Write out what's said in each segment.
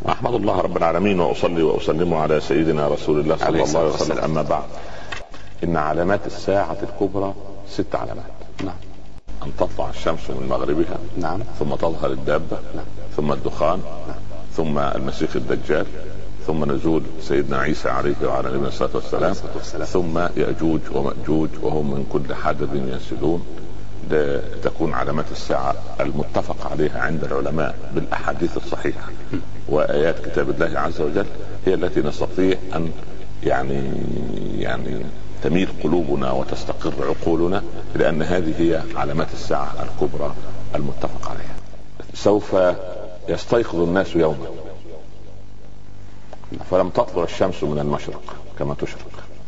أحمد الله رب العالمين وأصلي وأسلم على سيدنا رسول الله صلى الله عليه وسلم. أما بعد، إن علامات الساعة الكبرى 6 علامات. نعم. أن تطلع الشمس من مغربها. نعم. ثم تظهر الدابة. نعم. ثم الدخان. نعم. ثم المسيح الدجال. ثم نزول سيدنا عيسى عليه وعلى نبينا الصلاة والسلام. ثم يأجوج ومأجوج وهم من كل حدب ينسلون. تكون علامات الساعة المتفق عليها عند العلماء بالأحاديث الصحيحة وآيات كتاب الله عز وجل هي التي نستطيع أن يعني تميل قلوبنا وتستقر عقولنا، لأن هذه هي علامات الساعة الكبرى المتفق عليها. سوف يستيقظ الناس يوما فلم تطلع الشمس من المشرق كما تشرق،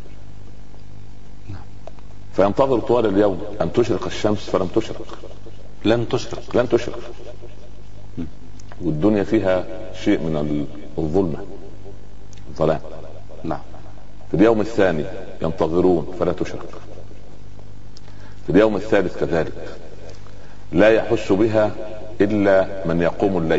فينتظر طوال اليوم أن تشرق الشمس فلم تشرق، لن تشرق. والدنيا فيها شيء من الظلام. نعم. في اليوم الثاني ينتظرون فلا تشرق. في اليوم الثالث كذلك. لا يحس بها إلا من يقوم الليل.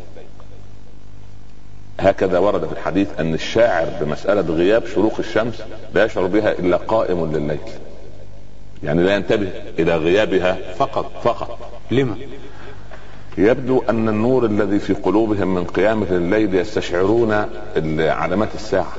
هكذا ورد في الحديث أن الشاعر بمسألة غياب شروق الشمس لا يشعر بها إلا قائم لليل، يعني لا ينتبه إلى غيابها فقط. لما؟ يبدو أن النور الذي في قلوبهم من قيامة الليل يستشعرون علامات الساعة.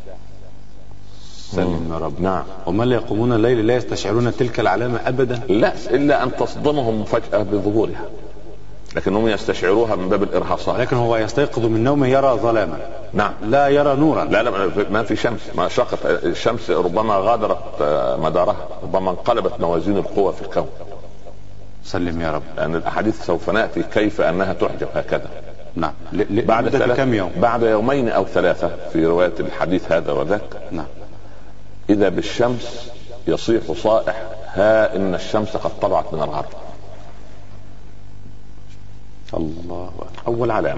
سلم يا رب. نعم. وما اللي يقومون الليل لا يستشعرون تلك العلامة أبدا؟ لا، إلا أن تصدمهم فجأة بظهورها، لكنهم يستشعروها من باب الإرهاصات. لكن هو يستيقظ من نومه يرى ظلاما. نعم. لا يرى نورا. لا ما في شمس، ما شقت الشمس، ربما غادرت مدارها، ربما انقلبت موازين القوى في الكون. سلم يا رب. لأن الأحاديث سوف نأتي كيف أنها تحجب هكذا. نعم. بعد كم يوم؟ بعد 2 أو 3 في رواية الحديث هذا وذاك. نعم. إذا بالشمس يصيح صائح: ها إن الشمس قد طلعت من الغرب. الله. أول علامة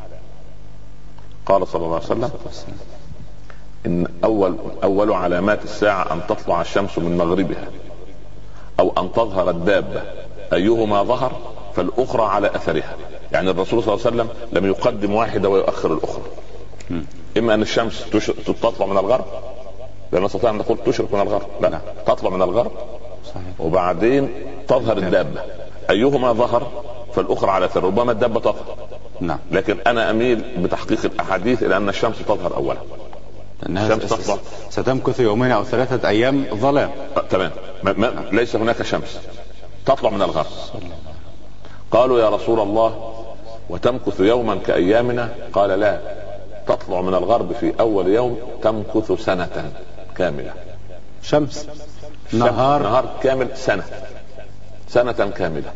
قال صلى الله عليه وسلم إن أول علامات الساعة أن تطلع الشمس من مغربها أو أن تظهر الدابة، أيهما ظهر فالأخرى على أثرها. يعني الرسول صلى الله عليه وسلم لم يقدم واحدة ويؤخر الأخرى. إما أن الشمس تطلع من الغرب، لا نستطيع أن نقول تشرق من الغرب، لا، تطلع من الغرب صحيح. وبعدين تظهر الدابة، أيهما ظهر فالأخرى على أثر. ربما الدابة تظهر. نعم. لكن أنا أميل بتحقيق الأحاديث إلى أن الشمس تظهر أولا. الشمس تطلع ستمكث 2 أو 3 أيام ظلام. تمام. ليس هناك شمس، تطلع من الغرب. قالوا يا رسول الله وتمكث يوما كأيامنا؟ قال لا، تطلع من الغرب في أول يوم تمكث سنة كاملة. شمس نهار كامل، سنة كاملة.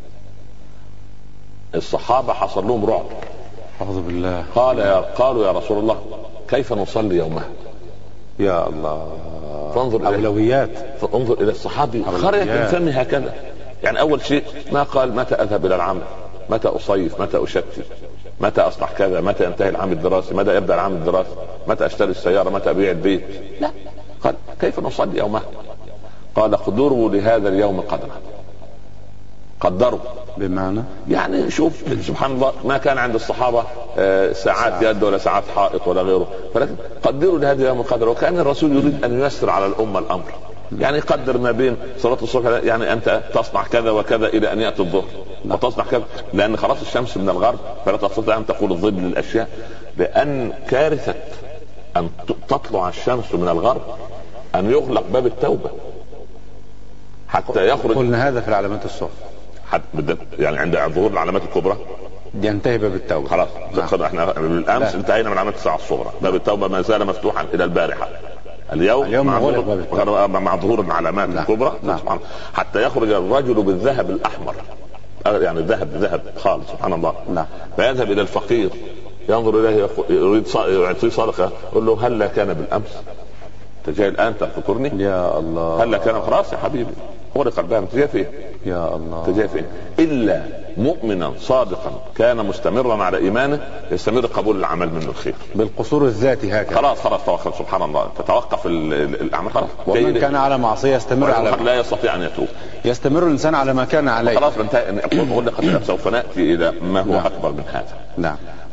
الصحابة حصل لهم رعب. أعوذ بالله. قالوا يا رسول الله كيف نصلي يومها؟ يا الله. فانظر أولويات. فانظر إلى الصحابي خرج من فمه هكذا. يعني أول شيء ما قال متى أذهب إلى العمل، متى أصيف، متى أشتي، متى أصنع كذا، متى ينتهي العام الدراسي، متى يبدأ العام الدراسي، متى أشتري السيارة، متى أبيع البيت. لا، قال كيف نصلي يومها؟ قال اقدروا لهذا اليوم قدروا. بمعنى يعني شوف سبحان الله، ما كان عند الصحابة ساعات يد ولا ساعات حائط ولا غيره، فلكن قدروا لهذا اليوم قدر. وكان الرسول يريد أن ييسر على الأمة الأمر، يعني قدر ما بين صلاة الصبح، يعني أنت تصنع كذا وكذا إلى أن يأتي الظهر، وتصنع كذا، لأن خلاص الشمس من الغرب فلا تستطيع أن تقول الظل للأشياء. لأن كارثة أن تطلع الشمس من الغرب أن يغلق باب التوبة حتى يخرج. قلنا هذا في العلامات الصغرى، يعني عند ظهور العلامات الكبرى ينتهي باب التوبة. خلاص. احنا بالامس انتهينا من علامات الساعة الصغرى. باب التوبة ما زال مفتوحا الى البارحة. اليوم مع ظهور العلامات الكبرى حتى يخرج الرجل بالذهب الاحمر، يعني ذهب خالص سبحان الله. فيذهب الى الفقير ينظر اليه يريد يعطيه صدقة، يقول له هل كان بالامس؟ انت جاي الان تذكرني؟ يا الله. هل كان؟ خلاص يا حبيبي، غرق الباب، انت جاي فين؟ يا الله. انت جاي فين؟ الا مؤمنا صادقا كان مستمرا على ايمانه يستمر قبول العمل منه الخير بالقصور الذاتي هكذا. خلاص توقف سبحان الله، تتوقف الاعمال خلاص. ومن كان على معصية يستمر على لا يستطيع ان يتوب، يستمر الانسان على ما كان عليه. خلاص انتهى. سوف ناتي الى ما هو اكبر من هذا. نعم.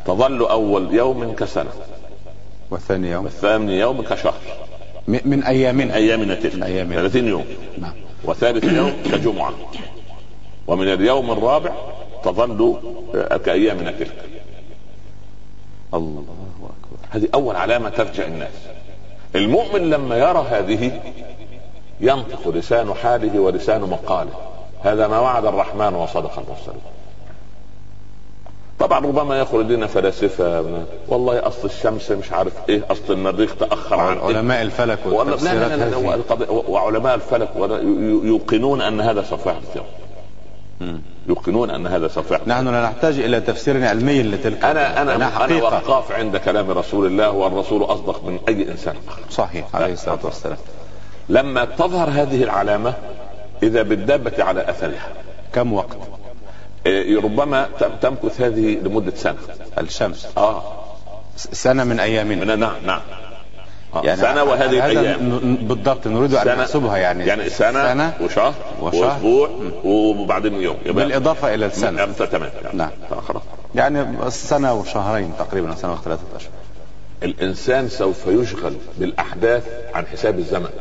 تظل اول يوم كسنة، والثاني يوم كشهر من ايامنا تلك 30 يوم. نعم. وثالث يوم كجمعة، ومن اليوم الرابع تظل كأيامنا تلك. الله أكبر. هذه أول علامة تفجأ الناس. المؤمن لما يرى هذه ينطق لسان حاله ولسان مقاله، هذا ما وعد الرحمن وصدق المرسلون. طبعا ربما يخرج لنا فلاسفة والله اصل الشمس مش عارف ايه، اصل المريخ تأخر عن علماء الفلك والتفسيرات هذه، وعلماء الفلك يوقنون ان هذا سوف يحدث يوم. يوقنون ان هذا سوف يحدث. نحن لا نحتاج الى تفسير علمي لتلك. انا وقاف عند كلام رسول الله، والرسول اصدق من اي انسان اخر. صحيح عليه الصلاة والسلام. لما تظهر هذه العلامة اذا بالدابة على اثرها. كم وقت؟ ربما تمكث هذه لمدة سنة. الشمس سنة من ايامنا. نعم. يعني سنة وهذه الايام بالضبط نريد ان نحسبها، يعني سنة وشهر واسبوع وبعدين يوم بالاضافة الى السنة. تمام. نعم. خلاص. يعني سنة وشهرين تقريبا، سنة وثلاثة اشهر. الانسان سوف يشغل بالاحداث عن حساب الزمن.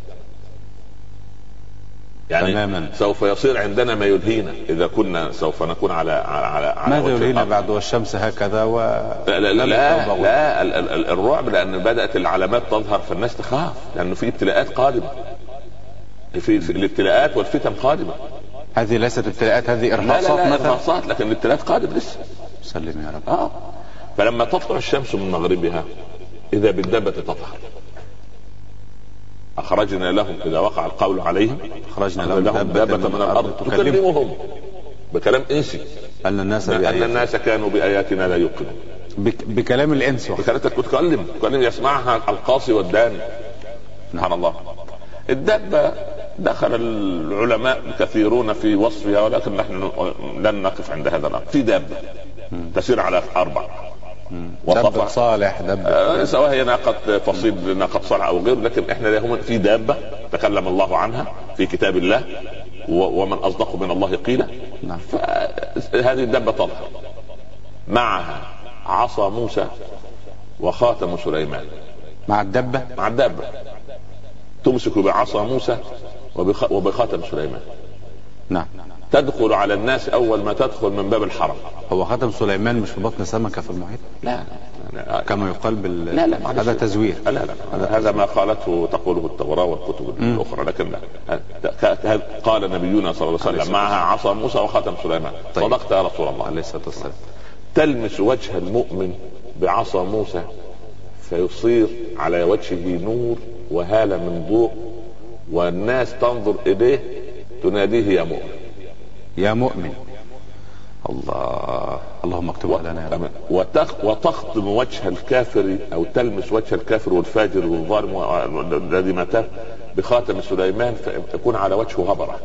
يعني تماما. سوف يصير عندنا ما يلهينا اذا كنا سوف نكون على ماذا يلهينا بعد والشمس هكذا لا الرعب، لان بدأت العلامات تظهر فالناس تخاف، لانه في ابتلاءات قادمة، في الابتلاءات والفتن قادمة. هذه ليست ابتلاءات، هذه ارهاصات. لا ارهاصات، لكن الابتلاءات قادمة لسه. سلم يا رب. فلما تطلع الشمس من مغربها اذا بالدابة تظهر. أخرجنا لهم إذا وقع القول عليهم، أخرجنا لهم دابة من الأرض تكلمهم بكلام إنسي أن الناس كانوا بآياتنا لا يوقنون. بكلام الإنس، بكلام تتكلم يسمعها القاصي والداني. سبحان الله. الدابة دخل العلماء كثيرون في وصفها، ولكن نحن لن نقف عند هذا الأمر. في دابة تسير على 4، دابة صالح، سواء هي ناقة فصيل، ناقة صالح او غير، لكن احنا لهم في دابة تكلم الله عنها في كتاب الله، ومن اصدق من الله قيلا. نعم. فهذه الدابة تظهر معها عصا موسى وخاتم سليمان. مع الدابة تمسك بعصا موسى وبخاتم سليمان. نعم. تدخل على الناس اول ما تدخل من باب الحرم. هو خاتم سليمان مش في بطن سمكة في المحيط؟ لا كما يقال لا هذا تزوير. لا هذا ما قالته تقوله التوراة والكتب الأخرى، لكن لا. قال نبينا صلى الله عليه وسلم معها عصا موسى وخاتم سليمان. طيب. صدقت يا رسول الله عليه الصلاة والسلام. تلمس وجه المؤمن بعصا موسى فيصير على وجهه نور وهالة من ضوء، والناس تنظر إليه تناديه يا مؤمن، يا مؤمن. اللهم اكتبها لنا. وتخدم وجه الكافر او تلمس وجه الكافر والفاجر والظالم الذي مات بخاتم سليمان، فيكون على وجهه هبرة.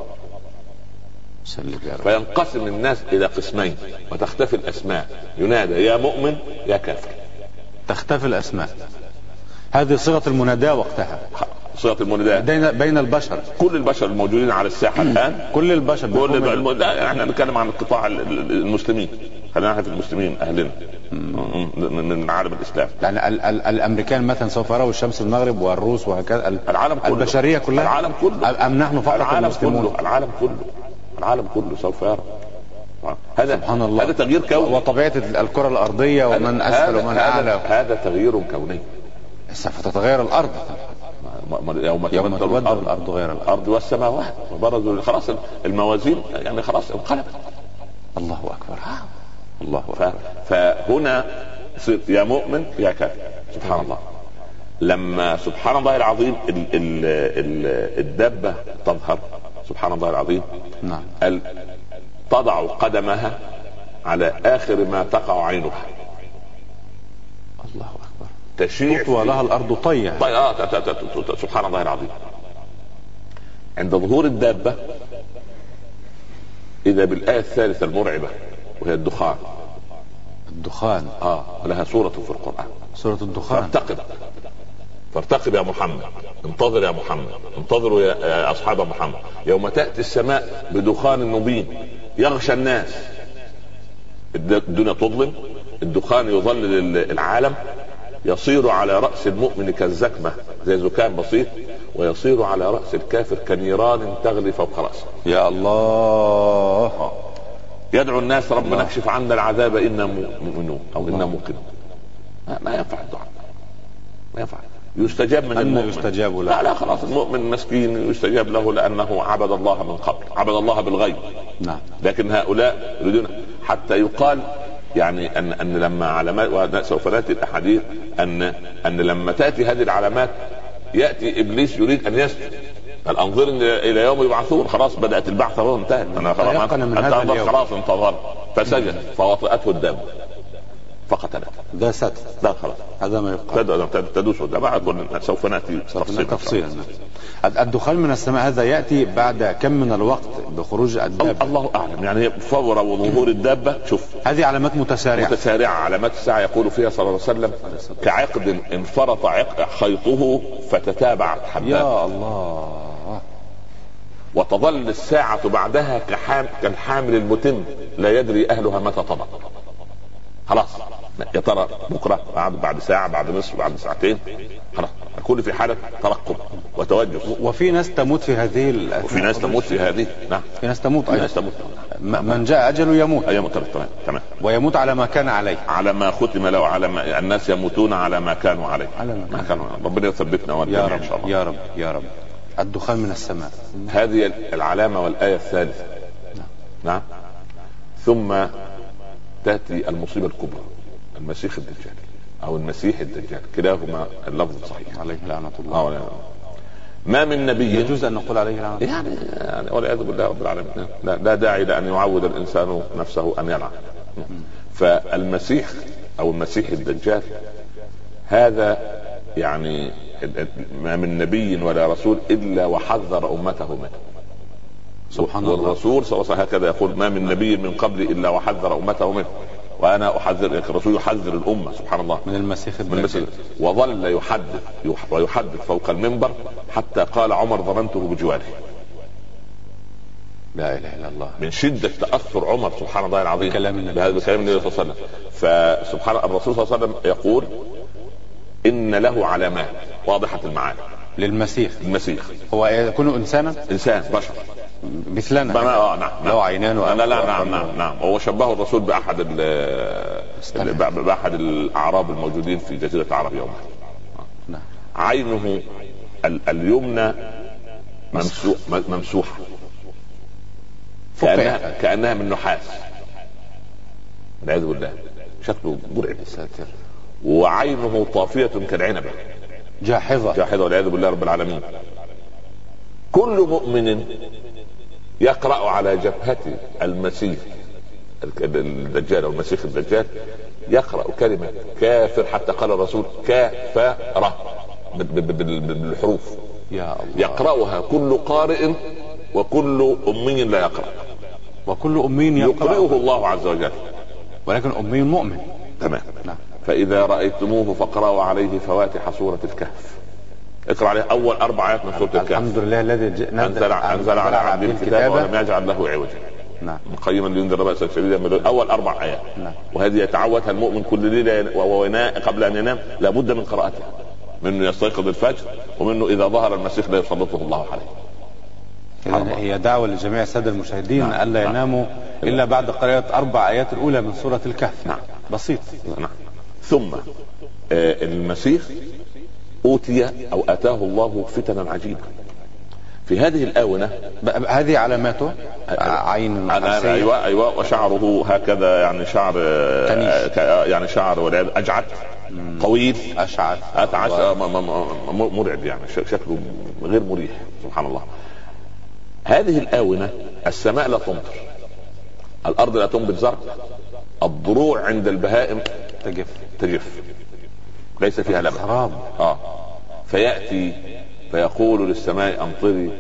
فينقسم الناس الى قسمين وتختفي الاسماء، ينادى يا مؤمن يا كافر. تختفي الاسماء. هذه صيغة المناداة وقتها، صيغة المناداة بين البشر، كل البشر الموجودين على الساحة الآن. كل البشر. احنا نتكلم عن القطاع المسلمين، خلينا نعرف المسلمين أهلنا من عالم الإسلام. يعني الأمريكان مثلا سوف يروا الشمس المغرب، والروس وهكذا، العالم كله، البشرية كلها، العالم كله، أم نحن فقط المسلمون؟ العالم كله سوف يرى. هذا سبحان الله. هذا تغيير كوني، وطبيعة الكرة الأرضية ومن أسفل ومن أعلى. هذا تغيير كوني. سوف تتغير الأرض يوم تبدل الأرض غير الأرض والسماوات، وبرزوا خلاص الموازين، يعني خلاص انقلبت. الله أكبر. الله أكبر. فهنا يا مؤمن يا كافر. سبحان الله. لما سبحان الله العظيم الدابة تظهر، سبحان الله العظيم. نعم. تضع قدمها على آخر ما تقع عينها. الله أكبر. تشيع ولها الأرض طية. سبحان الله العظيم. عند ظهور الدابة إذا بالآية الثالثة المرعبة وهي الدخان. لها سورة في القرآن، سورة الدخان. فارتقب يا محمد، انتظر يا محمد، انتظروا يا أصحاب محمد، يوم تأتي السماء بدخان مبين يغشى الناس. الدنيا تظلم الدخان يظلل العالم، يصير على رأس المؤمن كالزكمة زي زكام بسيط، ويصير على رأس الكافر كنيران تغلي فوق رأسه. يا الله. يدعو الناس ربنا اكشف عنا العذاب إنا مؤمنون أو إنا موقنون. ما ينفع الدعاء، ما ينفع. يستجاب من المؤمن. يستجاب له. لا خلاص، المؤمن مسكين يستجاب له لأنه عبد الله من قبل، عبد الله بالغيب. نعم. لكن هؤلاء يريدون حتى يقال يعني أن لما علامات، وسوف نأتي الأحاديث أن لما تأتي هذه العلامات يأتي إبليس يريد أن يسجد. بل أنظرني إلى يوم يبعثون، خلاص بدأت البعث وهو انتهت، أنا خلاص انتظر، فسجد فوطئته الدابة فقتلته. ده ستر، ده خلاص هذا ما يقال تدوس ده بعد، سوف نأتي تفصيلا. الدخان من السماء هذا يأتي بعد كم من الوقت بخروج الدابة؟ الله أعلم، يعني فور وظهور الدابة. شوف هذه علامات متسارعة، علامات الساعة يقول فيها صلى الله عليه وسلم كعقد انفرط خيطه فتتابعت حبات. يا الله. وتظل الساعة بعدها كالحامل المتم لا يدري أهلها متى طبق. خلاص يا ترى بكرة، بعد ساعة، بعد نصف، بعد ساعتين، خلاص الكل في حالة ترقب وتوجس. وفي ناس تموت في هذه وفي ناس تموت في هذه. نعم، في ناس تموت أيضا. من جاء أجله يموت. تمام. ويموت على ما كان عليه، على ما ختم له، على ما الناس يموتون على ما كانوا عليه. ما كانوا. ربنا يثبتنا والجميع إن شاء الله. يا رب يا رب. الدخان من السماء، هذه العلامة والآية الثالثة. نعم. ثم تأتي المصيبة الكبرى، المسيح الدجال أو المسيح الدجال، كلاهما اللفظ صحيح. عليه لعنة الله. ما من نبي، يجوز أن نقول عليه لعنة يعني والعياذ بالله رب العالمين. لا داعي لأن يعود الإنسان نفسه أن يلعن. فالمسيح أو المسيح الدجال هذا يعني ما من نبي ولا رسول إلا وحذر أمته منه. سبحان الله. والرسول صلى الله عليه وسلم هكذا يقول ما من نبي من قبل إلا وحذر أمته منه، وأنا أحذر. الرسول يحذر الأمة سبحان الله من المسيح الدجال. وظل يحدث فوق المنبر حتى قال عمر ظننته بجواره. لا إله إلا الله. من شدة تأثر عمر سبحان الله العظيم بهذا الكلام النبي صلى الله عليه وسلم. فسبحان الرسول صلى الله عليه وسلم يقول إن له علامات واضحة المعاني للمسيح. المسيح هو يكون إنسان بشر مثلنا. نعم. له عينان. نعم. هو شبهه الرسول بأحد الأعراب الموجودين في جزيرة العرب يومها. نعم. عينه اليمنى ممسوحة كأنها من نحاس، والعياذ بالله، شكله مرعب. وعينه طافية كالعنبة جاحظة والعياذ بالله رب العالمين. كل مؤمن يقرأ على جبهة المسيح الدجال أو المسيح الدجال يقرأ كلمة كافر، حتى قال الرسول كافرة بالحروف. يا الله. يقرأها كل قارئ وكل أمي لا يقرأ، وكل أمي يقرأه الله عز وجل، ولكن أمي مؤمن. تمام. فإذا رأيتموه فاقرأوا عليه فواتح سورة الكهف. اقرأ عليه أول 4 آيات من سورة الكهف. الحمد لله الذي أنزل على عبده الكتاب ولم يجعل له عوجا. نعم. قيما لينذر بأسا شديدا من أول 4 آيات. نعم. وهذه يتعودها المؤمن كل ليلة وهو قبل أن ينام لابد من قراءتها، منه يستيقظ الفجر، ومنه إذا ظهر المسيح لا يسلطه الله عليه. هي دعوة لجميع السادة المشاهدين ألا يناموا إلا بعد قراءة 4 آيات الأولى من سورة الكهف. نعم. بسيط. نعم. ثم المسيح أوتي أو أتاه الله فتنا عجيبة في هذه الآونة. هذه علاماته عين أيوة. وشعره هكذا، يعني شعر يعني شعر أجعد طويل أشعث مرعب، يعني شكله غير مريح سبحان الله. هذه الآونة السماء لا تمطر، الأرض لا تنبت زرع، الضروع عند البهائم تجف ليس فيها لبن. فيأتي فيقول للسماء أمطري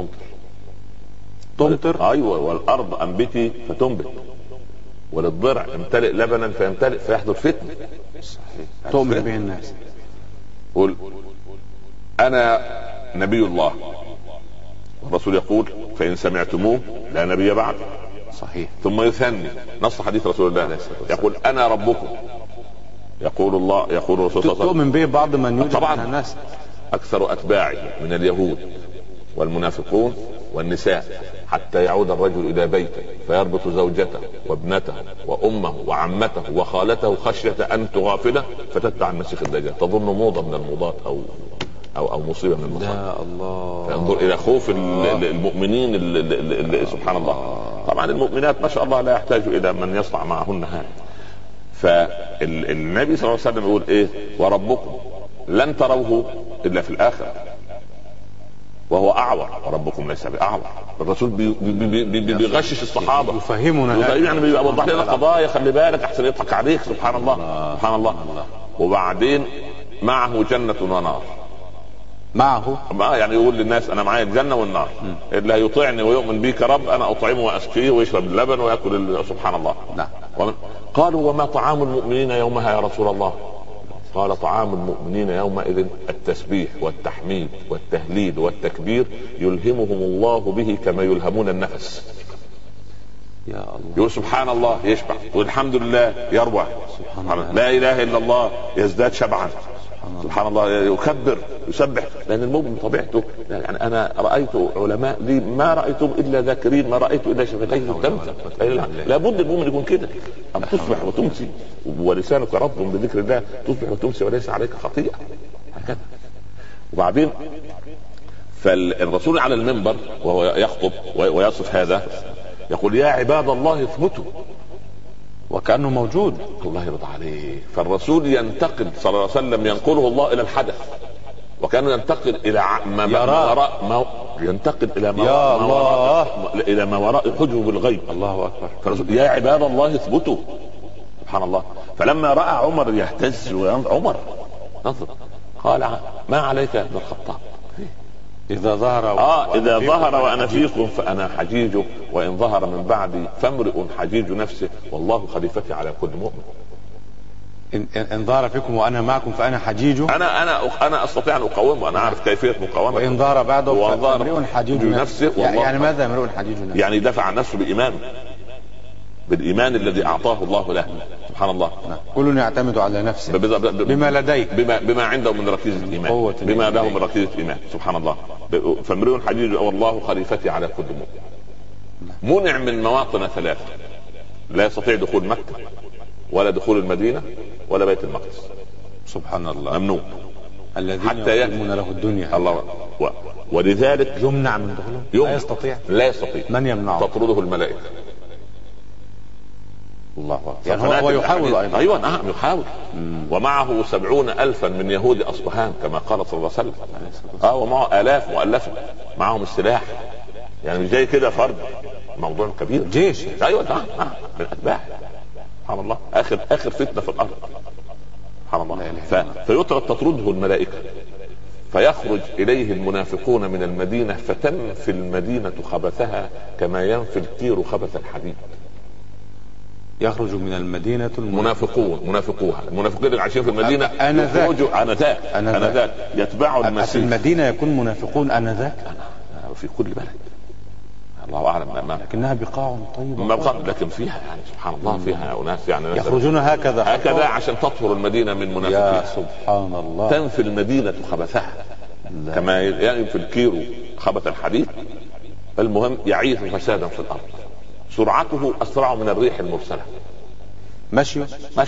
فتمطر. أيوة. والأرض أنبتي فتنبت. وللضرع امتلئ لبنا فيمتلئ فيحدث فتنة. تؤمن به الناس. قل أنا نبي الله، والرسول يقول فإن سمعتموه لا نبي بعد صحيح. ثم يثني نص حديث رسول الله يقول انا ربكم، يقول الله، يقول الرسول صلى الله عليه وسلم. تؤمن به بعض من يوجد طبعا من الناس. اكثر اتباعي من اليهود والمنافقون والنساء، حتى يعود الرجل الى بيته فيربط زوجته وابنته وامه وعمته وخالته خشيه ان تغافله فتتبع المسيح الدجال، تظن موضه من الموضات او مصيبه من المصائب. يا الله. فانظر الى خوف المؤمنين سبحان الله. طبعا المؤمنات ما شاء الله لا يحتاج الى من يصنع معهن هذا. فالنبي صلى الله عليه وسلم يقول ايه؟ وربكم لن تروه الا في الاخره وهو اعور، وربكم ليس باعور. الرسول بيغشش الصحابه، يفهمنا يعني بيوضح لنا قضايا، خلي بالك احسن يضحك عليك. سبحان الله سبحان الله. وبعدين معه جنه ونار، معه يعني يقول للناس انا معايا الجنه والنار، اللي هيطيعني ويؤمن بي كرب انا اطعمه واسقيه ويشرب اللبن وياكل. سبحان الله. نعم. قالوا وما طعام المؤمنين يومها يا رسول الله؟ قال طعام المؤمنين يومئذ التسبيح والتحميد والتهليل والتكبير يلهمهم الله به كما يلهمون النفس. يا الله. يقول سبحان الله يشبع، والحمد لله يروع، سبحان الله. لا اله الا الله يزداد شبعا، سبحان الله. يكبر يسبح، لان المؤمن طبيعته. يعني انا رايت علماء لي ما رايتهم الا ذاكرين، ما رايت الا شفتيه تمسك. لابد المؤمن يكون كده، ان تصبح وتمسي ولسانك رطب بذكر الله، تصبح وتمسي وليس عليك خطيئه، هكذا. وبعدين فالرسول على المنبر وهو يخطب ويصف هذا يقول يا عباد الله اثبتوا، وكأنه موجود. الله يرضى عليه. فالرسول ينتقل صلى الله عليه وسلم، ينقله الله الى الحدث، وكان ينتقل الى ما وراء ينتقل الى ما وراء حجب الغيب. الله اكبر. فالرسول يا عباد الله اثبتوا، سبحان الله. فلما راى عمر يهتز عمر نظر قال ما عليك يا ابن الخطاب؟ إذا ظهر إذا ظهر وأنا فيكم فأنا حجيجه، وإن ظهر من بعدي فامرئ حجيج نفسه، والله خليفتي على كل مؤمن. إن ظهر فيكم وأنا معكم فأنا حجيجه. أنا أستطيع أن أقاومه، وأنا أعرف كيفية مقاومته. وإن ظهر بعده فامرئ حجيج نفسه. يعني ماذا امرئ حجيج نفسه؟ يعني دفع عن نفسه بإيمان، بالإيمان الذي أعطاه الله له، سبحان الله. كل يعتمد على نفسه بما لديه، بما عنده من ركيزة إيمان، بما له من ركيزة إيمان، سبحان الله. فامرئ حجيج والله خليفتي على كل مؤمن. منع من مواطن ثلاثة، لا يستطيع دخول مكة ولا دخول المدينة ولا بيت المقدس، سبحان الله. ممنوع. الذين يقيمون له الدنيا الله ولذلك يمنع من دخوله. لا يستطيع. من يمنعه؟ تطرده الملائكة. الله أكبر. يعني هو يحاول أيضا. أيوة نعم يحاول. ومعه 70,000 من يهود أصبهان كما قال صلى الله عليه وسلم. ومعه آلاف مؤلفة معهم السلاح، يعني مش جاي كده فرد، موضوع كبير، جيش. أيوة نعم من أتباع. سبحان الله. آخر فتنة في الأرض، سبحان الله. فيطرد تطرده الملائكة، فيخرج إليه المنافقون من المدينة فتنفي المدينة خبثها كما ينفي الكير خبث الحديد. يخرج من المدينة منافقوها، المنافقين اللي عايشين في المدينة يخرجوا آنذاك يتبعوا المسيح. في المدينة يكون منافقون آنذاك في كل بلد، الله أعلم. لكنها بقاع طيبة، لكن فيها يعني سبحان الله فيها أناس يعني يخرجون هكذا عشان تطهر المدينة من منافقين. يا سبحان الله. تنفي المدينة خبثها كما ينفي الكير خبث الحديد. المهم يعيث فسادا في الأرض، سرعته أسرع من الريح المرسلة. مشي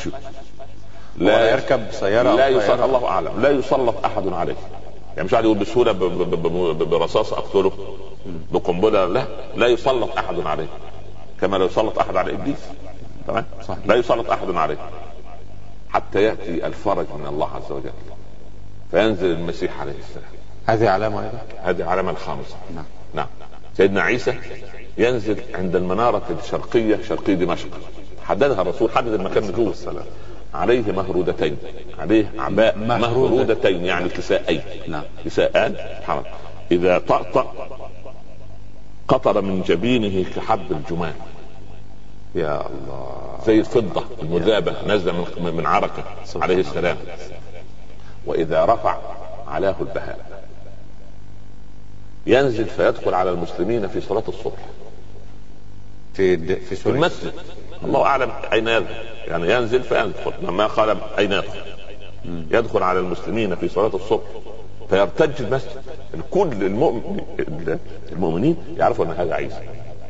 لا يركب سيارة، لا يسلط، الله أعلم، لا يسلط أحد عليه. يعني مش عادي يقول بسهولة برصاص أقتله، بقنبلة، لا يسلط أحد عليه كما لا يسلط أحد على إبليس. تمام؟ لا يسلط أحد عليه حتى يأتي الفرج من الله عز وجل، فينزل المسيح عليه السلام. هذه علامة أيضا، هذه علامة الخامسة. نعم. سيدنا عيسى ينزل عند المنارة الشرقية، شرقي دمشق، حددها الرسول، حدد المكان نزول السلام. عليه مهرودتين، عليه أعباء مهرودتين، يعني كساءين. نعم. كساءان حرام. إذا طأطأ قطر من جبينه كحب الجمان. يا الله. زي الفضة المذابة نزل من عركة عليه السلام. وإذا رفع علاه البهاء. ينزل فيدخل على المسلمين في صلاة الصبح في سوريا المسجد. الله اعلم اين يذهب، يعني ينزل فيدخل، ما قال اين يدخل. يدخل على المسلمين في صلاة الصبح فيرتج المسجد. كل المؤمنين يعرفوا ان هذا عيسى،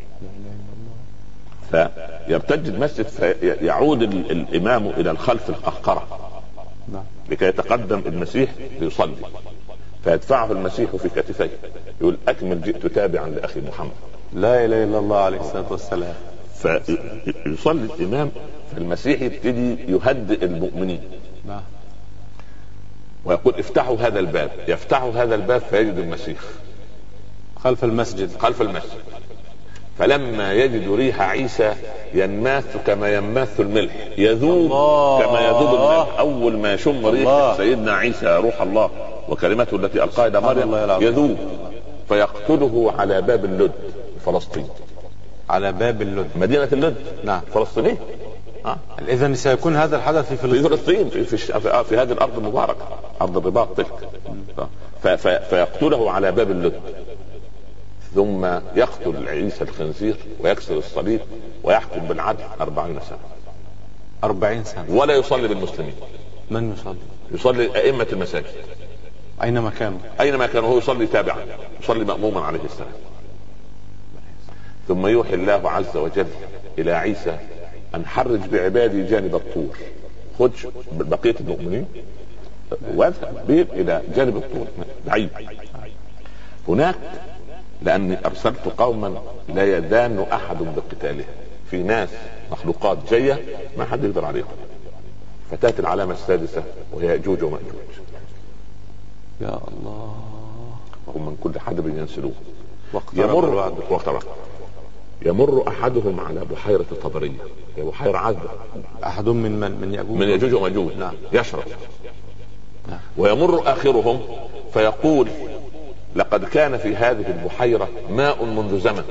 فيرتج المسجد فيعود الامام الى الخلف القهقرة لكي يتقدم المسيح ليصلي، فيدفعه المسيح في كتفيه يقول اكمل جئت تابعا لاخي محمد. لا اله الا الله عليه الصلاة والسلام. فيصلي الامام، فالمسيح يبتدي يهدئ المؤمنين ويقول افتحوا هذا الباب. يفتحوا هذا الباب فيجد المسيح خلف المسجد. فلما يجد ريح عيسى ينماث كما ينماث الملح، يذوب كما يذوب الملح. اول ما يشم ريح سيدنا عيسى روح الله وكلمته التي القاها الى مريم يذوب، فيقتله على باب اللد فلسطين. على باب اللد، مدينة اللد. نعم، فلسطينية. اذا سيكون هذا الحدث في فلسطين في هذه الارض المباركة، ارض الرباط تلك. فيقتله على باب اللد، ثم يقتل عيسى الخنزير ويكسر الصليب ويحكم بالعدل 40 سنة. 40 سنة ولا يصلي بالمسلمين. من يصلي؟ يصلي ائمة المساجد اينما كانوا هو يصلي تابعا، يصلي مأموما عليه السلام. ثم يوحي الله عز وجل الى عيسى ان حرج بعبادي جانب الطور، خذ بقية المؤمنين واذهب بهم الى جانب الطور بعيد هناك، لاني ارسلت قوما لا يدان احد بقتالهم. في ناس مخلوقات جاية ما حد يقدر عليهم. فتأتي العلامة السادسة وهي يأجوج ومأجوج. يا الله. وهم من كل حدب ينسلوه. يمر احدهم على بحيرة طبرية، هي بحيرة عذبة. احدهم من يأجوج ومأجوج. نعم. يشرب. ويمر اخرهم فيقول لقد كان في هذه البحيرة ماء منذ زمن.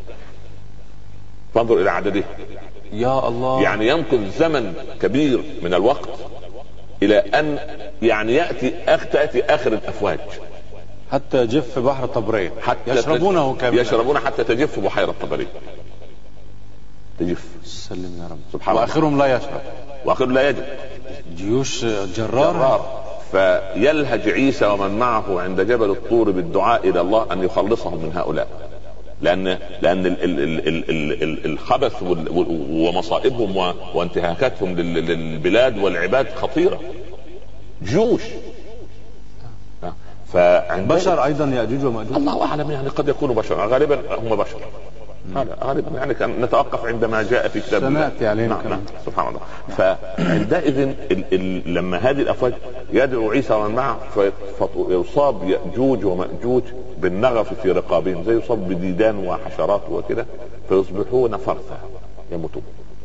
فانظر الى عدده. يا الله. يعني يمكن زمن كبير من الوقت الى ان يعني تأتي اخر الافواج حتى يجف بحر طبرية، يشربونه كاملا. يشربون حتى تجف بحيرة طبرية، تجف. سلم يا رب. سبحان واخرهم لا يشرب، واخرهم لا يجب. جيوش جرار. فيلهج عيسى ومن معه عند جبل الطور بالدعاء الى الله ان يخلصهم من هؤلاء، لان الخبث ومصائبهم وانتهاكاتهم للبلاد والعباد خطيرة. جيوش. بشر ايضا يأجوج ومأجوج. الله اعلم، يعني قد يكونوا بشر، غالبا هم بشر. غالبا يعني كان نتوقف عندما جاء في كتاب سنأتي علينا. نعم. سبحان الله. فعندئذ لما هذه الافواج يدعو عيسى ومن معه فيصاب يأجوج ومأجوج بالنغف في رقابهم، زي يصاب بديدان وحشرات وكده، فيصبحون فرثا يموتون.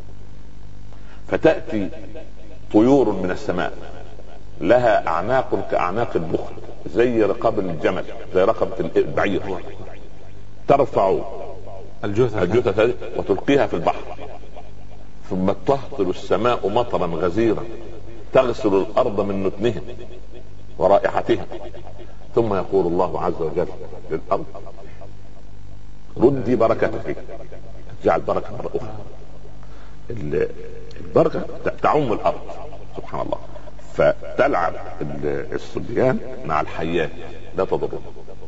فتأتي طيور من السماء لها اعناق كاعناق البخت، زي رقاب الجمل، زي رقبة البعير، ترفع الجثث هذه وتلقيها في البحر، ثم تهطل السماء مطرا غزيرا تغسل الارض من نتنهم ورائحتهم. ثم يقول الله عز وجل للارض ردي بركتك، جعل بركة مرة اخرى. البركة تعم الارض. سبحان الله. فتلعب الصبيان مع الحيات لا تضرهم،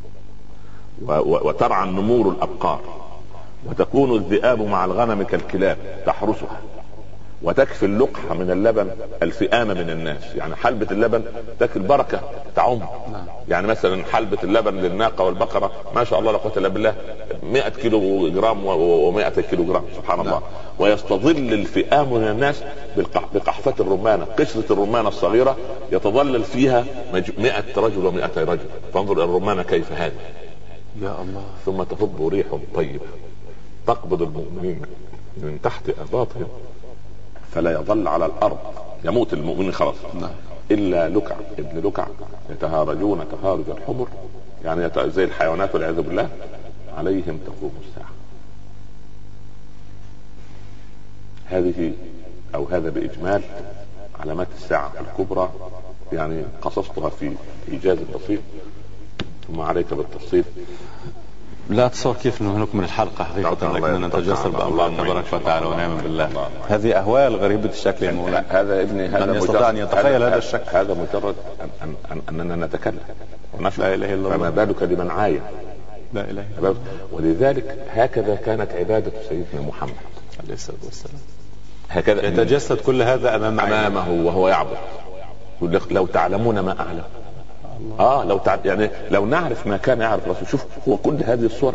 وترعى النمور الابقار، وتكون الذئاب مع الغنم كالكلاب تحرسها، وتكفي اللقحة من اللبن الفئام من الناس. يعني حلبة اللبن تكفي البركة تعم. يعني مثلا حلبة اللبن للناقة والبقرة ما شاء الله لا قوة الا بالله 100 كيلو جرام و100 كيلو جرام. سبحان الله. ويستظل الفئام من الناس بقحفة الرمانة، قشرة الرمانة الصغيرة يتظلل فيها 100 رجل و200 رجل. فانظر الى الرمانة كيف هذه. يا الله. ثم تهب ريح طيبة تقبض المؤمنين من تحت أباطهم فلا يظل على الأرض، يموت المؤمنين خلاص. إلا لكع ابن لكع يتهارجون تهارج الحمر، يعني زي الحيوانات والعياذ بالله، عليهم تقوم الساعة. هذه أو هذا بإجمال علامات الساعة الكبرى، يعني قصصتها في إيجاز بسيط، ثم عليك بالتفصيل. لا أتصور كيف نكمل الحلقة حقيقة، لكننا نتجسر بأمر الله تبارك وتعالى ونعم بالله. هذه أهوال غريبة الشكل يا مولانا. هذا ابني، هذا من يستطيع أن يتخيل هذا الشكل. هذا مجرد أننا نتكلم ونفهم. لا إله إلا الله. فما بالك لمن عاين. لا إله إلا الله. ولذلك هكذا كانت عبادة سيدنا محمد عليه الصلاة والسلام. هكذا يتجسد كل هذا أمامه وهو يعبد. يقول لك لو تعلمون ما أعلم. يعني لو نعرف ما كان يعرف الرسول. شوف، هو كل هذه الصور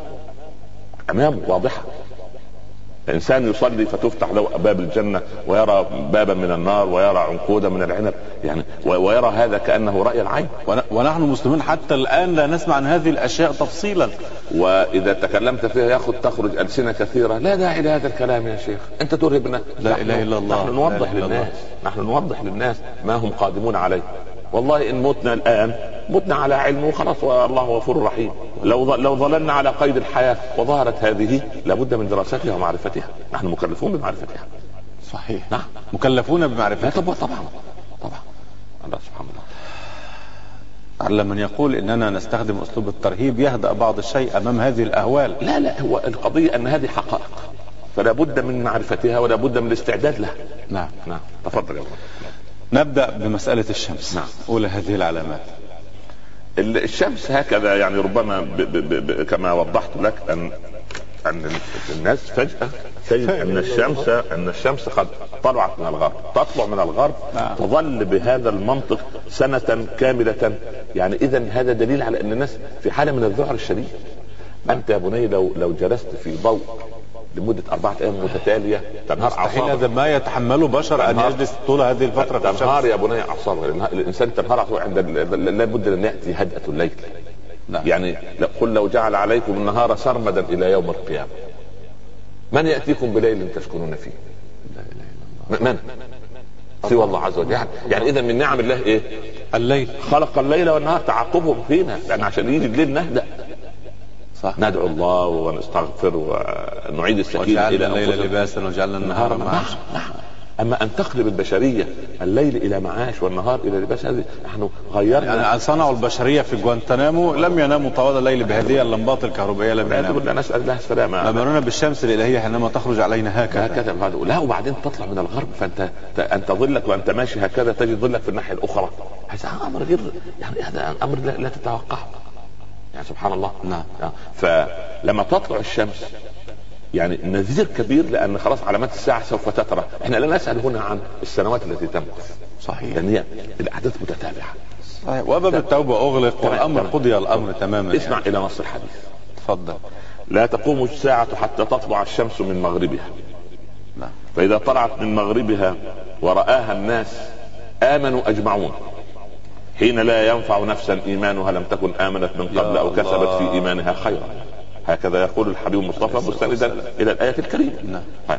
أمامه واضحة. الإنسان يصلي فتفتح له باب الجنة، ويرى بابا من النار، ويرى عنقودا من العنب، يعني ويرى هذا كأنه رأي العين. ونحن مسلمين حتى الآن لا نسمع عن هذه الأشياء تفصيلا، وإذا تكلمت فيها تخرج ألسنة كثيرة. لا داعي لهذا الكلام يا شيخ، أنت ترهبنا. لا إله إلا الله. نحن نوضح للناس ما هم قادمون عليه. والله إن متنا الآن متنا على علم وخلاص، والله غفور رحيم. لو ظللنا على قيد الحياة وظهرت هذه، لابد من دراستها ومعرفتها. نحن مكلفون بمعرفتها. صحيح، نعم مكلفون بمعرفتها. طبعا الله سبحانه وتعالى. على من يقول إننا نستخدم أسلوب الترهيب يهدأ بعض الشيء أمام هذه الأهوال. لا، هو القضية أن هذه حقائق، فلا بد من معرفتها ولا بد من الاستعداد لها. نعم. تفضل يا الله. نبدأ بمسألة الشمس. نعم. أولى هذه العلامات. الشمس هكذا، يعني ربما كما وضحت لك أن الناس فجأة تجد أن الشمس قد طلعت من الغرب، تطلع من الغرب. نعم. تظل بهذا المنطق سنة كاملة. يعني إذن هذا دليل على أن الناس في حالة من الذعر الشديد. أنت يا بني لو جلست في ضوء لمدة 4 أيام متتالية تنهار أعصابك. هذا ما يتحمله بشر أن يجلس طول هذه الفترة. تنهار يا بني أعصابك. الإنسان تنهار عند لابد أن يأتي هدأة الليل. نعم. يعني قل لو جعل عليكم النهار سرمدا إلى يوم القيامة من يأتيكم بليل تسكنون فيه؟ لا إله إلا الله. من سوى الله عز وجل. يعني إذا من نعم الله إيه؟ الليل. خلق الليل والنهار تعاقبهم فينا، لأن عشان يجي الليل نهدأ. صح. ندعو الله ونستغفر ونعيد السكينة إلى الليل لباسا وجعلنا النهار معاشا. نعم. أما أن تقلب البشرية الليل إلى معاش والنهار إلى لباس، هذه نحن غيرنا. يعني صنعوا البشرية في جوانتنامو لم يناموا طوال الليل بهذه اللمبات الكهربائية. لم يناموا. نسأل الله السلامة. أمرنا بالشمس الإلهية حينما تخرج علينا هكذا. لا، وبعدين تطلع من الغرب، فأنت ظلك وأنت ماشي هكذا تجد ظلك في الناحية الأخرى. هذا أمر غير، يعني هذا أمر لا تتوقعه. يعني سبحان الله. نعم. فلما تطلع الشمس يعني نذير كبير، لأن خلاص علامات الساعة سوف تترى. احنا لا نسأل هنا عن السنوات التي تمكث. صحيح. لأن هي الأحداث متتابعة. صحيح. وباب التوبة أغلق والأمر قضي الأمر تماما. اسمع إلى نص الحديث. تفضل. لا تقوم الساعة حتى تطلع الشمس من مغربها. نعم. فإذا طلعت من مغربها ورآها الناس آمنوا أجمعون، حين لا ينفع نفسا إيمانها لم تكن آمنت من قبل أو كسبت في إيمانها خيرا. هكذا يقول الحبيب المصطفى مستندا إلى الآية الكريمة. نعم.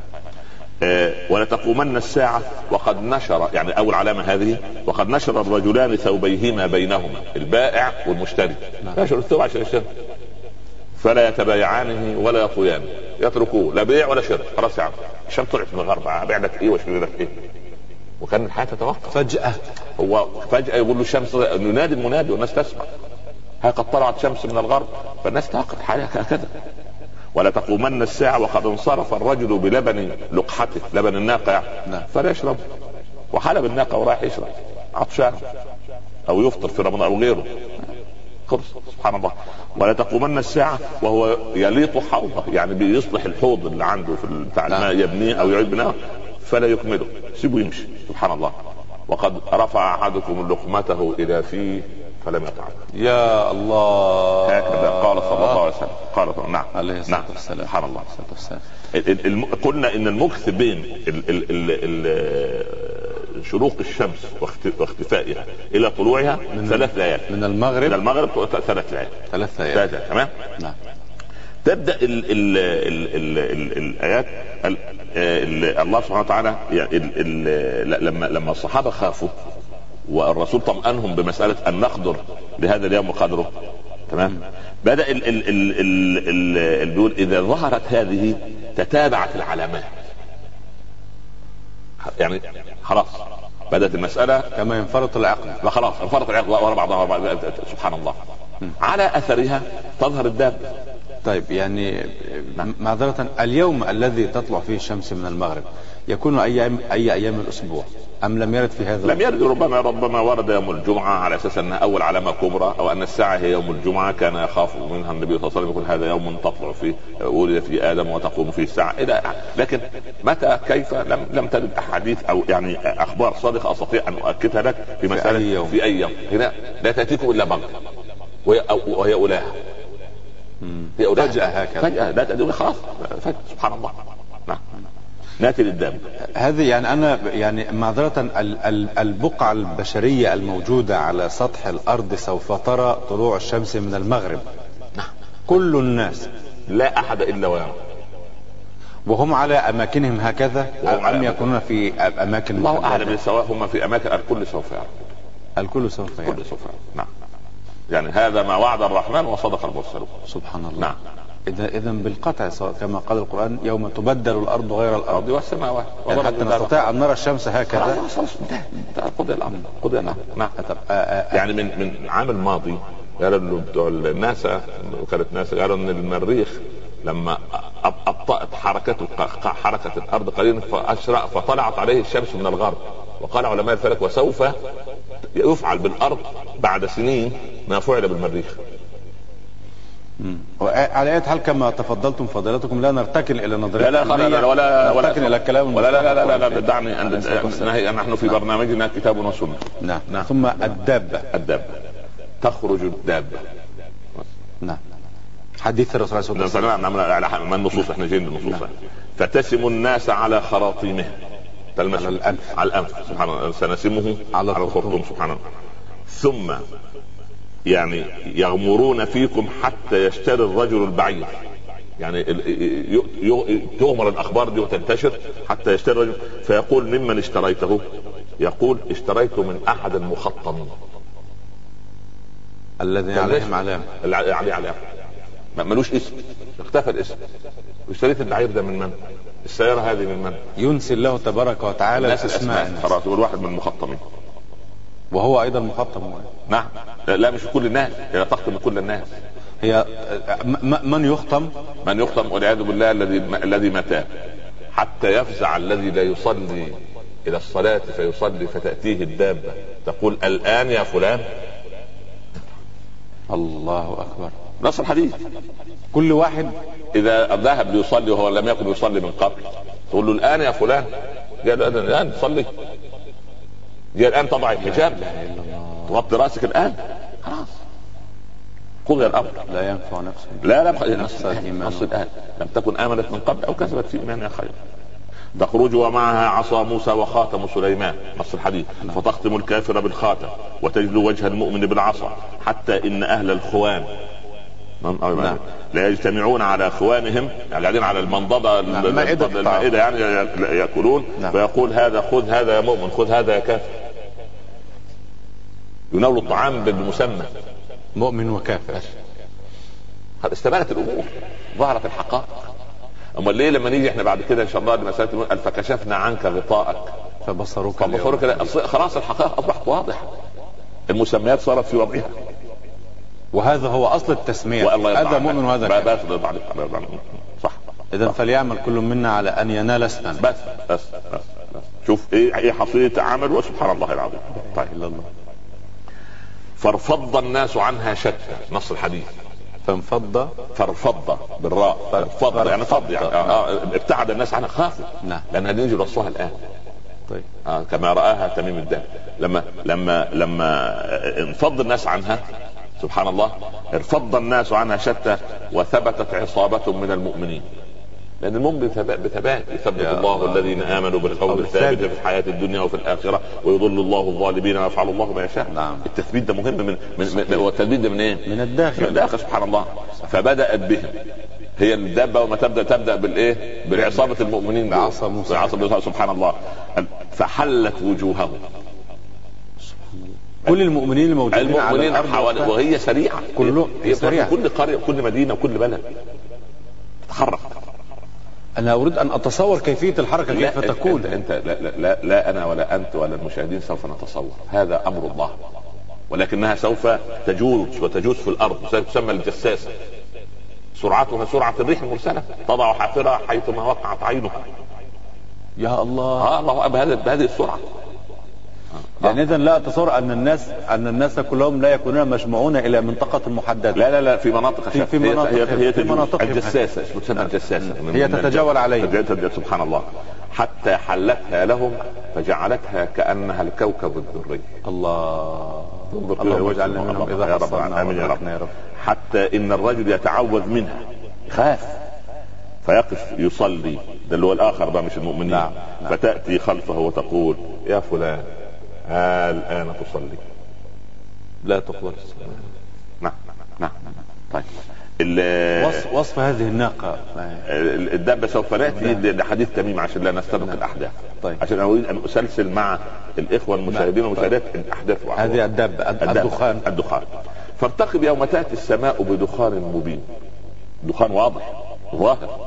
ولتقومن الساعة وقد نشر، يعني أول علامة هذه، وقد نشر الرجلان ثوبيهما بينهما، البائع والمشتري. نشر الثوب عشان يشتري، فلا يتبايعانه ولا يطويانه، يتركوه لا بيع ولا شراء. خلاص يا عم، الشمس طلعت من الغرب، ابيع لك ايه واشتري لك ايه؟ وكان الحياة تتوقف فجأة. هو فجأة يقول له الشمس، ينادي المنادي والناس تسمع، ها قد طلعت شمس من الغرب، فالناس تعقد حياة هكذا. ولا تقومن الساعة وقد انصرف الرجل بلبن لقحته، لبن الناقة، فلا يشرب، وحلب الناقة وراح يشرب عطشان او يفطر في رمضان او غيره. سبحان الله. ولا تقومن الساعة وهو يليط حوضه، يعني بيصلح الحوض اللي عنده في بتاع الماء، يبنيه او يعيد بناءه، فلا يكمله، سيبه يمشي. سبحان الله. وقد رفع احدكم لقمته الى فيه فلم يطعم. يا الله. هكذا قال صلى الله عليه وسلم. قال نعم عليه الصلاة والسلام. سبحان الله. قلنا ان المكث بين شروق الشمس واختفائها الى طلوعها 3 ليالي. من المغرب 3 ليالي. 3 ليالي. تمام. نعم. تبدأ الآيات. الله سبحانه وتعالى لما الصحابة خافوا والرسول طمأنهم بمسألة أن نقدر لهذا اليوم وقدره، تمام، بدأ بيقول إذا ظهرت هذه تتابعت العلامات، يعني خلاص بدأت المسألة كما ينفرط العقل، خلاص انفرط العقل ورا بعضها. سبحان الله. على أثرها تظهر الدابة طيب يعني معذرة، اليوم الذي تطلع فيه الشمس من المغرب يكون أي أيام الأسبوع أم لم يرد في هذا؟ لم يرد، ربما ورد يوم الجمعة على أساس أنها أول علامة كبرى، أو أن الساعة هي يوم الجمعة، كان يخاف منها النبي صلى الله عليه وسلم يقول هذا يوم تطلع فيه ولد فيه آدم وتقوم فيه الساعة إلى. لكن متى كيف لم ترد أحاديث أو يعني أخبار صادقة أستطيع أن أؤكدها لك في مسألة في أي يوم. هنا لا تأتيكم إلا بغتة وهي أولاها، هي أولاها فجأة لا تأتيكم خلاص فجأة. سبحان الله. نعم. ناتي للدم هذه يعني أنا يعني معذرة، البقعة البشرية الموجودة على سطح الأرض سوف ترى طلوع الشمس من المغرب. نعم. كل الناس لا أحد إلا ويرى، وهم على أماكنهم هكذا أم يكونون في أماكن؟ الله أعلم، سواء هم في أماكن الكل سوف يرى. الكل سوف يرى. الكل سوف يرى. نعم. يعني هذا ما وعد الرحمن وصدق المرسلون. سبحان الله. نعم. إذا بالقطع كما قال القرآن يوم تبدل الأرض غير الأرض والسماوات، يعني حتى نستطيع أن نرى الشمس هكذا. قضي الأمر. نعم. يعني من عام الماضي قالوا بتوع الناسا، وكالة ناسا، قالوا ان المريخ لما أبطأت حركة الأرض قليلا فأشرق فطلعت عليه الشمس من الغرب. وقال علماء الفلك وسوف يفعل بالأرض بعد سنين ما فعل بالمريخ. على أي حال كما تفضلتم فضيلتكم لا نرتكن إلى نظرية ولا نرتكن إلى الكلام لا دعني نحن في برنامجنا كتاب وسنة. نعم. ثم الدابة تخرج الدابة. نعم. حديث الرسول صلى الله عليه وسلم من النصوص، احنا جايين بالنصوص. فتسم الناس على خراطيمه، تلمس على الأنف سبحان الله، سنسمه على الخرطوم سبحان الله. ثم يعني يغمرون فيكم حتى يشتري الرجل البعير، يعني تؤمر الأخبار دي وتنتشر حتى يشتري الرجل، فيقول ممن اشتريته؟ يقول اشتريته من أحد المخطمين الذي عليهم علامة، علامة ملوش اسم، اختفى الاسم. اشتريت البعير ده من من؟ السيارة هذه من من؟ ينسي الله تبارك وتعالى الأسماء. خلاص يقول واحد من المخطمين، وهو أيضا مخطم. نعم. لا مش كل الناس، هي تخطم كل الناس. هي من يخطم؟ من يخطم والعياذ بالله الذي متى حتى يفزع الذي لا يصلي إلى الصلاة فيصلي فتأتيه الدابة تقول الآن يا فلان. الله أكبر. نص الحديث. كل واحد إذا ذهب ليصلي وهو لم يكن يصلي من قبل تقول له الآن يا فلان، قال الآن تصلي، جاء الآن طبعا الحجاب تغطي رأسك الآن، خلاص قضي الأمر. لا ينفع نفسه نص الآن لم تكن آمنت من قبل أو كسبت في إيمانها خير. تخرج ومعها عصا موسى وخاتم سليمان، نص الحديث. فتختم الكافر بالخاتم وتجلو وجه المؤمن بالعصا، حتى إن أهل الخوان لا يجتمعون على خوانهم، يعني قاعدين على المنضدة المائدة يعني يأكلون. فيقول هذا خذ هذا يا مؤمن، خذ هذا يا كافر. يناول الطعام بالمسمى مؤمن وكافر. استبانت الأمور، ظهرت الحقائق. أما ليه لما نيجي احنا بعد كده إن شاء الله لمسألة فكشفنا عنك غطاءك فبصرك خلاص الحقائق أصبحت واضحة، المسميات صارت في وضعها، وهذا هو أصل التسمية. هذا مؤمن وهذا كافر. صح. إذن فليعمل كل منا على أن ينال اسما. بس شوف ايه حصيلة عمل، وسبحان الله العظيم. طيب فارفض الناس عنها شتى، نص الحديث. فرفض بالراء، فرفض يعني فض يعني ابتعد الناس عنها، خافوا لأنها نيجي رصوها الآن. طيب. كما رآها تميم الدار لما انفض الناس عنها سبحان الله، ارفض الناس عنها شتى وثبتت عصابة من المؤمنين. لأن المؤمن بثبات يثبت الله الذين آمنوا بالقول الثابت في الحياة الدنيا وفي الآخرة ويضل الله الظالمين ويفعل الله ما يشاء. نعم. التثبيت ده مهم والتثبيت ده من ايه؟ من الداخل. سبحان الله. فبدأت بهم هي الدابة، وما تبدأ بالإيه؟ بعصابة المؤمنين بعصا موسى سبحان الله. فحلت وجوههم كل المؤمنين الموجودين على الأرض، وهي سريعة، كل قرية كل مدينة وكل بلد تتحرك. أنا أريد أن أتصور كيفية الحركة كيف تكون. أنت لا أنا ولا أنت ولا المشاهدين سوف نتصور، هذا أمر الله، ولكنها سوف تجوز في الأرض، تسمى الجساسة. سرعتها سرعة الريح المرسلة، تضع حافرها حيثما وقعت عينها. يا الله. الله بهذه السرعة. يعني إذن لا أتصور أن الناس كلهم لا يكونون مجموعون إلى منطقة محددة. لا في مناطق في مناطق الجساسة، تسمى الجساسة، هي تتجول عليها سبحان الله، حتى حلتها لهم فجعلتها كأنها الكوكب الدري. الله واجعلنا منهم إذا حصلنا. آمين يا رب. حتى إن الرجل يتعوذ منها، خاف، فيقف يصلي، ده اللي هو الآخر بقى مش المؤمنين. نعم. فتأتي خلفه وتقول يا فلان الآن تصلي؟ لا تقبل الصلاة. نعم. طيب وصف هذه الناقة الدابة سوف نأتي لحديث تميم عشان لا نستبق الأحداث. طيب. عشان أريد أن أسلسل مع الإخوة المشاهدين والمشاهدات الأحداث. هذه الدابة الدخان. فارتقب يوم تأتي السماء بدخان مبين، دخان واضح ظاهر.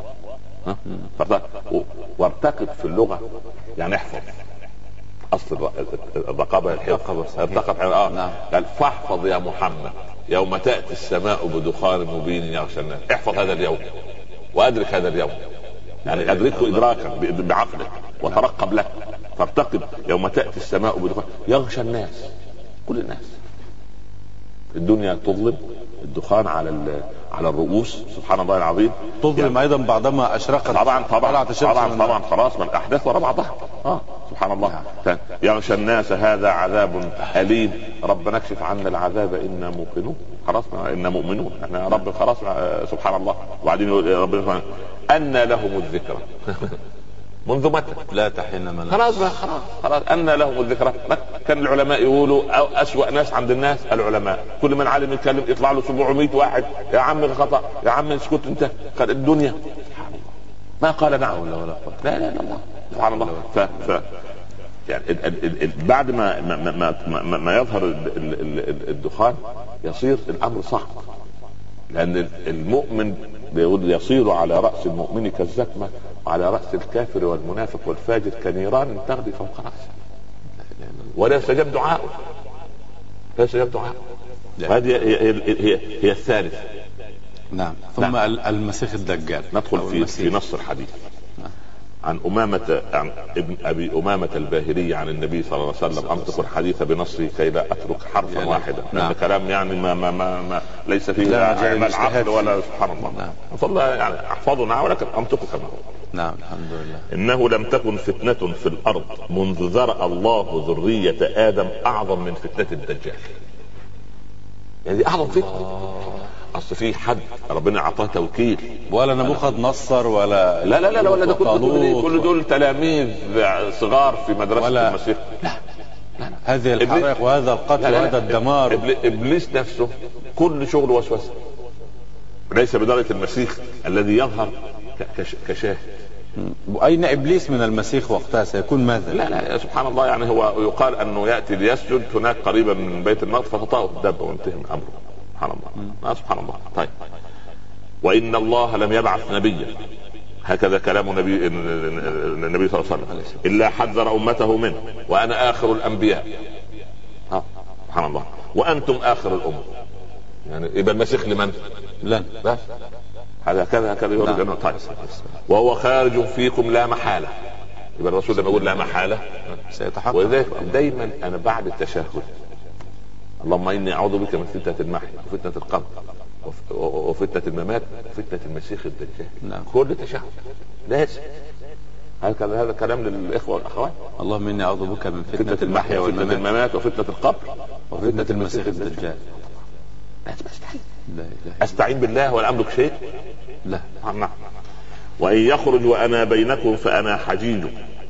وارتقب في اللغة يعني احفظ، اصل الرقابة ارتقب. نعم. قال فاحفظ يا محمد يوم تأتي السماء بدخان مبين يغشى الناس. احفظ هذا اليوم وادرك هذا اليوم، يعني ادركه ادراكا بعقلك وترقب له. فارتقب يوم تأتي السماء بدخان يغشى الناس، كل الناس. الدنيا تظلم، الدخان على الرؤوس، سبحان الله العظيم. تظلم يعني ايضا بعدما اشرقت. طبعا خلاص من الاحداث ورا بعضها. سبحان الله. يغشى الناس هذا عذاب أليم، ربنا اكشف عنا العذاب إنا موقنون. خلاص إنا مؤمنون احنا رب، خلاص سبحان الله. وبعدين يقول ربنا أن لهم الذكرى منذ متى؟ لا تحين من خلاص أن لهم الذكرى. كان العلماء يقولوا أسوأ ناس عند الناس العلماء، كل من عالم يتكلم يطلع له 700 واحد يا عم الخطأ، يا عم اسكت انت. قال الدنيا ما قال نعم ولا قوة. لا الله سبحان الله. يعني بعد ما يظهر الدخان يصير الامر صعب، لان المؤمن بيقول يصير على راس المؤمن كالزكمه وعلى راس الكافر والمنافق والفاجر كنيران تغلي فوق راسه، ولا يستجاب دعاءه. هذه هي الثالثة. نعم. ثم المسيح الدجال. ندخل في نص الحديث. عن ابن أبي أمامة الباهلي عن النبي صلى الله عليه وسلم. أنطق الحديث بنصه كي لا أترك حرفا واحدا، لأن كلام يعني ما ليس فيه العقل ولا سبحان الله. فالله يعني أحفظنا ولكن أنطقه كما هو. نعم الحمد لله. إنه لم تكن فتنة في الأرض منذ ذرأ الله ذرية آدم أعظم من فتنة الدجال. يعني أعظم فتنة. أصل في حد ربنا أعطاه توكيل، ولا نبوخذ نصر ولا لا ده كل دول تلاميذ صغار في مدرسة المسيح. لا هذه الحرائق وهذا القتل وهذا الدمار. إبليس نفسه كل شغل وسوسة، ليس بدرجة المسيح الذي يظهر كشاهد. أين إبليس من المسيح وقتها سيكون ماذا؟ لا سبحان الله. يعني هو يقال أنه يأتي ليسجد هناك قريبا من بيت المقدس فتطأه الدابة وانتهى من أمره. سبحان الله. سبحان الله. طيب. وإن الله لم يبعث نبيا، هكذا كلام النبي صلى الله عليه وسلم، إلا حذر أمته منه، وأنا آخر الأنبياء. سبحان الله. وأنتم آخر الأمم. يعني يبقى المسيح لمن؟ لن. بس هذا كذا يقول. طيب. وهو خارج فيكم لا محالة. يبقى الرسول لما يقول لا محالة سيتحقق. وذلك دايما أنا بعد التشهد اللهم إني أعوذ بك من فتنة المحيا وفتنة القبر وفتنة الممات وفتنة المسيح الدجال. نعم. كل تشهد لازم هذا كلام للإخوة والأخوات. اللهم إني أعوذ بك من فتنة المحيا وفتنة الممات وفتنة القبر وفتنة المسيح الدجال. لازم أستعين بالله ولا أملك شيء. لا. نعم. وإن يخرج وأنا بينكم فأنا حجيج،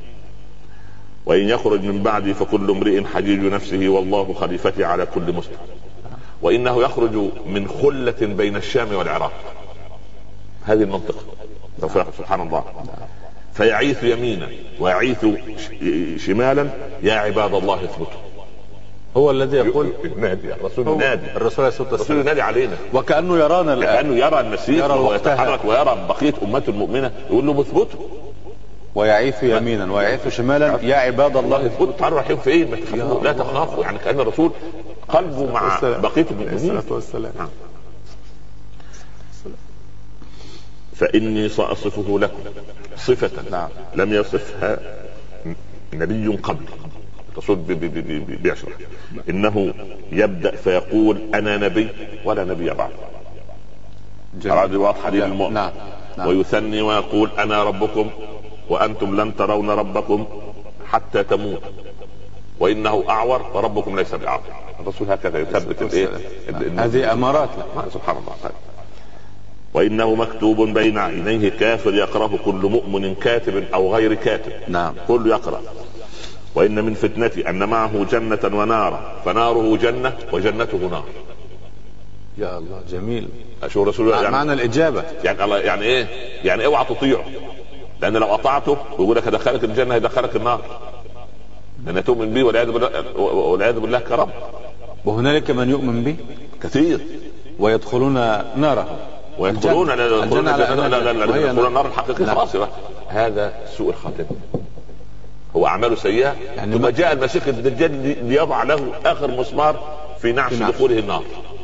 وإن يخرج من بعدي فكل امرئ حجيج نفسه والله خليفتي على كل مسلم. وإنه يخرج من خلة بين الشام والعراق، هذه المنطقة. سبحان الله. فيعيث يمينا ويعيث شمالا يا عباد الله اثبتوا. هو الذي يقول نادي الرسول، ينادي الرسول عليه الصلاة والسلام، ينادي علينا وكأنه يرانا الآن، كأنه يرى المسيح وهو يتحرك ويرى بقية أمته المؤمنة، يقول له اثبتوا. ويعيث يمينا ويعيث شمالا يا عباد الله اثبتوا. تعالوا رايحين فين؟ ما تخافوا، لا تخافوا. يعني كأن الرسول قلبه مع بقية المؤمنين. فإني سأصفه لكم صفة لم يصفها نبي قبل. الرسول بيشرح إنه يبدأ فيقول أنا نبي ولا نبي بعد. هذه واضحة للمؤمن. ويثني ويقول أنا ربكم وأنتم لن ترون ربكم حتى تموت وإنه أعور وربكم ليس بأعور. الرسول هكذا يثبت هذه أمارات. سبحان الله. وإنه مكتوب بين عينيه كافر يقرأه كل مؤمن كاتب أو غير كاتب. كل يقرأ. وإن من فتنتي أن معه جنة ونارا فناره جنة وجنته نار. يا الله جميل. شو رسول الله معنى الإجابة يعني الله يعني إيه؟ يعني اوعى تطيعه، لأن لو أطعته يقول لك هدخلك الجنة هيدخلك النار، لأن تؤمن به والعياذ بالله كرم. وهنالك من يؤمن به كثير ويدخلون ناره ويدخلون النار الحقيقية. خلاص هذا سوء الخاتمة، هو أعماله سيئة. يعني ثم جاء المسيح الدجال ليضع له آخر مسمار في نعش دخوله النار،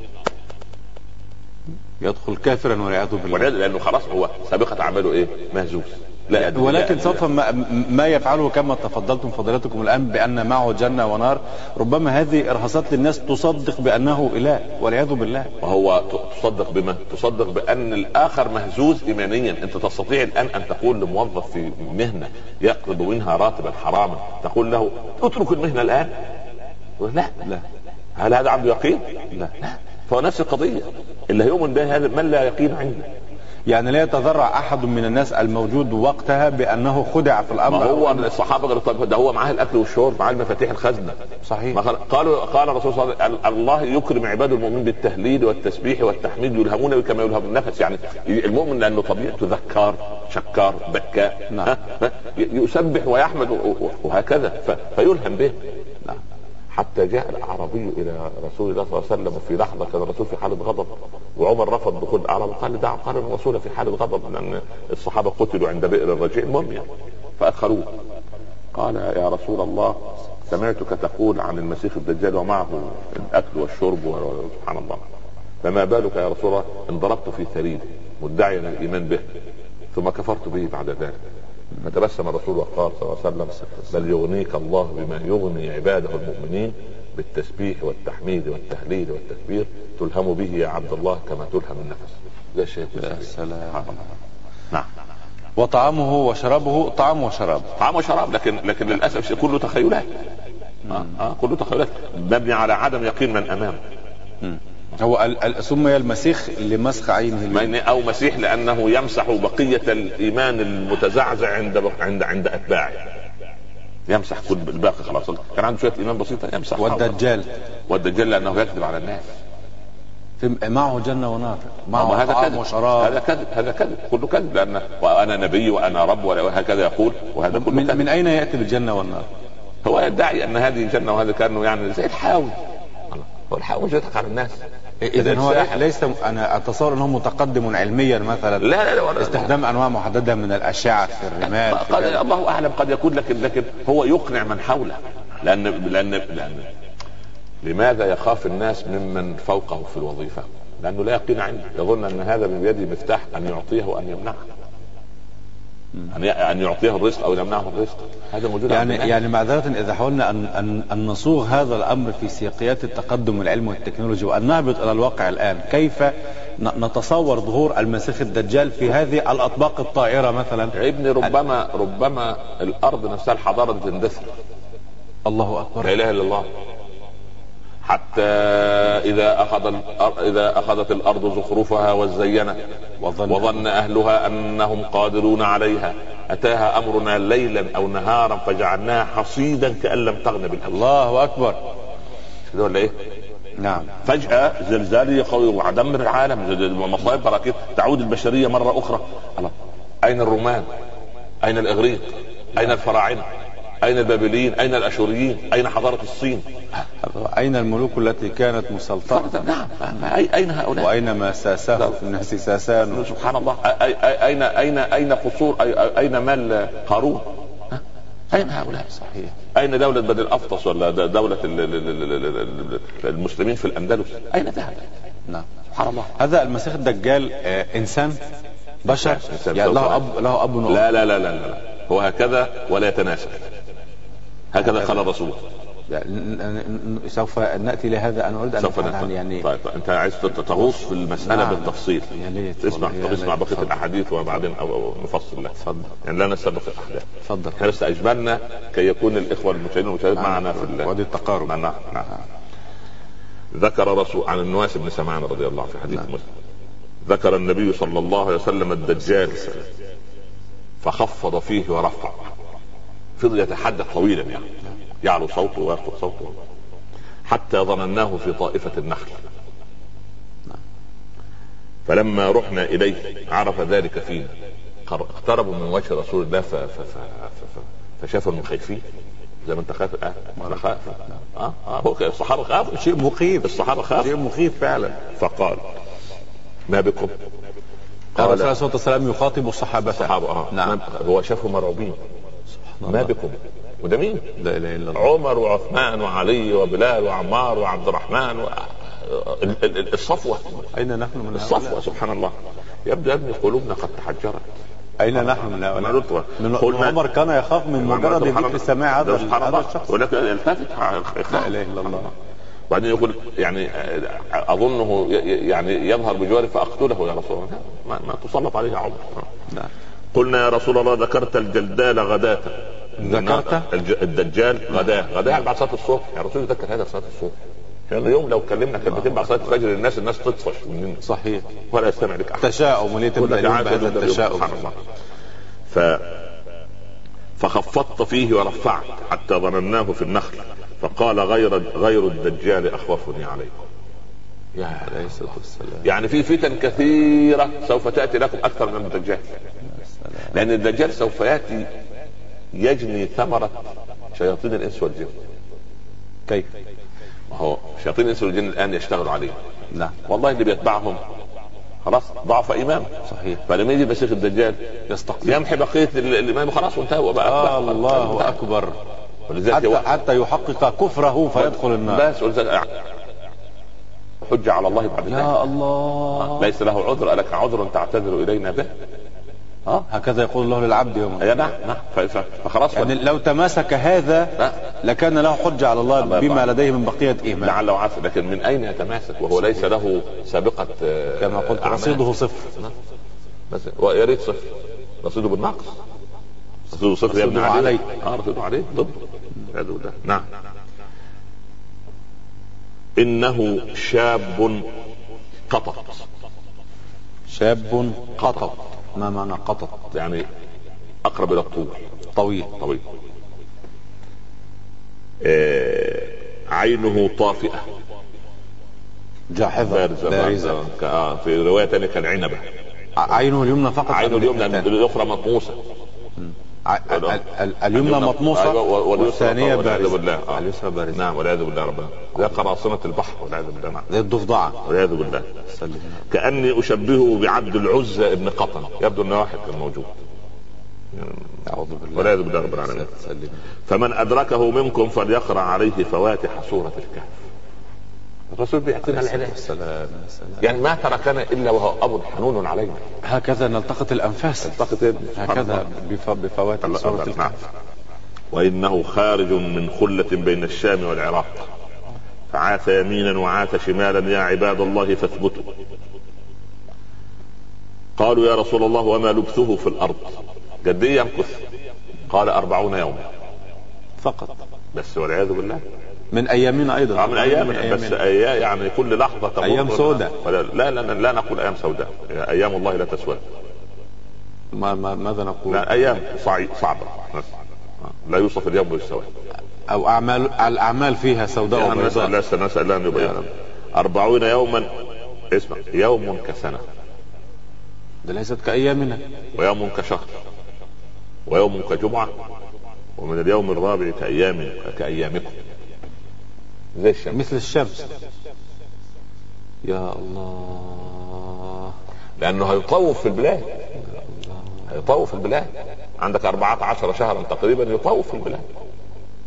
يدخل كافرا والعياذ بالله، لأنه خلاص هو سابقة أعماله إيه؟ مهزوز. ولكن سوف ما يفعله كما تفضلتم فضيلتكم الآن بأن معه جنة ونار، ربما هذه إرهاصات للناس تصدق بأنه إله والعياذ بالله. وهو تصدق بما تصدق بأن الآخر مهزوز إيمانيا. أنت تستطيع الآن أن تقول لموظف في مهنة يقبض منها راتبا حراما تقول له اترك المهنة الآن؟ لا. هل هذا عنده يقين؟ لا. فهو نفس القضية اللي هيؤمن به هذا من لا يقين عنده. يعني لا يتذرع أحد من الناس الموجود وقتها بأنه خدع في الأمر. ما هو الصحابة ده هو معاه الأكل والشرب، معاه المفاتيح الخزنة. صحيح. قال الرسول صلى الله عليه وسلم الله يكرم عباده المؤمنين بالتهليل والتسبيح والتحميد يلهمون كما يلهم النفس. يعني المؤمن لأنه طبيعته ذكار شكار بكاء يسبح ويحمد وهكذا فيلهم به. حتى جاء الأعرابي إلى رسول الله صلى الله عليه وسلم في لحظة كان الرسول في حالة غضب وعمر رفض دخول الأعرابي، قال الرسول في حالة غضب لأن الصحابة قتلوا عند بئر الرجيع المهم يعني. فأدخلوه قال يا رسول الله سمعتك تقول عن المسيح الدجال ومعه الأكل والشرب سبحان الله، فما بالك يا رسول الله ان ضربت في ثريد مدعيا الإيمان به ثم كفرت به بعد ذلك؟ فتبسم الرسول وقال صلى الله عليه وسلم بل يغنيك الله بما يغني عباده المؤمنين بالتسبيح والتحميد والتهليل والتكبير تلهم به يا عبد الله كما تلهم النفس. ده شيء. يا سلام. نعم. وطعامه وشرابه طعام وشراب لكن للأسف كله تخيلات. كله تخيلات مبني على عدم يقين من أمامه. هو سمي المسيح لمسخ عينه أو مسيح لأنه يمسح بقية الإيمان المتزعزع عند أتباعه، يمسح كل الباقي خلاص كان عنده شوية إيمان بسيطة يمسح. والدجال لأنه يكذب على الناس. معه جنة ونار معه طعام وشراب. هذا كذب كله كذب، لأن وأنا نبي وأنا رب وهكذا يقول، وهذا كله كذب. من أين يأتي الجنة والنار؟ هو يدعي أن هذه جنة وهذا كانوا يعني زي الحاوي. هو الحاوي مش يضحك على الناس. إذن هو ليس أنا أتصور أنه متقدم علميا مثلا. لا استخدام أنواع محددة من الأشعة في الرمال. الله أعلم قد يكون، لكن هو يقنع من حوله. لأن لماذا يخاف الناس ممن فوقه في الوظيفة؟ لأنه لا يقين عنده، يظن أن هذا بيده مفتاح أن يعطيه وأن يمنعه، أن يعطيه الرزق أو يمنعه الرزق. هذا موجود يعني معذرة إذا حاولنا أن نصوغ هذا الأمر في سياقيات التقدم العلمي والتكنولوجي وأن نهبط إلى الواقع الآن، كيف نتصور ظهور المسيح الدجال في هذه الأطباق الطائرة مثلا؟ يا ابني ربما الأرض نفسها الحضارة تندثر. الله أكبر. لا إله إلا الله. حتى إذا أخذت الأرض زخرفها وزينت وظن أهلها أنهم قادرون عليها أتاها أمرنا ليلا أو نهارا فجعلناها حصيدا كأن لم تغن بالأمس. الله أكبر. ده ولا إيه؟ نعم. فجأة زلزال قوي وعدمر العالم، مصائب براكين، تعود البشرية مرة أخرى. أين الرومان؟ أين الإغريق؟ أين الفراعنة؟ أين البابليين؟ أين الأشوريين؟ أين حضارة الصين؟ أين الملوك التي كانت مسلطنة؟ نعم. أين هؤلاء؟ وأين ما ساساه في الناس ساسان؟ سبحان الله. أين قصور؟ أين مال قارون؟ أين هؤلاء؟ صحيح. أين دولة بدر الأفطس ولا دولة المسلمين في الأندلس؟ أين ذهب؟ نعم. سبحان الله. هذا المسيح الدجال إنسان؟ بشر يعني له اب وأم. لا لا لا لا لا، هو هكذا ولا يتناسل، هكذا قال الرسول. سوف ناتي لهذا. انا اريد ان افهم عن يعني طيب انت عايز تغوص في المساله بالتفصيل، اسمع بقيه الاحاديث وبعدين او نفصل لك. تفضل. يعني لا نستبق الاحداث. تفضل. احنا بس اجملنا كي يكون الاخوه المشاهدين والمشاهدات معنا في وادي التقارب. نعم. ذكر رسول عن النواس بن سمعان رضي الله عنه في حديث مسلم، ذكر النبي صلى الله عليه وسلم الدجال فخفض فيه ورفع، فضل يتحدث طويلا يعني يعلو صوته ويخفض صوته حتى ظنناه في طائفة النخل، فلما رحنا إليه عرف ذلك فينا، اقتربوا من وجه رسول الله فشافوا من خايفين زي ما انت خايف الآن. أنا خايف. هو الصحابة خافوا، شيء مخيف، الصحابة خافوا، شيء مخيف فعلا. فقال ما بكم؟ قال الرسول عليه الصلاة والسلام يخاطب الصحابة. نعم. هو شافهم مرعوبين. ما بكم؟ وده مين؟ لا اله الا الله. عمر وعثمان وعلي وبلال وعمار وعبد الرحمن الصفوة. أين نحن من الصفوة؟ سبحان الله. يبدو أن قلوبنا قد تحجرت. أين نحن من هؤلاء؟ عمر كان يخاف من مجرد ذكر سماع هذا الشخص. ولكن يلتفت. لا اله الا الله. وبعدين يقول يعني أظنه يعني يظهر بجواري فأقتله يا رسول الله. ما تسلط عليه عمر. قلنا يا رسول الله ذكرت الجلدال غداة. ذكرت الدجال غداء بعد صلاة الصبح. يا رسول ذكر هذا صلاة الصبح. يعني اليوم لو كلمنا كلمتين بعد صلاة الفجر الناس تطفش مننا. صحيح. ولا يستمع لك أحد. تشاؤم وليتبدأ بهذا التشاؤم. فخفضت فيه ورفعت حتى ظنناه في النخل، فقال غير الدجال أخوفني عليكم. يا عليه الصلاة والسلام. يعني في فتن كثيرة سوف تأتي لكم أكثر من الدجال، لأن الدجال سوف يأتي يجني ثمرة شياطين الإنس والجن. كيف؟ هو شياطين الإنس والجن الآن يشتغلوا عليه. لا والله اللي بيتبعهم خلاص ضعف إيمان. صحيح. فلما يجي بشيخ الدجال يستقيم يمحي بقية الإمام خلاص وانتهى بقى. الله أكبر. حتى يحقق كفره فيدخل النار. بس حجة على الله بعد ذلك. يا الله. ليس له عذر، ألك عذر تعتذر إلينا به؟ هكذا يقول الله للعبد يوم نعم. فخلاص يعني لو تماسك هذا لكان له حجة على الله بما لديه من بقية إيمان. لعله وعسى. لكن من أين يتماسك وهو ليس له سابقة كما قلت رصيده صفر. بس ويا ريت صفر، رصيده بالنقص. رصيده صفر يبنى عليه. رصيده عليه ضده. نعم. إنه شاب قطط. شاب قطط. ما معنى قطط؟ يعني أقرب إلى الطول. طويل. عينه طافئة جاحظة بارزة. في رواية ثانية كان عنبة. عينه اليمنى فقط. عينه اليمنى، الأخرى مطموسة. اليمنى مطموسة والثانية بارزة. اليسرى بارزة. نعم والعياذ بالله. ربنا زي قراصنة البحر والعياذ بالله. نعم زي الضفدعة والعياذ بالله. كأني أشبهه بعبد العزى ابن قطن. يبدو أنه واحد كان موجود. أعوذ بالله والعياذ بالله رب العالمين. فمن أدركه منكم فليقرأ عليه فواتح سورة الكهف. الرسول بيعطينا العلاج. يعني ما تركنا إلا وهو أب حنون علينا. هكذا نلتقط الأنفاس. هكذا بفواتح سورة الكهف. وإنه خارج من خلة بين الشام والعراق، فعاث يمينا وعاث شمالا. يا عباد الله فاثبتوا. قالوا يا رسول الله وما لبثه في الأرض؟ قد ايه يمكث؟ قال 40 يوما فقط. بس والعياذ بالله. من أيامنا أيضا. من أيامنا. بس يعني كل لحظة تمر أيام سوداء. لا نقول أيام سوداء. أيام الله لا تسود. ماذا نقول؟ لا أيام صعبة لا يوصف اليوم بالسواد. أو الأعمال فيها سوداء وبيضاء. لا نسأل الله أن يبين. 40 يوما. اسمع، يوم كسنة. ده ليست كأيامنا. ويوم كشهر، ويوم كجمعة، ومن اليوم الرابع كأيامكم. زي الشمس. مثل الشمس. يا الله. لأنه هيطوف في البلاد. هيطوف في البلاد. عندك 14 شهرا تقريبا يطوف في البلاد،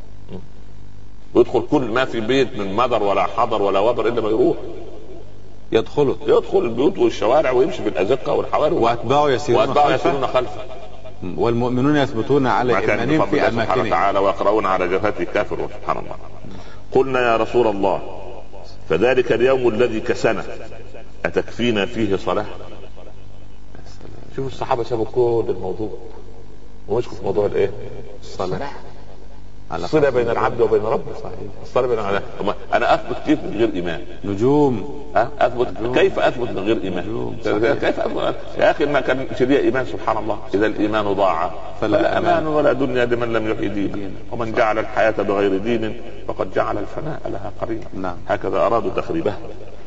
ويدخل كل ما في بيت من مدر ولا حضر ولا وبر إلا ما يروح. يدخل البيوت والشوارع ويمشي في الازقه والحواري واتباعه يسيرون خلفه والمؤمنون يثبتون على ايمانهم في اماكنهم تعالى ويقرؤون على جبهته الكافر. سبحان الله. قلنا يا رسول الله فذلك اليوم الذي كسنا أتكفينا فيه صلاة؟ شوفوا الصحابة سابوا كل الموضوع ومسكوا في موضوع الايه؟ الصلاة. الصلة بين العبد وبين ربه. صحيح. الصلة بين العبد. انا اثبت كيف من غير ايمان؟ نجوم. اثبت نجوم. كيف اثبت من غير ايمان؟ كيف اثبت يا اخي؟ ما كان شريع ايمان. سبحان الله. اذا الايمان ضاع فلا امان ولا دنيا لمن لم يحيي دينه، ومن جعل الحياة بغير دين فقد جعل الفناء لها قرينا. نعم. هكذا ارادوا تخريبها.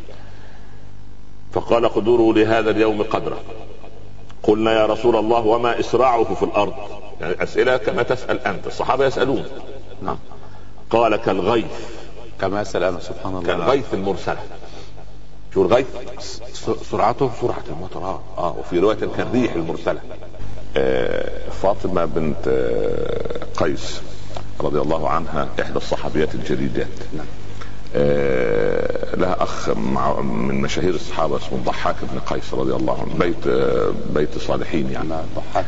فقال قدروا لهذا اليوم قدره. قلنا يا رسول الله وما إسراعه في الأرض؟ يعني أسئلة كما تسأل أنت، الصحابة يسألون. نعم. قال كالغيث، كما يسأل أنا. سبحان الله. كالغيث المرسلة. شو الغيث؟ سرعته سرعة المطر. وفي رواية كالريح المرسلة. فاطمة بنت قيس رضي الله عنها إحدى الصحابيات الجليلات. نعم. لها اخ من مشاهير الصحابه اسمه الضحاك بن قيس رضي الله عنه، بيت صالحين يعني. الضحاك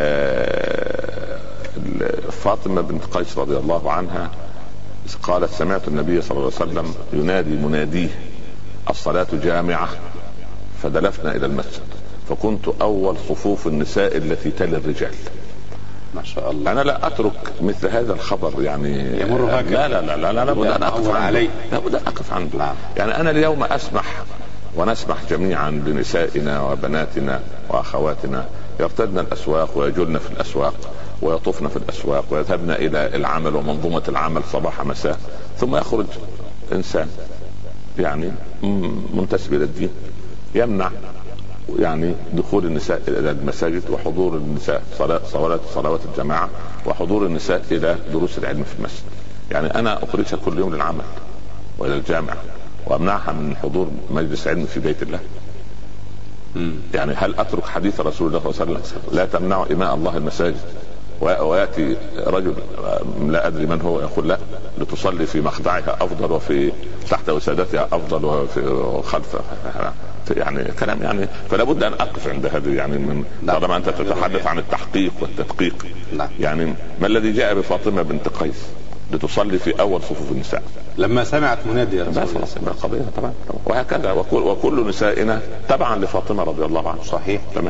فاطمه بنت قيس رضي الله عنها قالت سمعت النبي صلى الله عليه وسلم ينادي مناديه الصلاه جامعه، فدلفنا الى المسجد فكنت اول صفوف النساء التي تلي الرجال. ما شاء الله. أنا لا أترك مثل هذا الخبر يعني يمر هكذا. لا لابد أن أقف عنده. لابد أن أقف عنده. نعم. يعني أنا اليوم أسمح ونسمح جميعا لنسائنا وبناتنا وأخواتنا يرتدن الأسواق ويجلن في الأسواق ويطفن في الأسواق ويذهبن إلى العمل ومنظومة العمل صباح مساء، ثم يخرج إنسان يعني منتسب إلى الدين يمنع يعني دخول النساء الى المساجد وحضور النساء صلوات الجماعة وحضور النساء الى دروس العلم في المسجد. يعني انا اخرجها كل يوم للعمل والى الجامعة وامنعها من حضور مجلس علم في بيت الله. يعني هل اترك حديث رسول الله صلى الله عليه وسلم لا تمنعوا اماء الله المساجد وياتي رجل لا ادري من هو يقول لا لتصلي في مخدعها افضل وفي تحت وسادتها افضل وفي خلف، يعني كلام يعني. فلا بد ان اقف عند هذه يعني من طالما انت تتحدث عن التحقيق والتدقيق. يعني ما الذي جاء بفاطمة بنت قيس لتصلي في اول صفوف النساء لما سمعت منادي رسول الله؟ قضية طبعا. وهكذا وكل نسائنا تبعا لفاطمة رضي الله عنها. صحيح. تمام.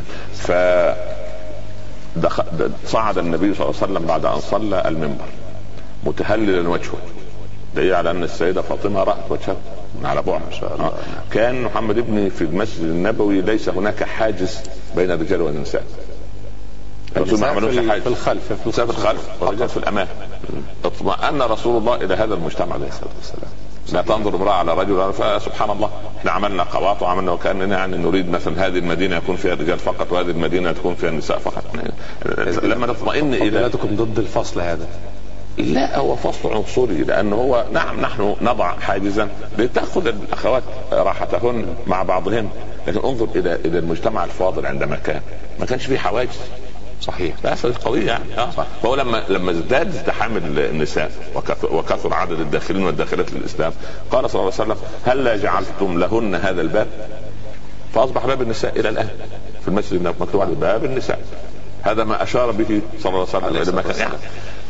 صعد النبي صلى الله عليه وسلم بعد ان صلى المنبر متهللا وجهه، دليل على ان السيدة فاطمة رأت وجهه على بعد. ما شاء الله. كان محمد ابني في المسجد النبوي ليس هناك حاجز بين الرجال والنساء. الرسول ما عملوش حاجز في الخلف، في الخلف والرجال في الامام. اطمأن رسول الله الى هذا المجتمع عليه الصلاة والسلام. لا تنظر امرأة على رجل. فسبحان الله احنا عملنا قواط وعملنا وكأننا يعني نريد مثلا هذه المدينة يكون فيها الرجال فقط وهذه المدينة تكون فيها النساء فقط. لما نطمئن الى ضد الفصل هذا. لا هو فصل عنصري، لانه هو نعم نحن نضع حاجزا لتأخذ الاخوات راحتهن مع بعضهن، لكن انظر الى المجتمع الفاضل عندما ما كانش فيه حواجز. صحيح. بس القضية يعني فهو لما ازداد ازدحام النساء وكثر عدد الداخلين والداخلات للإسلام قال صلى الله عليه وسلم هل جعلتم لهن هذا الباب؟ فأصبح باب النساء إلى الآن في المسجد مكتوب على باب النساء. هذا ما أشار به صلى الله عليه وسلم إلى مكان يعني.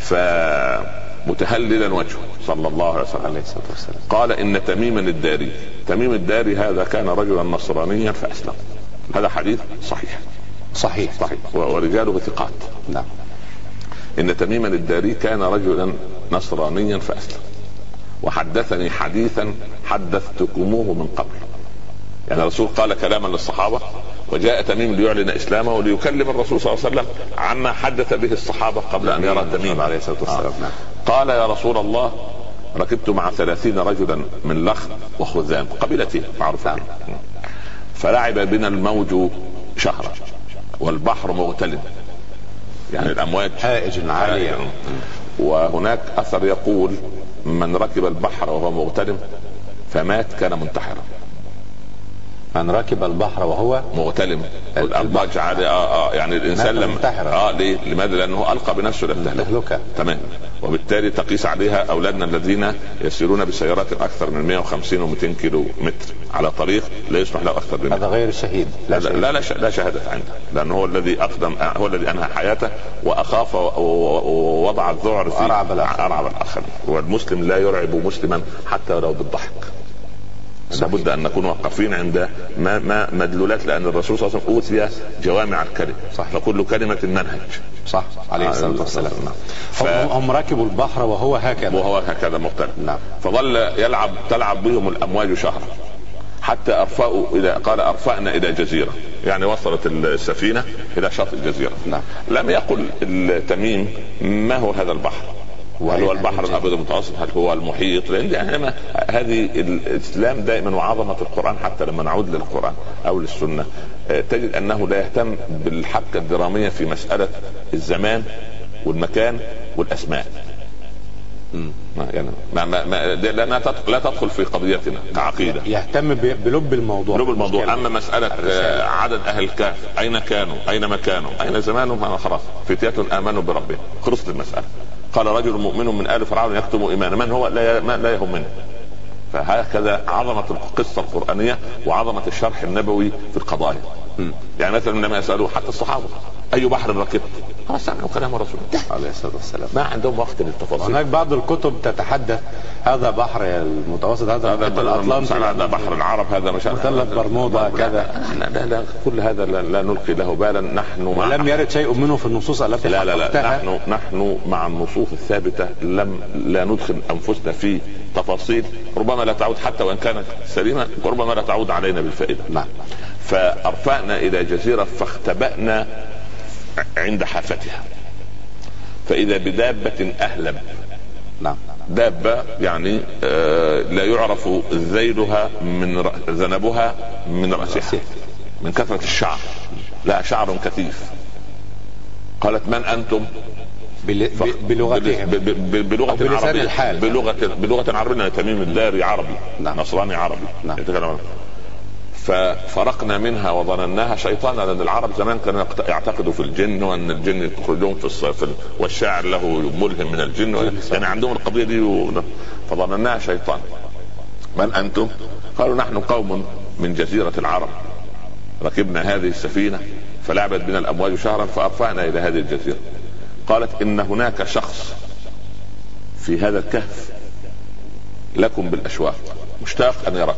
فمتهللا وجهه صلى الله عليه وسلم قال إن تميم الداري هذا كان رجلا نصرانيا فأسلم. هذا حديث صحيح ورجاله ثقات. نعم. إن تميما الداري كان رجلا نصرانيا فأسلم وحدثني حديثا حدثتكموه من قبل. يعني الرسول قال كلاما للصحابة وجاء تميم ليعلن إسلامه وليكلم الرسول صلى الله عليه وسلم عما حدث به الصحابة قبل أن يرى تميم عليه الصلاة والسلام. قال يا رسول الله ركبت مع 30 رجلا من لخ وخذام قبيلتي معروفة فلعب بنا الموج شهرا والبحر مغتلم، يعني الأمواج هائج عالية. وهناك أثر يقول من ركب البحر وهو مغتلم فمات كان منتحرا. من ركب البحر وهو مغتلم الأمواج عالية يعني الإنسان لما ليه؟ لماذا؟ لأنه ألقى بنفسه للتهلكة. تمام. وبالتالي تقيس عليها اولادنا الذين يسيرون بسيارات اكثر من 150 و200 كيلو متر على طريق لا يسمح له اكثر من هذا غير الشهيد. لا شهادة عنده، لانه هو الذي اقدم، هو الذي انهى حياته واخاف ووضع الذعر في ارعب الاخرين. والمسلم لا يرعب مسلما حتى لو بالضحك. لابد ان نكون واقفين عند ما مدلولات، لان الرسول صلى الله عليه وسلم اوتي جوامع الكلم، فكل كلمه منهج. صح عليه الصلاه والسلام. هم ركبوا البحر وهو هكذا مقترب. نعم. فظل تلعب بهم الامواج شهرا حتى ارفأنا الى جزيره، يعني وصلت السفينه الى شاطئ الجزيره. نعم. لم يقل التميم ما هو هذا البحر، هل هو البحر الابيض المتوسط، هل هو المحيط، لان هذه الاسلام دائما وعظمه القران. حتى لما نعود للقران او للسنه تجد انه لا يهتم بالحبكه الدراميه في مساله الزمان والمكان والاسماء. يعني لا تدخل في قضيتنا كعقيده، يهتم بلب الموضوع. اما مساله عدد اهل الكهف، اين كانوا، اين مكانوا، اين زمانهم، خلاص فتية امنوا بربهم، خلصت المساله. قال رجل مؤمن من آل فرعون يكتم إيمانه، من هو؟ لا يهمني. فهكذا عظمة القصة القرآنية وعظمة الشرح النبوي في القضايا. يعني مثلا لما يسألوه حتى الصحابة أي بحر ركبت، خلاص سمعوا كلام الرسول عليه الصلاة والسلام، ما عندهم وقت للتفاصيل. هناك بعض الكتب تتحدث هذا بحر المتوسط، هذا الأطلنطي، هذا بحر العرب، هذا مثلث برمودا كذا. لا كل هذا لا نلقي له بالا. نحن ولم يرد شيء منه في النصوص التي لا نحن مع النصوص الثابتة لا ندخل أنفسنا في تفاصيل ربما لا تعود حتى وإن كانت سليمة، وربما لا تعود علينا بالفائدة. نعم. فأرفعنا إلى جزيرة فاختبأنا عند حافتها فإذا بدابة أهلب. نعم. دابة يعني لا يعرف ذيلها من ذنبها من رأسها من كثرة الشعر، لا شعر كثيف. قالت من أنتم؟ بلغتهم، بلغة عربية، بلغة عربية. تميم الداري عربي. نعم. نصراني عربي. نعم. يتكلم. ففرقنا منها وظنناها شيطانا، لأن العرب زمان كانوا يعتقدوا في الجن، وأن الجن يدخلون في الصيف، والشاعر له ملهم من الجن، يعني عندهم القضية دي. فظنناها شيطان. من أنتم؟ قالوا نحن قوم من جزيرة العرب ركبنا هذه السفينة فلعبت بنا الأمواج شهرا فأرفعنا إلى هذه الجزيرة. قالت إن هناك شخص في هذا الكهف لكم بالأشواق مشتاق أن يراكم.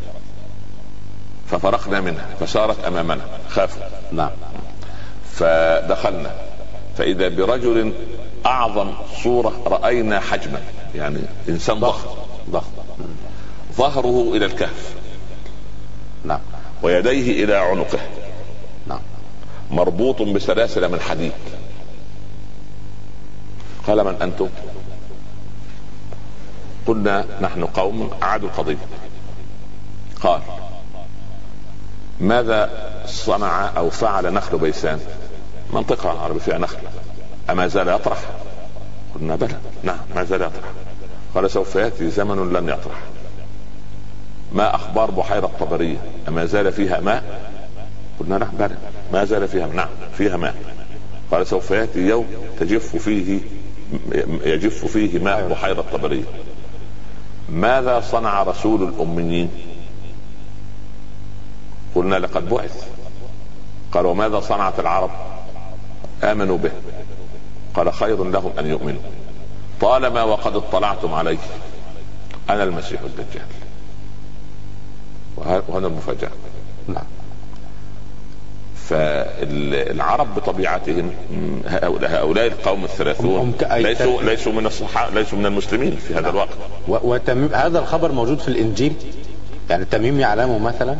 ففرقنا منها فسارت أمامنا، خافوا. نعم. فدخلنا فإذا برجل أعظم صورة رأينا حجما، يعني إنسان ضخم ظهره إلى الكهف. نعم. ويديه إلى عنقه. نعم. مربوط بسلاسل من حديد. قال من أنتم؟ قلنا نحن قوم أعادوا القضية. قال ماذا صنع أو فعل نخل بيسان؟ منطقة عربية فيها نخل، أما زال يطرح؟ قلنا بلى، نعم ما زال يطرح. قال سوف يأتي زمن لن يطرح. ما أخبار بحيرة طبرية؟ أما زال فيها ماء؟ قلنا نعم بلى ما زال فيها، نعم فيها ماء. قال سوف يأتي يوم يجف فيه ماء بحيرة طبرية. ماذا صنع رسول الأميين؟ قلنا لقد بعث. قال وماذا صنعت العرب؟ آمنوا به. قال خير لهم أن يؤمنوا طالما وقد اطلعتم عليه أنا المسيح الدجال. وهنا المفاجأة. نعم. فالعرب بطبيعتهم هؤلاء القوم الثلاثون ليسوا من الصحابة، ليسوا من المسلمين في هذا الوقت. وتميم هذا الخبر موجود في الإنجيل، يعني تميم يعلمه مثلا.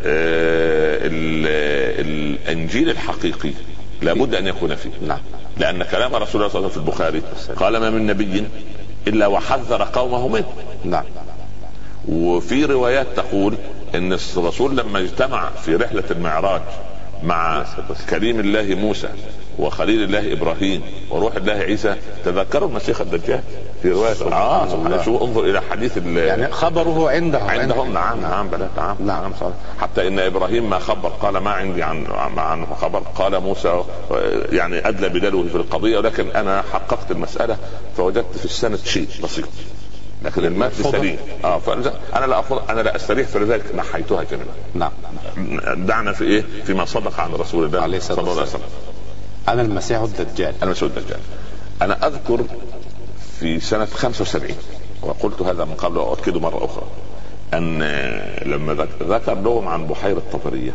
الانجيل الحقيقي لابد ان يكون فيه. نعم. لان كلام رسول الله صلى الله عليه وسلم في البخاري قال ما من نبي الا وحذر قومه منه. نعم. وفي روايات تقول ان الرسول لما اجتمع في رحلة المعراج مع كريم الله موسى وخليل الله ابراهيم وروح الله عيسى، تذكروا المسيح الدجال في روايه سبحان شو انظر الى حديث يعني خبره عندهم. نعم صحيح. حتى ان ابراهيم ما خبر قال ما عندي عنه خبر، قال موسى يعني ادلى بدلوه في القضيه، ولكن انا حققت المساله فوجدت في السند شيء بسيط لكن المتن سليم. انا لا استريح، فلذلك نحيتها كلمه. نعم. دعنا في ايه؟ فيما صدق عن رسول الله عليه الصلاه والسلام. انا المسيح الدجال. انا اذكر في سنه 75، وقلت هذا من قبل واؤكده مره اخرى، ان لما ذكر لهم عن بحيره طبريه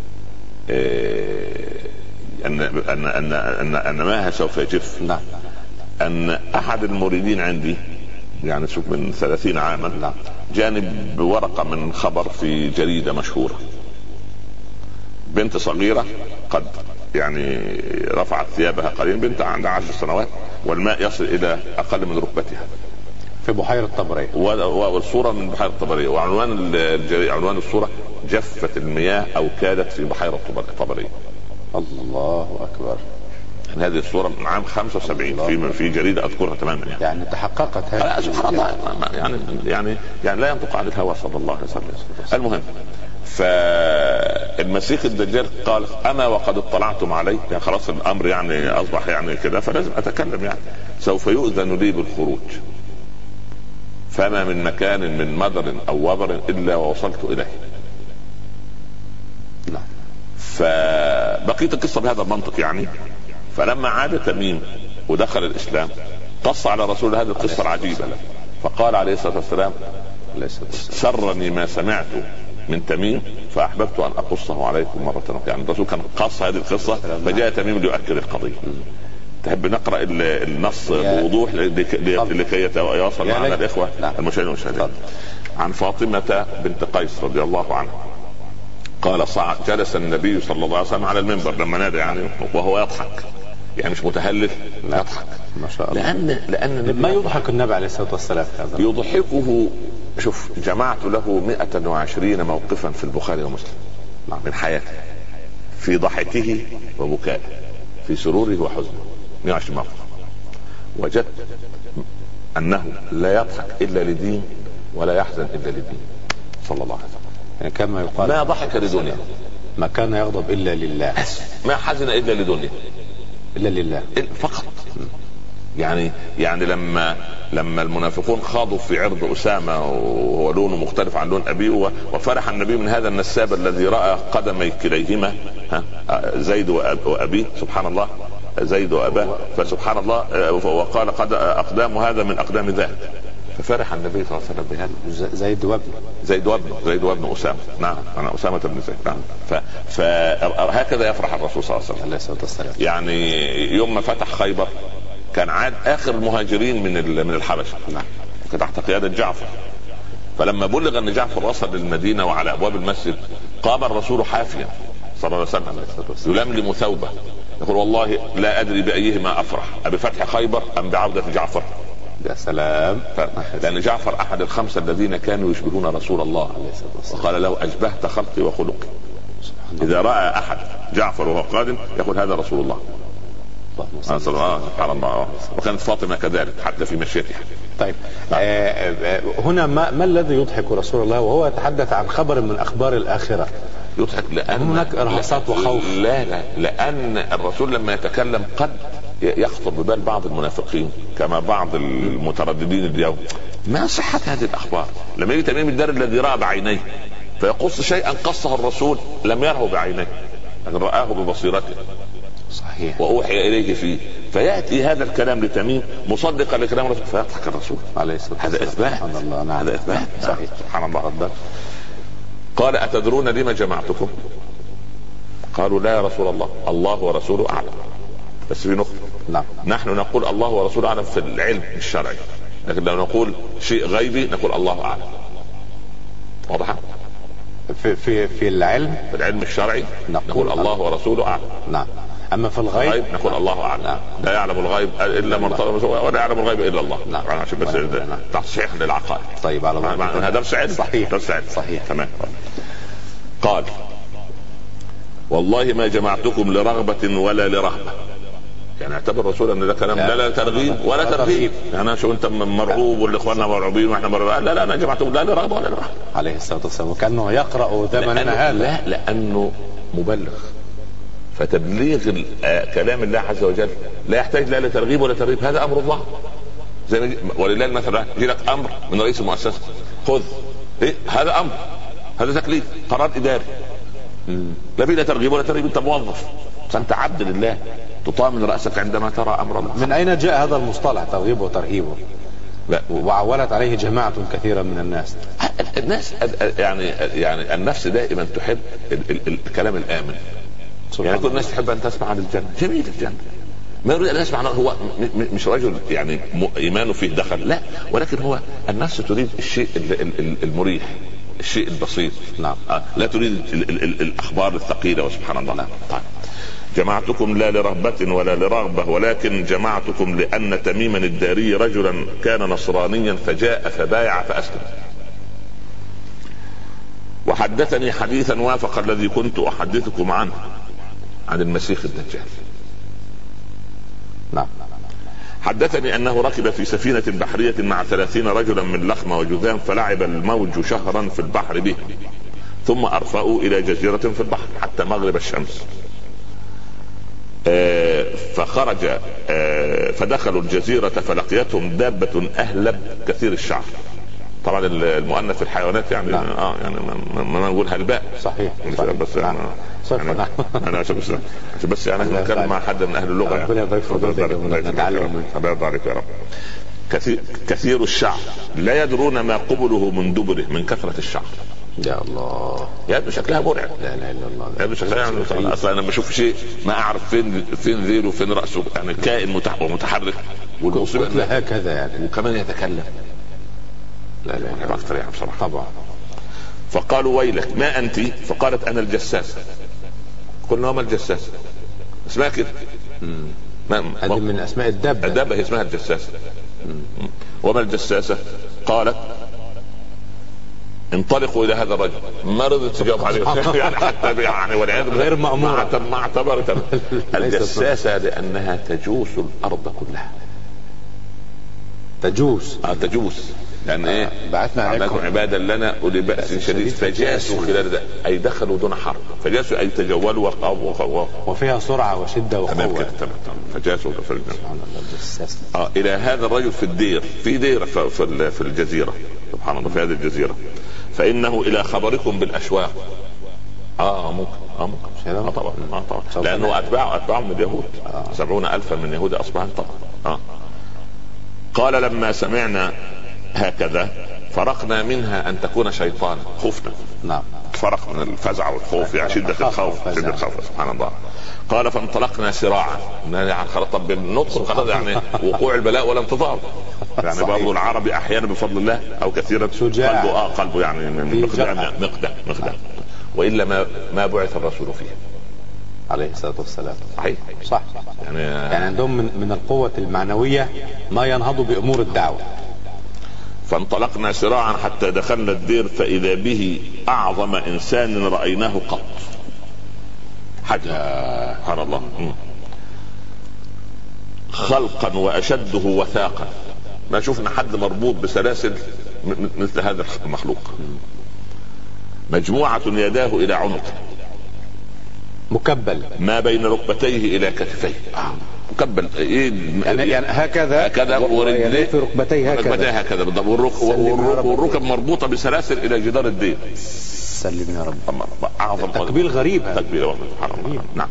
ان ماها سوف يجف. نعم. ان احد المريدين عندي يعني شوف من 30 عاما جانب بورقة من خبر في جريدة مشهورة، بنت صغيرة قد يعني رفعت ثيابها قليلا، بنت عندها 10 سنوات والماء يصل إلى أقل من ركبتها في بحيرة طبرية، والصورة من بحيرة طبرية، وعنوان الصورة جفت المياه أو كادت في بحيرة طبرية. الله أكبر. هذه الصورة من عام 75 في جريدة أذكرها تماما يعني تحققت هذه. سبحان الله يعني لا ينطق عن الهوى صلى الله عليه وسلم. المهم، فالمسيح الدجال قال أما وقد اطلعتم عليه، يعني خلاص الأمر يعني أصبح يعني كذا فلازم أتكلم، يعني سوف يؤذن لي بالخروج، فما من مكان من مدر أو وبر إلا ووصلت إليه. نعم. فبقيت القصة بهذا المنطق يعني. فلما عاد تميم ودخل الإسلام قص على رسول هذه القصة العجيبة، فقال عليه الصلاة والسلام سرني ما سمعت من تميم فأحببت أن أقصه عليكم مرة أخرى. يعني الرسول كان قص هذه القصة فجاء تميم ليؤكد القضية. تحب نقرأ النص بوضوح لكي يوصل معنا الإخوة المشاهدين والمشاهدات. عن فاطمة بنت قيس رضي الله عنها قال جلس النبي صلى الله عليه وسلم على المنبر لما نادى يعني وهو يضحك، يعني مش متهلل، لا يضحك ما شاء الله. لأن ما يضحك النبي عليه الصلاة والسلام هذا يضحكه. شوف جمعت له 120 موقفا في البخاري ومسلم من حياته، في ضحكه وبكائه، في سروره وحزنه، 120 موقف. وجدت أنه لا يضحك إلا لدين ولا يحزن إلا لدين صلى الله عليه وسلم. يعني كما يقال ما ضحك لدنيا، ما كان يغضب إلا لله، ما حزن إلا لدنيا، إلا لله فقط. يعني لما المنافقون خاضوا في عرض أسامة وهو لونه مختلف عن لون أبيه، وفرح النبي من هذا النساب الذي رأى قدمي كليهما زيد وأبيه، سبحان الله، زيد وأباه، فسبحان الله، وقال قد أقدام هذا من أقدام ذاك، ففرح النبي صلى الله عليه وسلم بهذا. زيد وابن أسامة. نعم أنا أسامة بن زيد. نعم. فهكذا يفرح الرسول صلى الله عليه وسلم. يعني يوم ما فتح خيبر كان عاد آخر المهاجرين من الحبشة، تحت قيادة جعفر. فلما بلغ أن جعفر وصل للمدينة وعلى أبواب المسجد قام الرسول حافيا صلى الله عليه وسلم يلملم ثوبه يقول والله لا أدري بأيهما أفرح، أبفتح خيبر أم بعودة جعفر. يا سلام. لأن جعفر أحد الخمسة الذين كانوا يشبهون رسول الله، وقال له أشبهت خلقي وخلقي. إذا رأى أحد جعفر وهو قادم يقول هذا رسول الله. وكانت فاطمة كذلك حتى في مشيتها. طيب هنا ما الذي يضحك رسول الله وهو يتحدث عن خبر من أخبار الآخرة؟ يضحك لأن هناك إرهاصات وخوف. لا لأن الرسول لما يتكلم قد يخطر ببال بعض المنافقين كما بعض المترددين اليوم ما صحة هذه الأخبار. لما يجي تميم الدار الذي رأى بعينيه فيقص شيئا قصه الرسول لم يره بعينيه لكن رآه ببصيرته، صحيح، وأوحي إليه فيه، فيأتي هذا الكلام لتميم مصدقا لكلام الرسول فيضحك الرسول عليه الصلاة والسلام. هذا إثبات. هذا إثبات. صحيح. سبحان الله. قال أتدرون لما جمعتكم؟ قالوا لا يا رسول الله، الله ورسوله أعلم. بس في نقطة، نحن نقول الله ورسوله أعلم في العلم الشرعي، لكن لو نقول شيء غيبي نقول الله أعلم. واضح؟ في العلم، في العلم الشرعي نقول الله ورسوله أعلم. نعم. أما في الغيب نقول الله أعلم. لا يعلم الغيب إلا من ارتضى ولا يعلم الغيب إلا الله. عشان بس تصحيح للعقائد. طيب على هذا درس علم. صحيح. درس علم. صحيح. تمام. قال والله ما جمعتكم لرغبة ولا لرهبة. يعني اعتبر الرسول ان ده كلام لا ترغيب ولا ترهيب. يعني شو انت مرغوب والاخواننا مرعوبين واحنا مرعوبين؟ لا انا جمعتكم لا لرغبة ولا لرهبة عليه الصلاة والسلام. وكأنه يقرأ زمننا هذا. لا لانه مبلغ، فتبليغ كلام الله عز وجل لا يحتاج لا لترغيب ولا ترهيب. هذا امر الله. زي ولله المثل، يجي لك امر من رئيس المؤسسة خذ، إيه؟ هذا امر، هذا تكليف، قرار اداري، لا فيه لا ترغيب ولا ترهيب. انت موظف، فانت عبد لله، تطامن رأسك عندما ترى امر الله. من اين جاء هذا المصطلح ترغيب وترهيب؟ وعولت عليه جماعة كثيرة من الناس. يعني النفس دائما تحب الكلام الآمن. يعني كل الناس تحب ان تسمع عن الجنة، جميل الجنة، ما يريد ان يسمع. هو مش رجل يعني ايمانه فيه دخل، لا، ولكن هو النفس تريد الشيء المريح، الشيء البسيط. نعم. لا تريد الاخبار الثقيلة. وسبحان الله. نعم. طيب. جمعتكم لا لرهبة ولا لرغبة ولكن جمعتكم لأن تميما الداري رجلا كان نصرانيا فجاء فبايع فأسلم. وحدثني حديثا وافق الذي كنت أحدثكم عنه عن المسيح الدجال. نعم. حدثني أنه ركب في سفينة بحرية مع 30 رجلا من لخم وجذام، فلعب الموج شهرا في البحر به، ثم أرفأوا إلى جزيرة في البحر حتى مغرب الشمس. فخرج فدخلوا الجزيرة فلقيتهم دابة أهلب كثير الشعر. طبعا المؤنث في الحيوانات يعني يعني ما نقول هلباء. صحيح. بس يعني انا عشان بس يعني نتكلم مع حد من اهل اللغة. ربنا يبارك فيك، نتعلم. الله يرضى عليك يا رب. كثير الشعر لا يدرون ما قبله من دبره من كثرة الشعر. يا الله، يا شكلها مرعب. لا اله الا الله. يا شكلها يعني اصلا انا بشوف شيء ما اعرف فين ذيله وفين راسه. يعني كائن ومتحرك والمصيبه هكذا يعني، وكمان يتكلم. لا اكثر يعني بصراحه. طبعا. فقالوا ويلك ما انت؟ فقالت انا الجساسه. قلنا ما الجساسه؟ اسمها كده. هذه من اسماء الدابه. الدابه هي اسمها الجساسه. وما الجساسه؟ قالت انطلقوا الى هذا الرجل. ما رضت تجاوب عليه يعني حتى يعني والعياذ بالله غير مأمورة. ما اعتبرت الجساسة لانها تجوس الارض كلها. تجوس لان ايه؟ بعثنا عليكم عبادا لنا اولي باس شديد فجاسوا خلال ده، اي دخلوا دون حرب. فجاسوا اي تجولوا وفيها سرعه وشده وقوه. فجاسوا الى هذا الرجل في الدير، في دير في الجزيره. سبحان الله. في هذه الجزيره فانه الى خبركم بالاشواق. ممكن طبعا. لانه اتباعه من اليهود. 70,000 من يهود اصبحان طبعا. قال لما سمعنا هكذا فرقنا منها ان تكون شيطانا. خفنا. نعم. فرق من الفزع والخوف، يعني شدة الخوف. سبحان الله. قال فانطلقنا سراعا. يعني طب النطق خلاص، يعني وقوع البلاء ولا انتظار. يعني برضو العربي احيانا بفضل الله او كثيرا قلبه يعني مقدم. والا ما بعث الرسول فيه عليه الصلاة والسلام. صح. يعني عندهم من القوة المعنوية ما ينهض بأمور الدعوة. فانطلقنا سراعا حتى دخلنا الدير فإذا به أعظم إنسان رأيناه قط. حجم سبحان الله. خلقا وأشده وثاقا. ما شفنا حد مربوط بسلاسل مثل هذا المخلوق. مجموعة يداه إلى عنقه، مكبل ما بين ركبتيه إلى كتفيه. مكبل يعني هكذا ورجليه في ركبتيه هكذا بالضبط. والركب مربوطة بسلاسل إلى جدار الدير. سلم يا رب. أعظم تكبيل غريب هذا. تكبيل والله سبحان الله. نعم.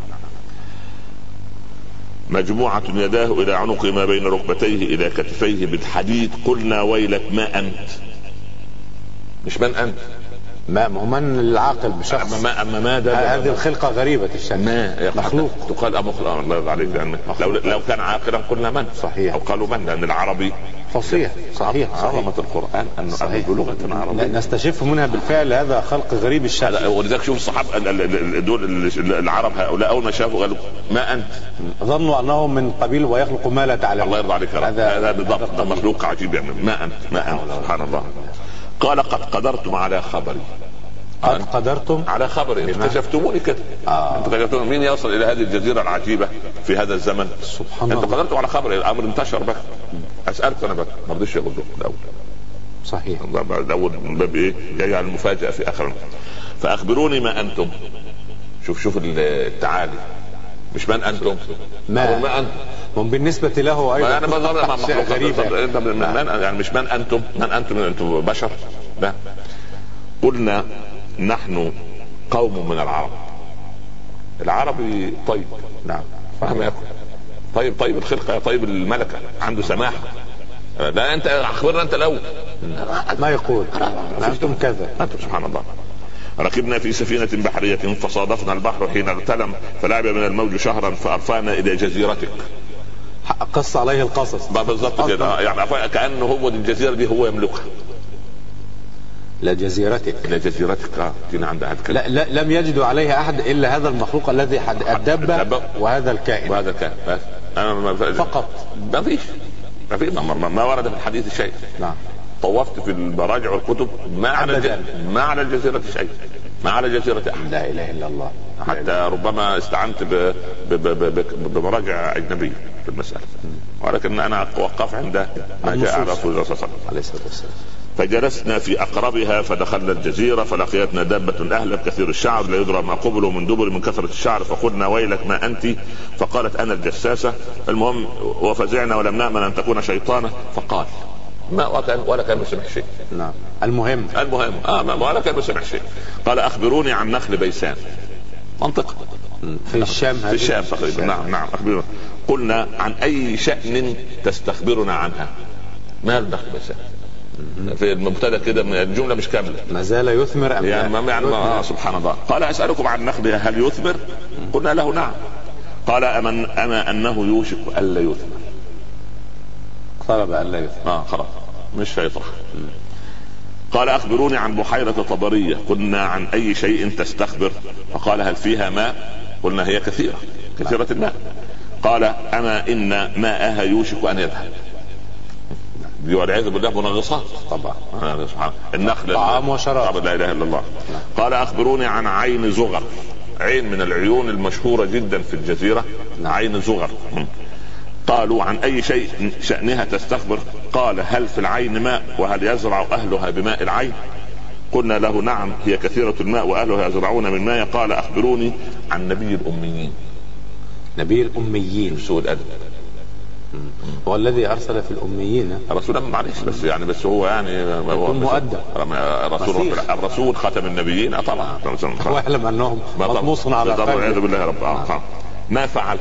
مجموعة يداه إلى عنقه ما بين ركبتيه إلى كتفيه بالحديد. قلنا ويلك ما أنت. مش من أنت، ما هو من العاقل بشخص. ما ده هذه الخلقة غريبة الشكل. مخلوق. تقال مخلوق. الله يرضى عليك. لأن لو كان عاقلا قلنا من. صحيح. أو قالوا من، لأن العربي فصيح. صحيح. عظمة القرآن أنه بلغة عربية نستشف منها بالفعل هذا خلق غريب الشكل. ولذلك شوف الصحابة دول العرب هؤلاء أول ما شافوا قالوا ما أنت، ظنوا أنه من قبيل ويخلق ما لا تعلم. الله يرضى عليك. هذا بالضبط مخلوق عجيب. يعني ما أنت سبحان الله. قال قد قدرتم على خبري. قد قدرتم على خبر اكتشفتموني كده. انتوا اكتشفتم مين يصل الى هذه الجزيره العجيبه في هذا الزمن؟ سبحان الله. انتوا قدرتم على خبر، الامر انتشر بقى. اسالك انا بقى، ما رضيش يقول لكم الاول. صحيح. الاول من باب ايه؟ جاي على المفاجاه في اخر. فاخبروني ما انتم. شوف التعالي، مش من انتم، ما انتم بالنسبه له ايضا انا غريبه. يعني مش من انتم، انتم بشر. لا، قلنا نحن قوم من العرب. العربي طيب، نعم، فهم ياكل طيب الخلقه، طيب الملكه، عنده سماحه. لا انت اخبرنا انت الاول. ما يقول انتم كذا. انتم سبحان الله. ركبنا في سفينة بحرية فصادفنا البحر حين اغتلم فلعب من الموج شهرا فأرفعنا إلى جزيرتك. قص عليه القصص بالضبط كده، يعني كأنه هو الجزيرة دي هو يملكها. لجزيرتك جينا عند أحد لا لم يجدوا عليها أحد إلا هذا المخلوق الذي الدبة وهذا الكائن بس. أنا فقط ما فيش ما ورد في الحديث شيء. نعم. طوفت في المراجع والكتب ما على الجزيرة شيء، ما على جزيرة أحد. لا إله إلا الله. حتى ربما استعنت بمراجع أجنبية في المسألة، ولكن أنا وقف عند ما جاء على رسول الله صلى الله عليه وسلم. فجلسنا في أقربها فدخلنا الجزيرة فلقيتنا دابة أهلب كثير الشعر لا يدرى ما قبل من دبر من كثرة الشعر فقلنا ويلك ما أنت؟ فقالت أنا الجساسة. المهم وفزعنا ولم نأمن أن تكون شيطانة. فقال ما ولا كان مسمع شيء. نعم. المهم ولا كان مسمع شيء. قال أخبروني عن نخل بيسان، منطقة في الشام تقريبا. نعم أخبرنا. قلنا عن أي شأن تستخبرنا عنها؟ ما النخل بيسان؟ في المبتدا كده الجمله مش كامله، ما زال يثمر أم يعني سبحان الله. قال اسالكم عن نخلها هل يثمر؟ قلنا له نعم. قال اما انه يوشك الا يثمر. طلب الا يثمر. خلاص مش هيطرح. قال اخبروني عن بحيره طبريه. قلنا عن اي شيء تستخبر؟ فقال هل فيها ماء؟ قلنا هي كثيره الماء. قال اما ان ماءها يوشك ان يذهب. والعياذ بالله منغصات طبعا. النخل طعام وشراب. لا اله الا الله. قال اخبروني عن عين زغر. عين من العيون المشهوره جدا في الجزيره. عين زغر. قالوا عن اي شيء شأنها تستخبر؟ قال هل في العين ماء وهل يزرع اهلها بماء العين؟ قلنا له نعم هي كثيره الماء واهلها يزرعون من ماء. قال اخبروني عن نبي الاميين. نبي الاميين سوء الادب. هو الذي ارسل في الاميين رسولا، معلش بس هو يعني مؤدب الرسول خاتم النبيين طبعا. واعلم انهم مطموس على قلبه والعياذ بالله رب. ما فعل؟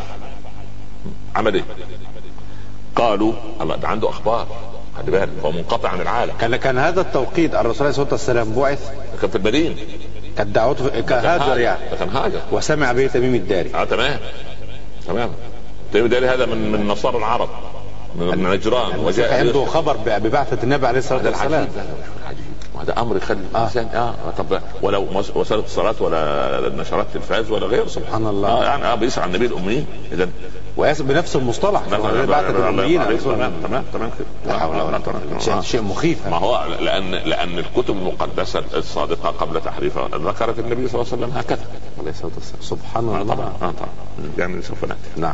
عمل ايه؟ قالوا الله ده عنده اخبار، خلي بالك هو منقطع عن العالم. كان هذا التوقيت الرسول عليه الصلاه والسلام بعث، كان في المدينه، كانت دعوته كهاجر يعني، كان هاجر وسمع به تميم الداري. تمام. تميم الداري هذا من نصارى العرب من نجران، وجاء عنده خبر ببعثة النبي عليه الصلاة والسلام. هذا امر يخلي الانسان طب ولو وصلت الصلاه ولا نشرات التلفاز ولا غير، سبحان الله. يعني بيسعى النبي الاميين اذا بنفس المصطلح بعثة الاميين. تمام كده. شيء مخيف. ما هو لان الكتب المقدسه الصادقه قبل تحريفها ذكرت النبي صلى الله عليه وسلم هكذا عليه الصلاه والسلام. سبحان الله. طبعا يعني سوف ناتي. نعم.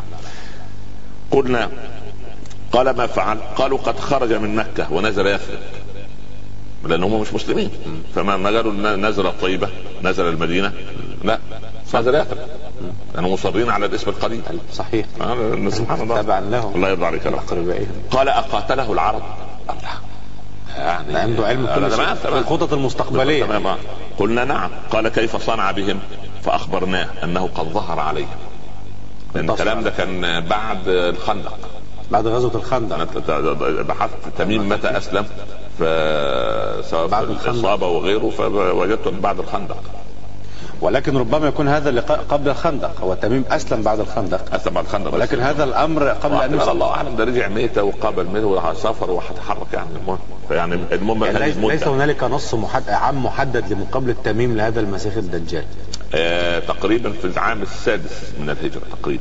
قلنا قال ما فعل؟ قالوا قد خرج من مكه ونزل يثرب، لان هم مش مسلمين. فما قالوا نزل الطيبه نزل المدينه، لا نزل يثرب لانهم مصرين على الاسم القديم. صحيح. سبحان الله. تبعا لهم. الله يرضى عليك. قال اقاتله العرب؟ يعني عنده علم كل شيء في الخطط المستقبليه. تمام. قلنا نعم. قال كيف صنع بهم؟ فاخبرناه انه قد ظهر عليهم. الكلام ده كان بعد الخندق، بعد غزوة الخندق. بحثت تميم متى أسلم سواء بعد الإصابة وغيره، فوجدته بعد الخندق. ولكن ربما يكون هذا اللقاء قبل الخندق. هو تميم أسلم بعد الخندق. ولكن هذا الأمر قبل أن يسلم. الله أعلم، ده رجع ميتة وقابل ميتة وسافر وهتحرك يعني المهم ليس هنالك نص عام محدد لمقابلة تميم لهذا المسيح الدجال. تقريبا في العام السادس من الهجرة تقريبا،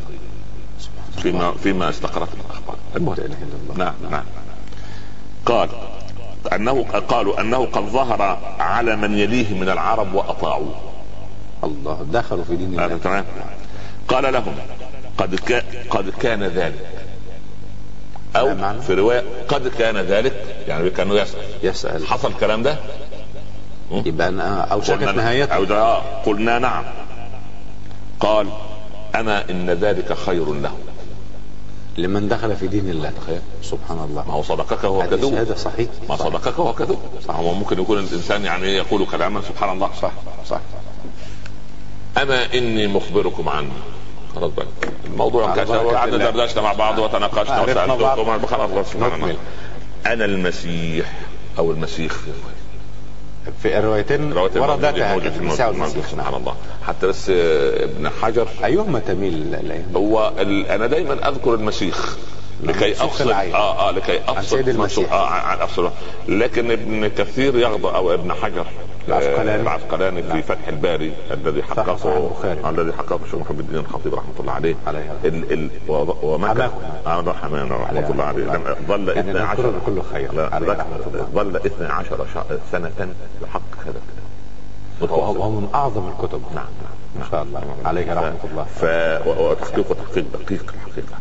فيما استقرت الأخبار. لا إله إلا الله. نعم. قال قالوا انه قد ظهر على من يليه من العرب واطاعوا. الله، دخلوا في دين الله. تمام. قال لهم قد كان ذلك، او في رواية قد كان ذلك، يعني كانوا يسأل حصل الكلام ده، يبقى اوشكت نهايته. قلنا نعم. قال اما ان ذلك خير له لمن دخل في دين الله. سبحان الله. ما هو صدقك هو كذوب. هذا صحيح. ما صدقك هو كذوب. هو ممكن يكون الانسان يعني يقول كلاما سبحان الله. صح. اما اني مخبركم عنه. خلاص بقى الموضوع انكشف وقعدنا دردشنا مع بعض وتناقشنا وسالتكم. خلاص سبحان الله. انا المسيح او المسيح في روايتين وردتها سبحان الله. حتى بس ابن حجر ايهما تميل الايام؟ هو انا دايما اذكر المسيح لكي افصل لكي افصل عن افصل. لكن ابن كثير يغضب، او ابن حجر العسقلاني في فتح الباري الذي حققه الشيخ محمد الدين الخطيب رحمه الله عليه ومكة رحمه الله عليه ظل 12 كل خير ظل 12 سنة يحقق هذا الكتاب، وهو من اعظم الكتب. نعم ما شاء الله عليه رحمه الله. وتحقيق دقيق الحقيقة.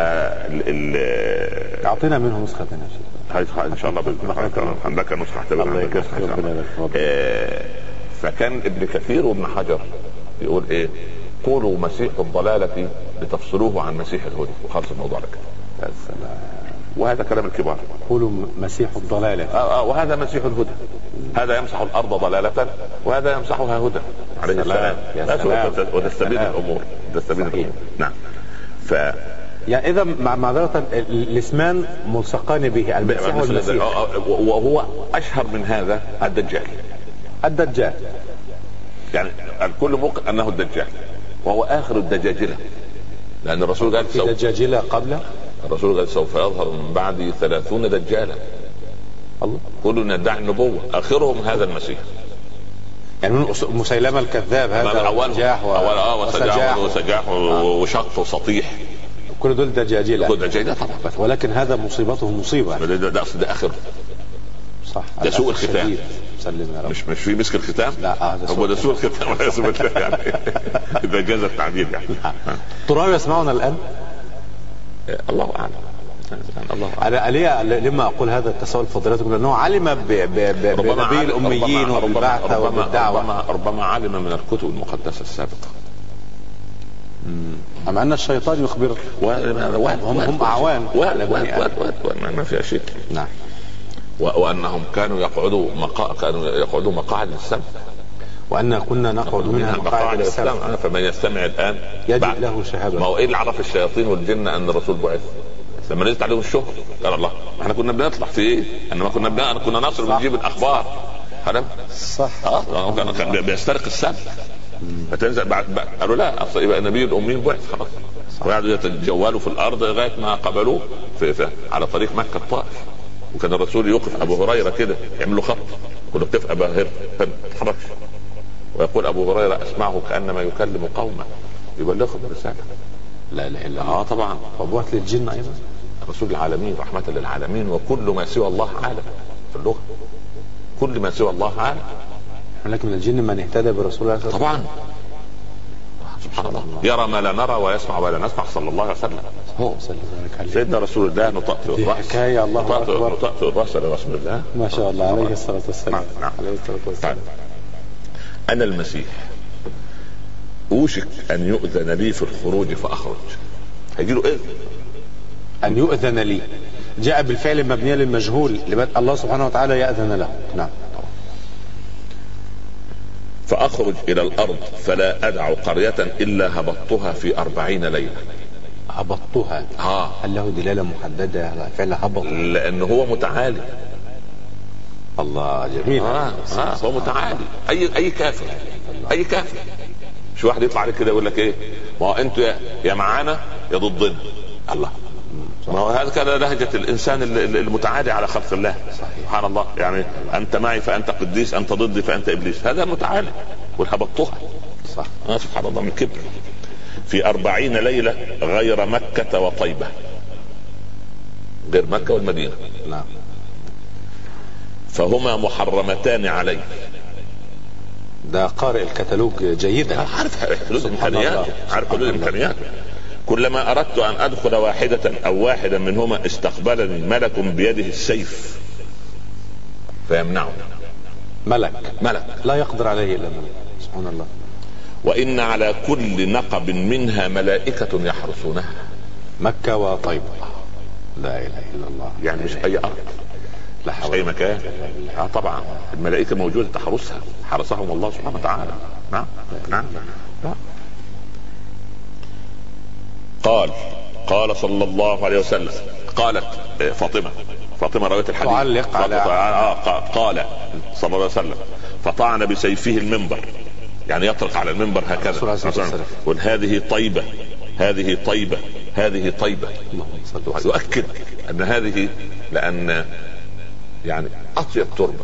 اعطينا منه نسخة ان شاء الله عندك نسخة. فكان ابن كثير وابن حجر يقول ايه؟ قولوا مسيح الضلالة لتفصلوه عن مسيح الهدى، وخلص الموضوع لك. وهذا كلام الكبار. قولوا مسيح الضلالة. وهذا مسيح الهدى. هذا يمسح الارض ضلالة وهذا يمسحها هدى عليه السلام. وتستبين الامور. نعم. يعني اذا معذرة الاسمان ملصقان به، المسيح والمسيح. وهو اشهر من هذا الدجال. يعني الكل موقع انه الدجال، وهو اخر الدجاجلة، لان الرسول قال في دجاجلة قبله. الرسول قال سوف يظهر من بعد 30 دجالا. الله. كل يدعي النبوة، اخرهم هذا المسيح. يعني من مسيلمة الكذاب هذا وسجاح وشق وسطيح، كل دول دجاجلة. طبعا. ولكن هذا مصيبته مصيبة. ده اخر. صح. ده سوء الختام. مش في مسك الختام. لا هو ده سوء الختام يعني اذا جاز التعبير يعني. ترى يسمعنا الان؟ الله اعلم. أنا لما أقول هذا التساؤل فضيلتكم لأنه علم بنبي الأميين وبالبعثة وبالدعوة. ربما علم من الكتب المقدسة السابقة. أم أن الشيطان يخبر هم أعوان ما في شيء. نعم. وأنهم كانوا يقعدوا مقاعد للسمع، وأن كنا نقعد منها مقاعد للسمع، فمن يستمع الآن يجب له شهادة. ما هو إيه اللي عرف الشياطين والجن أن الرسول بعث؟ لما نزلت عليهم الشهر قال الله احنا كنا بنطلع في ايه؟ انما كنا نصر ونجيب الاخبار. صح. كان بيسترق السمع. فتنزل بعد قالوا لا اصل يبقى نبي الاميين بعث خلاص. وقعدوا يتجولوا في الارض لغايه ما قبلوه على طريق مكه الطائف. وكان الرسول يوقف ابو هريره كده يعمل له خط، يقول له اتفق ابا هريره ما تتحركش، ويقول ابو هريره اسمعه كانما يكلم قومه يبلغهم الرساله. لا اله الا الله. طبعا. وبعث للجن ايضا. رسول العالمين رحمة للعالمين، وكل ما سوى الله عالم في اللغة. كل ما سوى الله عالم. ولكن الجن من اهتدى برسول الله طبعا. سبحان الله. يرى ما لا نرى ويسمع ما لا نسمع صلى الله عليه وسلم. هو سيدنا رسول الله نطأت الرأس. حكاية الله أكبر. نطأت الرأس لرسول الله ما شاء الله عليه الصلاة والسلام. عليه الصلاة والسلام. أنا المسيح أوشك أن يؤذن لي في الخروج فأخرج. هيجي له إذن أن يؤذن لي، جاء بالفعل مبنية للمجهول، الله سبحانه وتعالى يأذن له. نعم. فأخرج إلى الأرض فلا أدع قرية إلا هبطتها في 40 ليلة. هبطتها. هل له دلالة محددة على فعل هبط؟ لأنه هو متعالي. الله جميل. هو متعالي. أي كافر مش واحد يطلع عليك كده يقول لك ايه؟ ما هو انتوا يا معانا يا ضدنا. الله. ما هو هذا كان لهجة الإنسان المتعالي على خلق الله. سبحان الله. يعني أنت معي فأنت قديس، أنت ضدي فأنت إبليس. هذا متعالي. والهبطوها. صح. سبحان الله من كبر. في 40 ليلة غير مكة وطيبة، غير مكة والمدينة. نعم. فهما محرمتان عليه. ده قارئ الكتالوج جيدا، عارف حدود امكانياته، عارف حدود امكانياته. كلما اردت ان ادخل واحدة او واحدا منهما استقبلني ملك بيده السيف فيمنعه. ملك لا يقدر عليه الا ملك، سبحان الله. وان على كل نقب منها ملائكة يحرسونها. مكة وطيبة، لا اله الا الله. يعني مش اي ارض، مش اي مكان. طبعا الملائكة موجودة تحرسها، حرسهم الله سبحانه وتعالى. نعم. قال صلى الله عليه وسلم، قالت فاطمة رواية الحديث تعلق على قال صلى الله عليه وسلم فطعن بسيفه المنبر، يعني يطرق على المنبر هكذا، يقول هذه طيبة هذه طيبة هذه طيبة، يؤكد ان هذه، لان يعني اطيب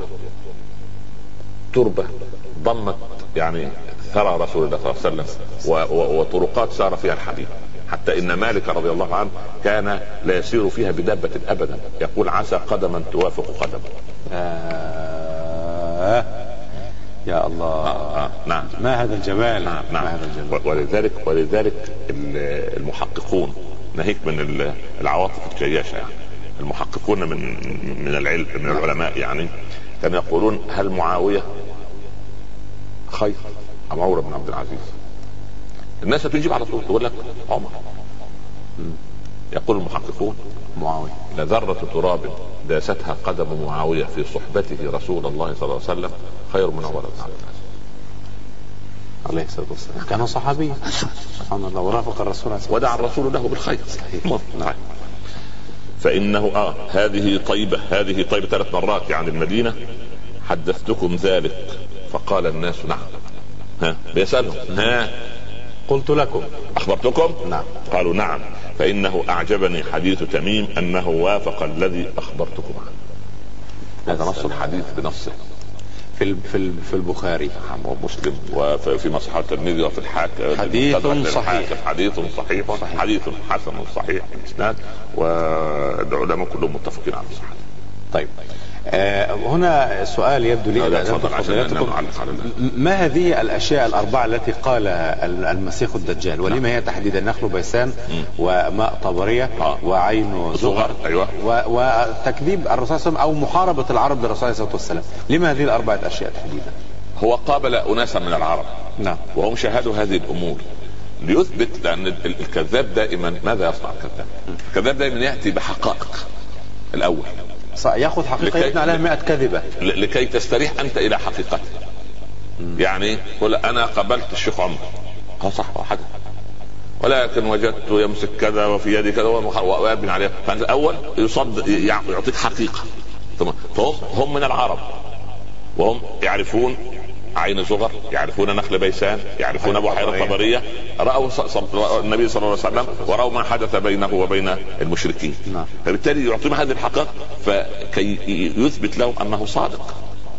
تربة ضمت يعني ثرى رسول الله صلى الله عليه وسلم وطرقات سار فيها الحديد، حتى ان مالك رضي الله عنه كان لا يسير فيها بدابة ابدا، يقول عسى قدما توافق قدم. يا الله. نعم. ما هذا الجمال. نعم. هذا الجمال. ولذلك المحققون، ناهيك من العواطف الجياشة، يعني المحققون من العلماء يعني كانوا يقولون هل معاوية خير أم عمر بن عبد العزيز؟ الناس تجيب على طول تقول لك عمر. يقول المحققون معاوية. لذرة تراب داستها قدم معاوية في صحبته رسول الله صلى الله عليه وسلم خير من عمر بن عبد العزيز عليه الصلاة والسلام. كان صحابيا سبحان الله، ورافق الرسول ودعا الرسول له بالخير. نعم. فإنه هذه طيبة 3 مرات يعني المدينة، حدثتكم ذلك فقال الناس نعم. بيسألهم قلت لكم أخبرتكم؟ نعم. قالوا نعم. فإنه أعجبني حديث تميم أنه وافق الذي أخبرتكم عنه. هذا نص الحديث بنصه في البخاري ومسلم وفي مصحف الترمذي وفي الحاكم. حديث صحيح، حديث حسن صحيح الإسناد، والعلماء كلهم متفقين على صحته. طيب هنا سؤال يبدو لي ما هذه الأشياء الأربعة التي قال المسيح الدجال، ولما هي تحديدا؟ نخل بيسان وماء طبرية وعين زغر. أيوة. وتكذيب الرسول صلى الله عليه وسلم أو محاربة العرب للرسول صلى الله عليه وسلم. لما هذه الأربعة أشياء تحديدا؟ هو قابل أناسا من العرب نعم، وهم شاهدوا هذه الأمور ليثبت، لأن الكذاب دائما ماذا يصنع الكذاب؟ الكذاب دائما يأتي بحقائق الأول، ياخذ حقيقة يبنى عليها 100 كذبة لكي تستريح انت الى حقيقته. يعني قل انا قبلت الشيخ عمر، صح وحدث، ولكن وجدت يمسك كذا وفي يدي كذا ويبني عليها. فانت الاول يعطيك حقيقة. فهم من العرب وهم يعرفون عين زغر، يعرفون نخل بيسان، يعرفون بحيرة طبرية، رأوا النبي صلى الله عليه وسلم ورأوا ما حدث بينه وبين المشركين. فبالتالي يعطيهم هذه الحقائق فكي يثبت لهم أنه صادق،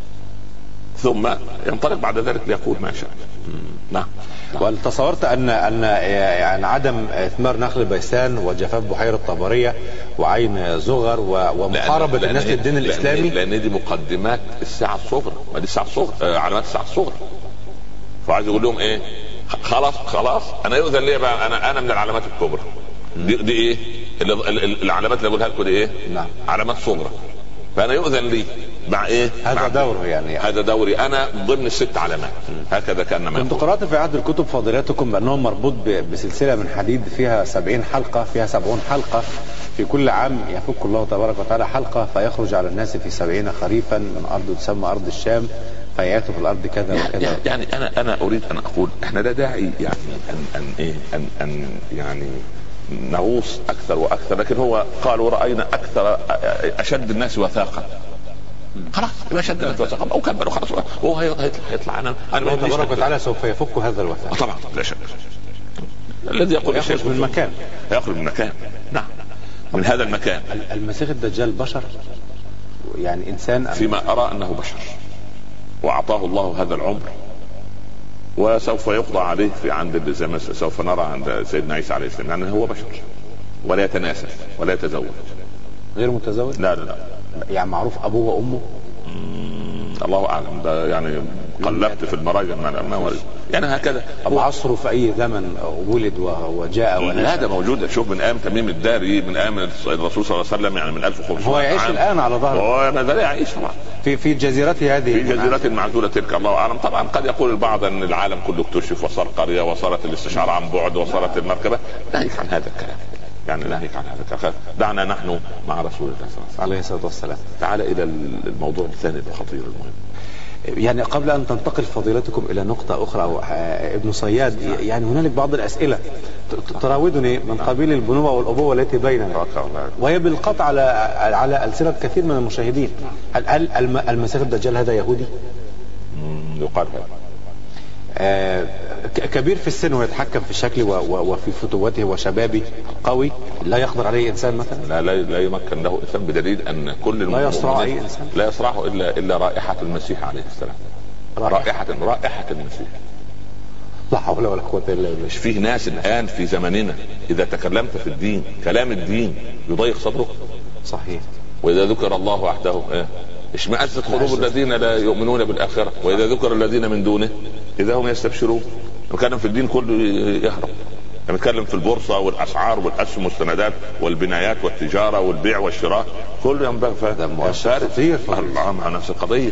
ثم ينطلق بعد ذلك ليقول ما شاء. نعم. وهل تصورت أن يعني عدم إثمار نخل بيسان وجفاف بحيرة طبرية وعين زغر ومحاربة الناس للدين الإسلامي، لأن دي مقدمات الساعة الصغرى، ما دي الساعة الصغرى، علامات الساعة الصغرى. فعايز يقول لهم إيه؟ خلاص أنا يؤذن لي بقى، أنا من العلامات الكبرى. دي إيه؟ العلامات اللي أقولها لكم دي إيه؟ نعم. علامات صغرى. فأنا يؤذن لي مع إيه؟ هذا دوره يعني. هذا دوري أنا ضمن ال6 علامات. هكذا كان. كنت قرأت في عهد الكتب فضيلتكم بأنه مربوط بسلسلة من حديد فيها 70 حلقة، فيها 70 حلقة، في كل عام يفك الله تبارك وتعالى حلقة فيخرج على الناس في 70 خريفا من أرض تسمى أرض الشام، فيأتوا في الأرض كذا وكذا. يعني أنا أريد أن أقول إحنا لا داعي يعني أن يعني نغوص أكثر وأكثر، لكن هو قالوا رأينا أشد الناس وثاقا. خلاص يبقى شد الناس وثاقا أو كبروا خلاص، هو هيطلع. أنا الله تبارك وتعالى سوف يفك هذا الوثاق. طبعا لا شك. الذي يقول يخرج من مكان، يخرج من مكان. نعم، من هذا المكان. المسيح الدجال بشر يعني إنسان؟ فيما أرى أنه بشر، وأعطاه الله هذا العمر، وسوف يقضى عليه في عند زي ما سوف نرى عند سيدنا عيسى عليه السلام. يعني هو بشر ولا يتناسل ولا يتزوج. غير متزوج؟ لا. يعني معروف أبوه وأمه؟ الله اعلم، ده يعني قلبت في المراجع ما ورد يعني هكذا. طب عصره في اي زمن ولد وجاء ونشأ؟ لا ده موجود، شوف من ايام تميم الداري، من ايام الرسول صلى الله عليه وسلم، يعني من 1500 هو يعيش الان على ظهره؟ هو ما زال يعيش طبعا في جزيرته هذه، في جزيرة معزولة تلك، الله اعلم. طبعا قد يقول البعض ان العالم كله اكتشف وصار قرية وصارت الاستشعار عن بعد وصارت المركبة. ناهيك عن هذا الكلام، يعني ناهيك عن هذا الكلام، دعنا نحن مع رسول الله صلى الله عليه الصلاة والسلام. تعال الى الموضوع الثاني الخطير المهم. يعني قبل أن تنتقل فضيلتكم إلى نقطة أخرى أو ابن صياد، يعني هنالك بعض الأسئلة تراودني من قبيل البنوة والأبوة التي بيننا، وهي بالقطع على ألسنة كثير من المشاهدين. هل المسيح الدجال هذا يهودي؟ يقال هذا كبير في السن ويتحكم في شكله وفي فتوته وشبابه، قوي لا يقدر عليه انسان مثلا؟ لا يمكن له انسان، بدليل ان كل لا يصرع اي انسان، لا يصرعه الا رائحة المسيح عليه السلام. رائحة المسيح. لا حول ولا قوة الا بالله. مش فيه ناس الان في زمننا اذا تكلمت في الدين كلام الدين يضيق صدره؟ صحيح. واذا ذكر الله وحده اشمئزت قلوب الذين لا يؤمنون بالآخرة، واذا ذكر الذين من دونه اذا هم يستبشرون. نتكلم في الدين كله يهرب، نتكلم في البورصة والاسعار والاسهم والسندات والبنايات والتجارة والبيع والشراء كله ينبغي. هذا مؤشر خطير الله مع نفس القضية.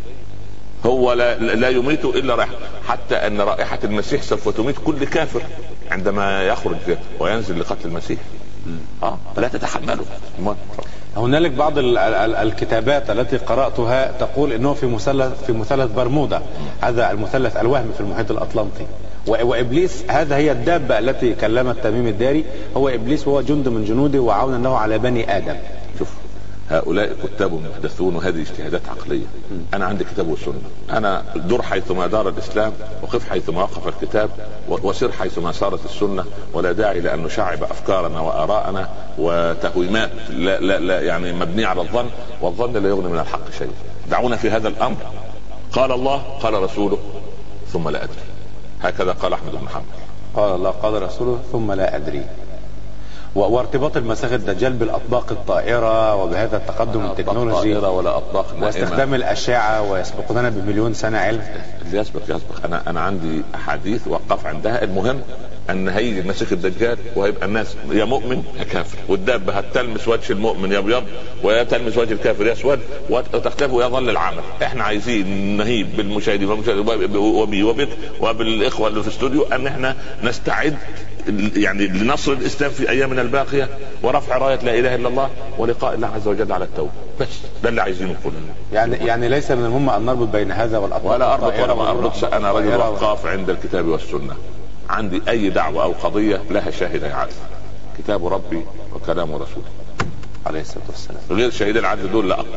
هو لا يميت الا رائحة، حتى ان رائحة المسيح سوف تميت كل كافر عندما يخرج وينزل لقتل المسيح. لا تتحمله. هنالك بعض الكتابات التي قرأتها تقول انه في مثلث برمودا، هذا المثلث الوهمي في المحيط الاطلنطي، وابليس هذا هي الدابة التي كلمت تميم الداري، هو ابليس وهو جند من جنوده وعونا له على بني ادم. شوف هؤلاء كتاب محدثون وهذه اجتهادات عقلية. انا عندي كتاب والسنة، انا دور حيثما دار الاسلام وقف حيثما وقف الكتاب وسر حيثما سارت السنة، ولا داعي لان نشعب افكارنا وارائنا وتهويمات لا يعني مبنية على الظن، والظن لا يغني من الحق شيء. دعونا في هذا الامر قال الله قال رسوله ثم لا ادري، هكذا قال احمد بن حنبل. قال الله قال رسوله ثم لا ادري. وارتباط المسيح الدجال بالاطباق الطائره وبهذا التقدم التكنولوجي ولا اطباق واستخدام الاشعه ويسبقوننا بمليون سنه علم. يسبق انا عندي احاديث وقف عندها. المهم ان هيجي المسيح الدجال وهيبقى الناس يا مؤمن يا كافر، والدابه هتلمس وجه المؤمن يا ابيض وتلمس وجه الكافر يا اسود وتختفي ويظل العمل. احنا عايزين نهيب بالمشاهدين وبي وبك وبالاخوه اللي في الاستوديو ان احنا نستعد يعني لنصر الاسلام في ايامنا الباقيه ورفع رايه لا اله الا الله ولقاء الله عز وجل على التوبه. بس ده اللي عايزينه كلنا. يعني ليس من المهم ان نربط بين هذا والاطباق ولا اربط ولا ما اربطش. انا رجل وقاف عند الكتاب والسنه. عندي اي دعوه او قضيه لها شاهد عادل، كتاب ربي وكلام رسوله عليه الصلاه والسلام. غير شاهد العدل دول لا اقبل.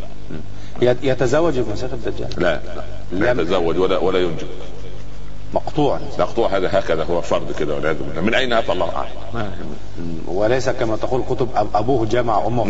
يتزوج المسيح الدجال؟ لا يتزوج ولا ينجب. مقطوع هذا هكذا هو فرض كده والعياذ بالله. من اين اتى الله اعلم. وليس كما تقول كتب ابوه جمع امه.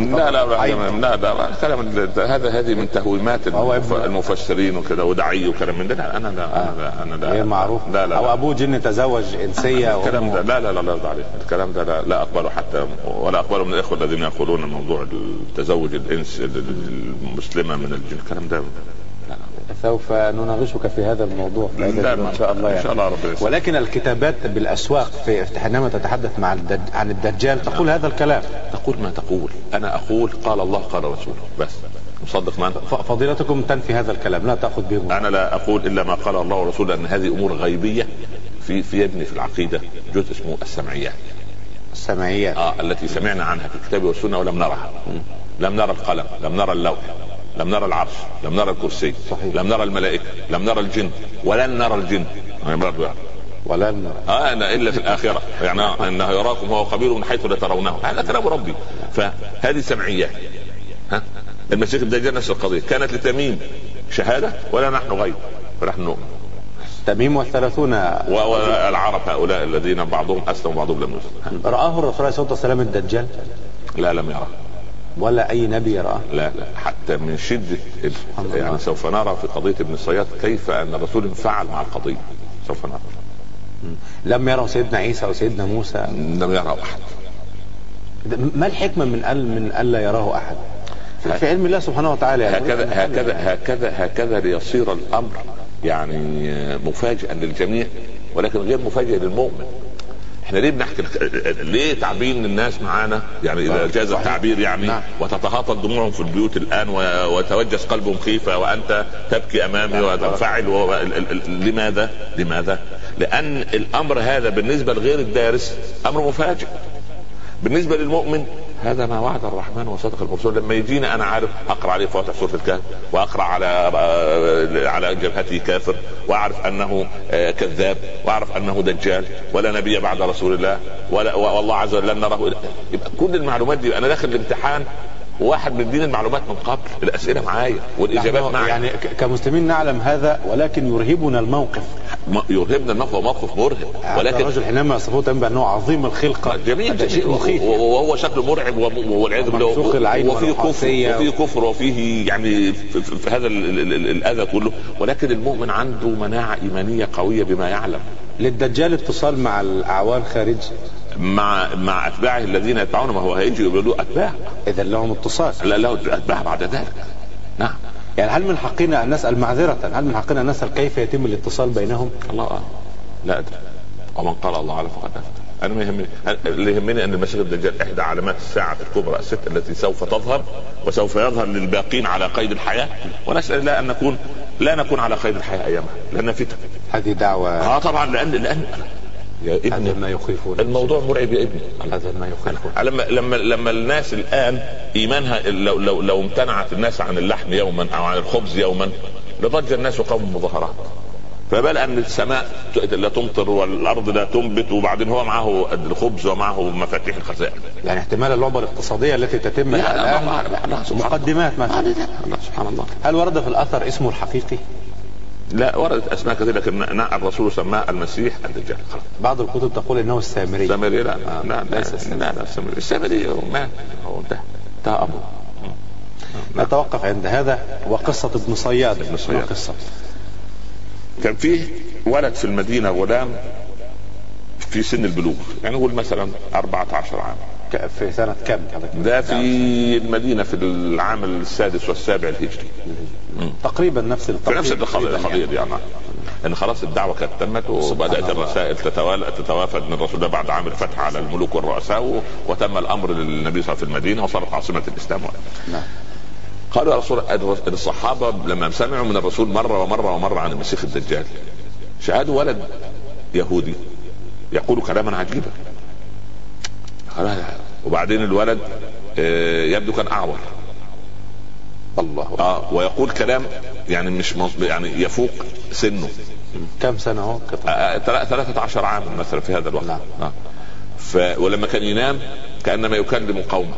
لا كلام هذه من تهويمات المفسرين وكده ودعي وكلام من ده. انا غير معروف. لا او ابوه جن تزوج انسيه. الكلام ده لا عليه. الكلام ده لا اقبله حتى، ولا اقبله من الاخوه الذين يقولون موضوع التزوج الانس المسلمه من الجن. الكلام ده سوف نناقشك في هذا الموضوع ان شاء الله يعني. إن شاء الله ولكن الكتابات بالاسواق حينما تتحدث عن الدجال تقول هذا الكلام. تقول ما تقول. انا اقول قال الله قال رسوله بس. مصدق معنا. فضيلتكم تنفي هذا الكلام، لا تاخذ به. انا لا اقول الا ما قال الله ورسوله، ان هذه امور غيبيه في يبني في العقيده جزء اسمه السمعيات التي سمعنا عنها في الكتاب والسنه ولم نرها. لم نرى القلم، لم نرى اللوح، لم نرى العرش، لم نرى الكرسي. صحيح. لم نرى الملائكة، لم نرى الجن، ولن نرى الجن. ولن نرى أنا إلا في الآخرة، يعني أنه يراكم هو خبير من حيث لا ترونه. هذا كلام ربي. فهذه سمعيات. المسيح الدجال نفس القضية، كانت لتميم شهادة ولا نحن غيب، فنحن نؤمن. تميم و30 والعرب هؤلاء الذين بعضهم أسلم وبعضهم لم يسلم. رآه الرسول عليه الصلاة والسلام الدجال؟ لا لم يراه. ولا أي نبي يراه؟ لا حتى من شدة يعني سوف نرى في قضية ابن صياد كيف أن الرسول انفعل مع القضية. سوف نرى. لم يروا سيدنا عيسى أو سيدنا موسى؟ لم يروا أحد. ما الحكمة من ألا يراه أحد؟ في علم الله سبحانه وتعالى. هكذا ليصير الامر يعني مفاجئا للجميع ولكن غير مفاجئ للمؤمن. احنا ليه بنحكي ليه تعبين الناس معانا يعني اذا جاز التعبير يعني وتتهاطل دموعهم في البيوت الان وتوجس قلبهم خيفة وانت تبكي امامي وتنفعل لماذا؟ لان الامر هذا بالنسبة لغير الدارس امر مفاجئ. بالنسبة للمؤمن هذا ما وعد الرحمن وصدق المرسول. لما يجينا انا عارف اقرا عليه فواتح سورة الكهف واقرا على جبهته كافر واعرف انه كذاب واعرف انه دجال ولا نبي بعد رسول الله والله عز وجل لن نراه. يبقى كل المعلومات دي انا داخل الامتحان واحد بيديني المعلومات من قبل الاسئله معايا والاجابات معايا. يعني كمسلمين نعلم هذا ولكن يرهبنا الموقف. يرهبنا الموقف موقف مرهب. ولكن الرجل حينما يصفه بانه عظيم الخلقه جميل شيء مخيف وهو شكله مرعب والعياذ بالله وفيه كفر وفيه يعني في هذا الاذى كله. ولكن المؤمن عنده مناعه ايمانيه قويه بما يعلم. للدجال اتصال مع الاعوان خارج مع اتباعه الذين يتبعونه. ما هو هيجي يقولوا اتباع اذا لهم اتصال. لا له اتباع بعد ذلك. نعم. يعني هل من حقنا ان نسال معذره هل من حقنا ان نسال كيف يتم الاتصال بينهم؟ الله لا ادري. ومن قال الله على فقد افتى. انا ما يهمني. اللي يهمني ان المسيح الدجال احدى علامات الساعه الكبرى الست التي سوف تظهر وسوف يظهر للباقين على قيد الحياه. ونسال الله ان لا نكون على قيد الحياه ايامها لان فتن. هذه دعوه. طبعا لان يا ابني ما يخيفون. الموضوع مرعب يا ابني. هذا ما يخيفون. لما الناس الان ايمانها لو امتنعت الناس عن اللحم يوما او عن الخبز يوما لضج الناس قوم مظاهرات. فبال ان السماء لا تمطر والارض لا تنبت وبعدين هو معه الخبز ومعه مفاتيح الخزائن. يعني احتمال اللعبه الاقتصاديه التي تتم الان مقدمات مثلا. سبحان الله. هل ورد في الاثر اسمه الحقيقي؟ لا وردت اسماء كثيره لكن الرسول سماه المسيح الدجال. بعض الكتب تقول انه السامري. السامري لا السامري ما هو انتهى امره. نتوقف عند هذا. وقصه ابن صياد. قصه كان فيه ولد في المدينه غلام في سن البلوغ يعني نقول مثلا 14 عام. في سنه كم ده في المدينه في العام السادس والسابع الهجري تقريبا نفس القضيه دي يعني. ان خلاص الدعوه كانت تمت وبدات الرسائل تتوافد من الرسول بعد عام الفتح على الملوك والرؤساء وتم الامر للنبي صلى الله عليه وسلم في المدينه وصارت عاصمه الاسلام. نعم. قالوا يا رسول الصحابه لما سمعوا من الرسول مره عن المسيح الدجال شاهدوا ولد يهودي يقول كلاما عجيبا. وبعدين الولد يبدو كان اعور. الله. ويقول كلام يعني مش يعني يفوق سنه. كم سنه هو؟ 13 عام مثلا في هذا الوقت. ولما كان ينام كانما يكلم قومه.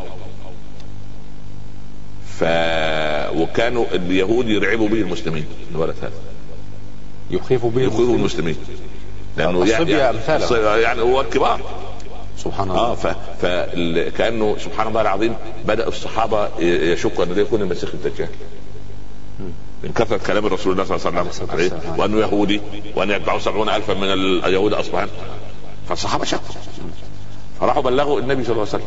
وكانوا اليهود يرعبوا به المسلمين. الولد هذا يخيفوا به المسلمين لانه يعني هو الكبار سبحان الله. فكانه سبحان الله العظيم بدأ الصحابه يشكوا ان ده يكون المسيح الدجال من كثرة كلام الرسول الله صلى الله عليه وسلم وانه يهودي وان يتبعه 70,000 من اليهود اصبحان. فالصحابه شكوا فراحوا بلغوا النبي صلى الله عليه وسلم.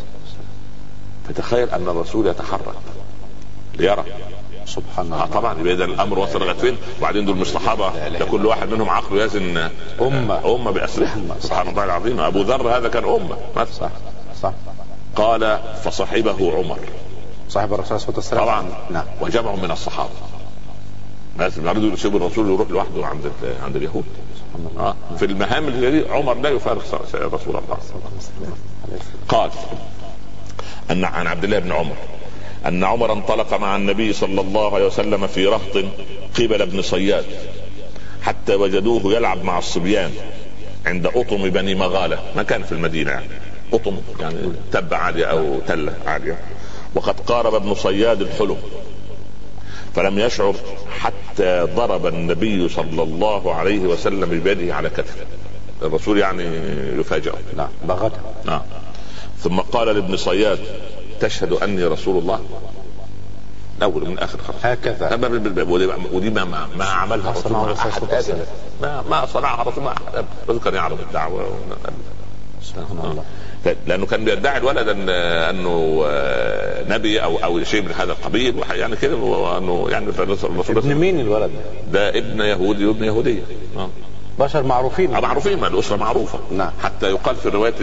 فتخيل ان الرسول يتحرك ليرى. سبحان الله. طبعا اذا الامر وصل لغايه فين. وبعدين دول مش صحابه لكل واحد منهم عقله يزن امه باسلحه. سبحان الله العظيم. ابو ذر هذا كان امه. صح. قال فصحبه عمر صاحب الرسول صلى الله عليه وسلم طبعا. نعم. وجمع من الصحابه بس يريدوا يسيبوا الرسول يروح لوحده عند اليهود. في المهام اللي عمر لا يفارق رسول الله. قال ان عن عبد الله بن عمر ان عمر انطلق مع النبي صلى الله عليه وسلم في رهط قبل ابن صياد حتى وجدوه يلعب مع الصبيان عند أطم بني مغالة. مكان في المدينة يعني أطم يعني تبة عالية او تلة عالية. وقد قارب ابن صياد الحلم فلم يشعر حتى ضرب النبي صلى الله عليه وسلم بيده على كتفه. الرسول يعني يفاجئه. نعم بغته. نعم. ثم قال لابن صياد تشهد اني رسول الله. اول من اخر خلاص هكذا. ودي ما عملها رسول احد. ما صنعها رسول احد. الرسول كان يعرف الدعوه. سبحان الله. لانه كان بيدعي الولد انه نبي او شيء من هذا القبيل يعني كده، وانه يعني ابن مين الولد ده؟ ابن يهودي وابن يهوديه. بشر معروفين معروفين، ما الاسره معروفه. نعم. حتى يقال في الروايات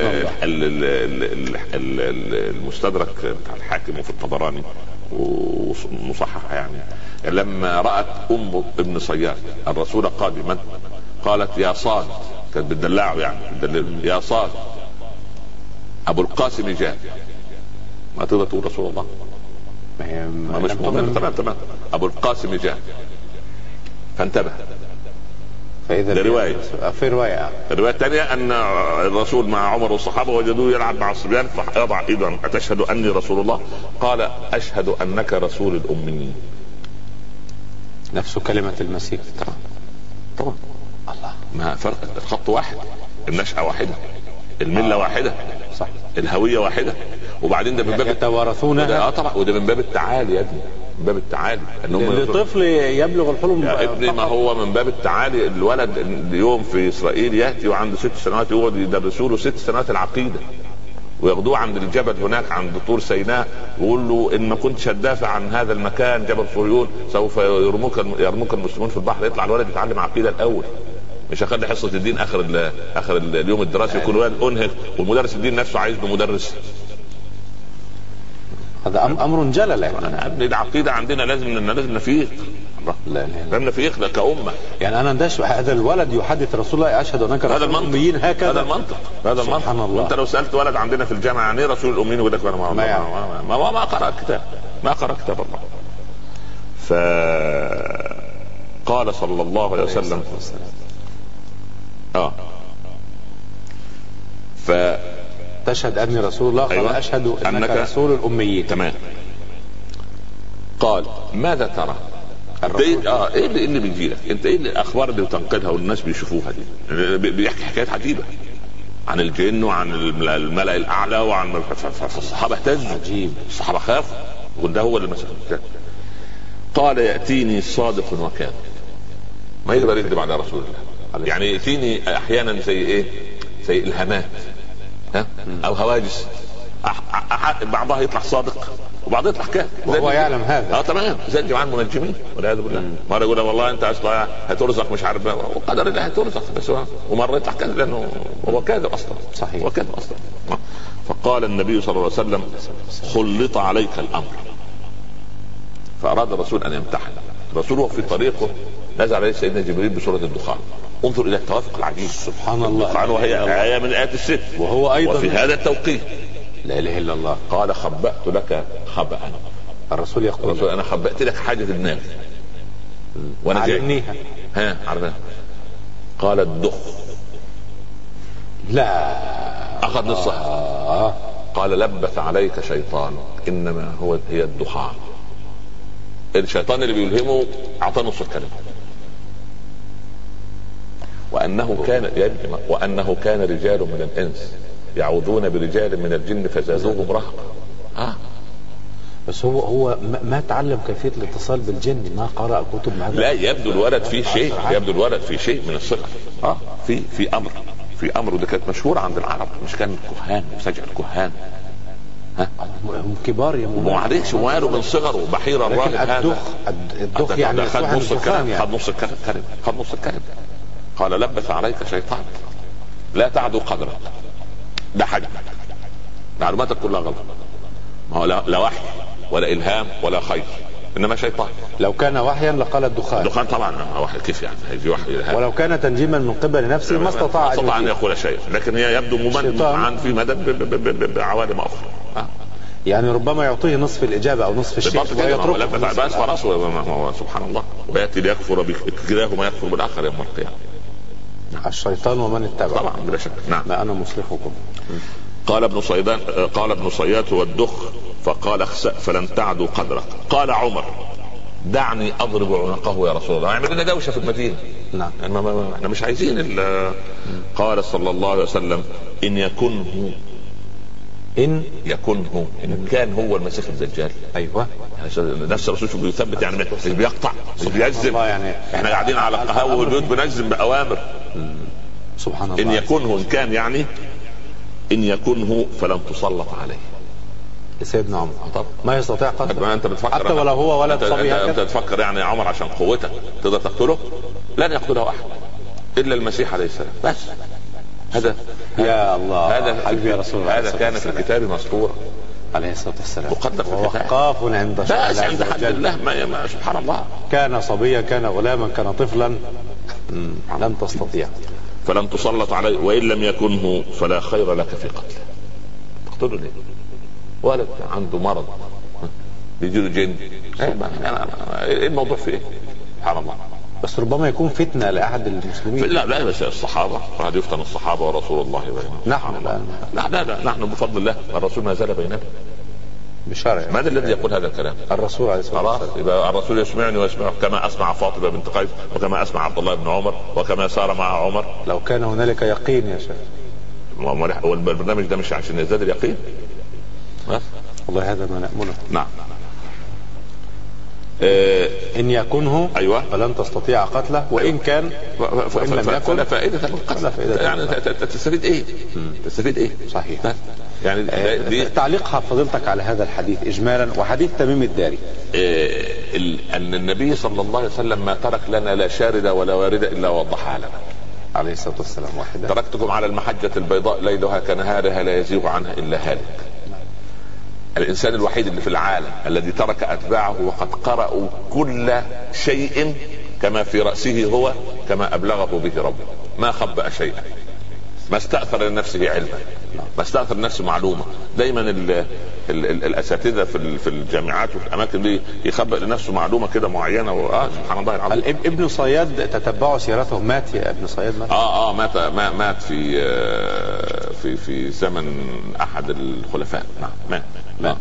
المستدرك بتاع الحاكم وفي الطبراني ومصحح يعني، لما رأت ام ابن صياد الرسول قادما قالت يا صاد، كانت بتدلعه يعني يا صاد ابو القاسم جاء. ما تقدر تقول رسول الله، ما مش تمام ابو القاسم جاء، فانتبه. فإذا في رواية الرواية الثانية أن الرسول مع عمر والصحابة وجدوه يلعب مع الصبيان، فيضع إيده أتشهد أني رسول الله؟ قال أشهد أنك رسول الأميين. نفس كلمة المسيح. طبعا الله، ما فرق، الخط واحد، النشأة واحدة، الملة واحدة، صح، الهوية واحدة. وبعدين ده من باب يتوارثونها. طبعا، وده من باب التعالي يا ابني، من باب التعالي. لطفل يبلغ الحلم يا ابني، ما هو من باب التعالي. الولد اليوم في اسرائيل ياتي وعنده 6 سنوات يقعد يدرسوا له 6 سنوات العقيده، وياخدوه عند الجبل هناك عند طور سيناء، ويقول له ان ما كنتش هتدافع عن هذا المكان جبل صهيون سوف يرموك المسلمون في البحر. يطلع الولد يتعلم عقيده الاول، مش هخلي حصه الدين اخر اليوم الدراسي يكون الولد انهك، والمدرس الدين نفسه عايز له مدرس. هذا امر جلل يعني. انا ابني العقيده عندنا لازم نفيق. لازم نفيق كأمة. يعني انا ندش هذا الولد يحدث رسول الله اشهد انك رسول الاميين، هكذا هذا المنطق. سبحان الله. انت لو سالت ولد عندنا في الجامعه يعني ايه رسول الاميين يقول لك انا ما قرأ الكتاب، ما قرأ كتاب الله. فقال صلى الله عليه وسلم تشهد أني رسول الله؟ قال أيوة. أشهد أنك رسول الأميين. تمام. قال ماذا ترى؟ ايه اللي بيجي لك انت؟ ايه الاخبار اللي بتنقلها والناس بيشوفوها دي؟ بيحكي حكايات عجيبه عن الجن وعن الملأ الاعلى وعن الصحابه اهتزوا. عجيب. الصحابه خافوا، وده هو اللي مسك. قال ياتيني صادق وكاذب، ما يقدر يكذب على رسول الله. يعني ياتيني احيانا زي ايه؟ زي الهامات او هواجس، بعضها يطلع صادق وبعضها يطلع كاذب، وهو يعلم هذا. تمام. زي الجماعه المنجمين والعياذ بالله، مره يقول والله انت اصلا هترزق مش عارف، وقدر الله هترزق بس، ومره يطلع كاذب لانه هو كاذب اصلا. صحيح، هو كاذب اصلا. فقال النبي صلى الله عليه وسلم خلط عليك الامر. فاراد الرسول ان يمتحن. الرسول هو في طريقه نزل عليه سيدنا جبريل بسوره الدخان. انظر الى التوافق العجيب. سبحان الله. الدخان وهي آية من آيات الست، وهو ايضا وفي هذا التوقيت لا اله الا الله. قال خبأت لك خبأ. الرسول يقول انا خبأت لك حاجه في دماغي وانا جاي عرفها. قال الدخ. لا اخذ نصها. قال لبث عليك شيطان، انما هي الدخان. الشيطان اللي بيلهمه اعطاه نص الكلمه. وأنه كان رجال من الإنس يعوذون برجال من الجن فزادوهم رهقا. بس هو ما تعلم كيفية الاتصال بالجن، ما قرأ كتب. لا، يبدو الولد فيه شيء، من الصغر. في أمر وده كانت مشهورة عند العرب، مش كان كهان وسجع الكهان هم كبار يا مولانا، معلش وماله من صغره بحيرة الراهب هذا. الدخ يعني خد نص الكلام. قال لبث عليك شيطان لا تعدو قدرك. ده حاجة معلوماتك كلها غلط. ما هو لا وحي ولا إلهام ولا خير، إنما شيطان. لو كان وحيا لقال الدخان طبعا وحي، كيف يعني هيجي وحي إلهام؟ ولو كان تنجيما من قبل نفسه ما استطاع أن يقول شيء، لكن هي يبدو ممن في مدد بعوالم أخرى. يعني ربما يعطيه نصف الإجابة أو نصف الشيء ويتركه بس فراسه. سبحان الله. ويأتي ليكفر بكلاهما يكفر بالآخر يوم القيامة. الشيطان ومن اتبع. طبعا بلا شك. نعم. ما أنا مصلحكم. قال ابن صياد والدخ فقال اخسأ فلن تعدوا قدرك. قال عمر دعني أضرب عنقه يا رسول الله، اعمل لنا دوشة في المدينة. نعم. احنا مش عايزين قال صلى الله عليه وسلم إن كان هو المسيح الدجال. ايوه. نفس الرسول بيثبت، يعني مش بيقطع بيجزم. يعني احنا قاعدين على القهوه والبيوت بنجزم باوامر. سبحان الله. ان كان يعني ان يكنه فلن تسلط عليه. سيدنا عمر طب ما يستطيع قتله انت بتفكر حتى ولو هو ولد صبي. انت تفكر يعني يا عمر عشان قوتك تقدر تقتله؟ لن يقتله احد الا المسيح عليه السلام بس. هذا يا الله هذا حبيبي يا رسول الله. هذا كان في الكتاب مسطورا عليه الصلاة والسلام، مقدر في ووقاف عند شرع بس عند حد الله. ما سبحان الله. كان صبيا كان غلاما كان طفلا لن تستطيع. فلن تسلط عليه وان لم يكنه فلا خير لك في قتله. تقتله ليه؟ ولد عنده مرض بيجيله جن، ايه الموضوع في ايه؟ سبحان الله. بس ربما يكون فتنة لأحد المسلمين. لا بس الصحابة قد يفتن الصحابة ورسول الله بينهم. لا نحن بفضل الله الرسول ما زال بيننا بشرع. ماذا الذي يقول هذا الكلام؟ الرسول عليه الصلاة والسلام. يبقى الرسول يسمعني ويسمعه كما اسمع فاطمة بنت قيس وكما اسمع عبد الله بن عمر وكما سار مع عمر. لو كان هنالك يقين يا شيخ. هو البرنامج ده مش عشان يزداد اليقين بس. والله هذا ما نأمله. نعم. إن يكنه أيوة فلن تستطيع قتله وإن كان وإن لم يكن فلا فائدة من قتله. يعني تستفيد إيه؟ تستفيد إيه؟ صحيح. يعني تعليقها فضيلتك على هذا الحديث إجمالا وحديث تميم الداري. أن النبي صلى الله عليه وسلم ما ترك لنا لا شاردة ولا واردة إلا وضحها لنا عليه الصلاة والسلام. واحدة تركتكم على المحجة البيضاء ليلها كنهارها لا يزيغ عنها إلا هالك. الإنسان الوحيد اللي في العالم الذي ترك أتباعه وقد قرأوا كل شيء كما في رأسه هو كما أبلغه به ربه، ما خبأ شيئا، ما استأثر لنفسه علما، ما استأثر لنفسه معلومة. دايما الأساتذة في الجامعات والأماكن دي يخبأ لنفسه معلومة كده معينة. سبحان الله العظيم. ابن صياد تتبعوا سيرته، مات يا ابن صياد؟ مات في زمن أحد الخلفاء. نعم.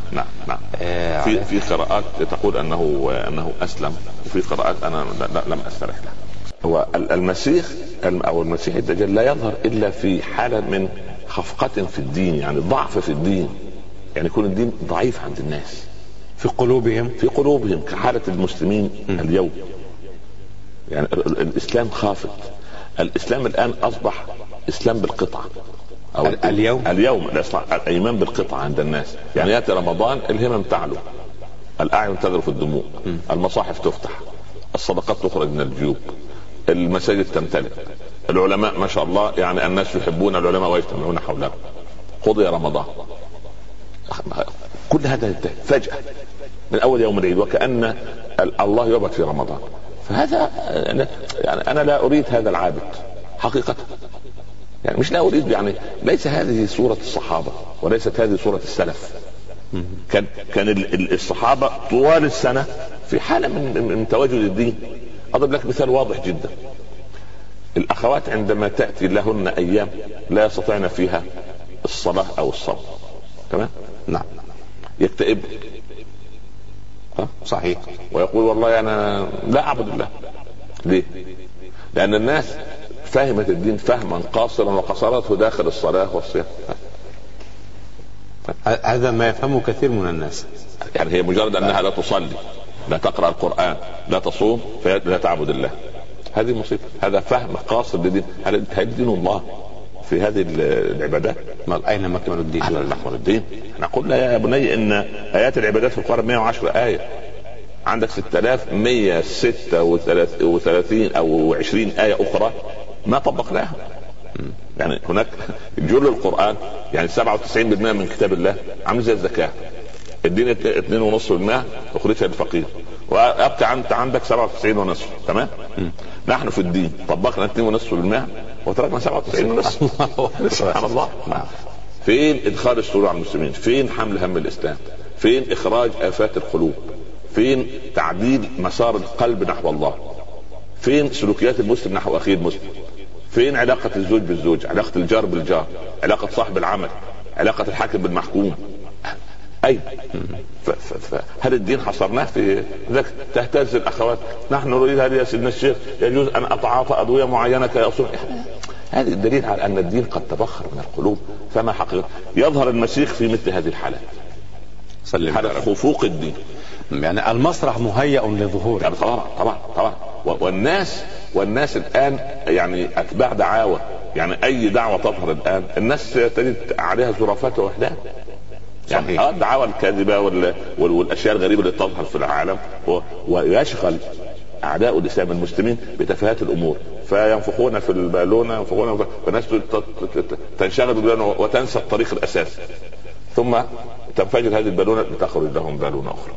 في قراءات تقول أنه أسلم وفي قراءات أنا لم أسترح لها. هو المسيح أو المسيح الدجال لا يظهر إلا في حالة من خفقة في الدين، يعني ضعف في الدين، يعني يكون الدين ضعيف عند الناس في قلوبهم كحالة المسلمين اليوم. يعني الإسلام خافت. الإسلام الآن أصبح إسلام بالقطعة أو اليوم الإيمان بالقطعة عند الناس. يعني يأتي رمضان الهمم تعلو، الأعين تذرف الدموع، المصاحف تفتح، الصدقات تخرج من الجيوب، المساجد تمتلئ، العلماء ما شاء الله يعني الناس يحبون العلماء ويجتمعون حولهم. قضي رمضان، كل هذا فجأة من أول يوم العيد وكأن الله يبعث في رمضان. فهذا يعني أنا لا أريد هذا العابد حقيقة، يعني مش لا أريد، يعني ليس هذه صورة الصحابة وليست هذه صورة السلف. كان الصحابة طوال السنة في حالة من تواجد الدين. أضرب لك مثال واضح جدا. الأخوات عندما تأتي لهن أيام لا يستطيعن فيها الصلاة أو الصوم، تمام؟ نعم. يكتئب، صحيح، ويقول والله أنا لا أعبد الله. ليه؟ لأن الناس فهمت الدين فهما قاصرا وقصرته داخل الصلاة والصيام. هذا ما يفهمه كثير من الناس. يعني هي مجرد أنها لا تصلي، لا تقرأ القرآن، لا تصوم، فلا تعبد الله. هذه مصيبة. هذا فهم قاصر للدين. هل دين الله في هذه العبادات؟ أين مكمن الدين؟ مكمن الدين. احنا قلنا يا بني ان آيات العبادات في القرآن 110 آية، عندك 6136 أو 20 آية أخرى ما طبقناها. يعني هناك جل القرآن يعني 97% من كتاب الله عامل زي الزكاة. الدين 2.5% اخرجها للفقير، وابقى انت عندك 97.5. تمام. نحن في الدين طبقنا 2.5% وتركنا 97.5. سبحان الله. فين ادخال السرور على المسلمين؟ فين حمل هم الاسلام؟ فين اخراج آفات القلوب؟ فين تعديل مسار القلب نحو الله؟ فين سلوكيات المسلم نحو اخيه المسلم؟ فين علاقة الزوج بالزوج؟ علاقة الجار بالجار؟ علاقة صاحب العمل؟ علاقة الحاكم بالمحكوم؟ أي هل الدين حصرناه في ذلك؟ تهتز الأخوات، نحن نريد هذه يا سيدنا الشيخ يجوز أن أتعاطى أدوية معينة كيصوم. هذا الدليل على أن الدين قد تبخر من القلوب. فما حقيقة يظهر المسيح في مثل هذه الحالات، حالة خفوق الدين. يعني المسرح مهيأ لظهوره. يعني طبعا. والناس الآن يعني أتباع دعاوى يعني اي دعوه تظهر الان الناس تجد عليها زرافات ووحدات، يعني الدعاوى الكاذبه والاشياء الغريبه اللي تظهر في العالم، ويشغل اعداء الاسلام المسلمين بتفاهات الامور، فينفخون في البالونه، ينفخون فالناس تنشغل بالبالونه وتنسى الطريق الاساسي، ثم تنفجر هذه البالونه لتخرج لهم بالونه اخرى.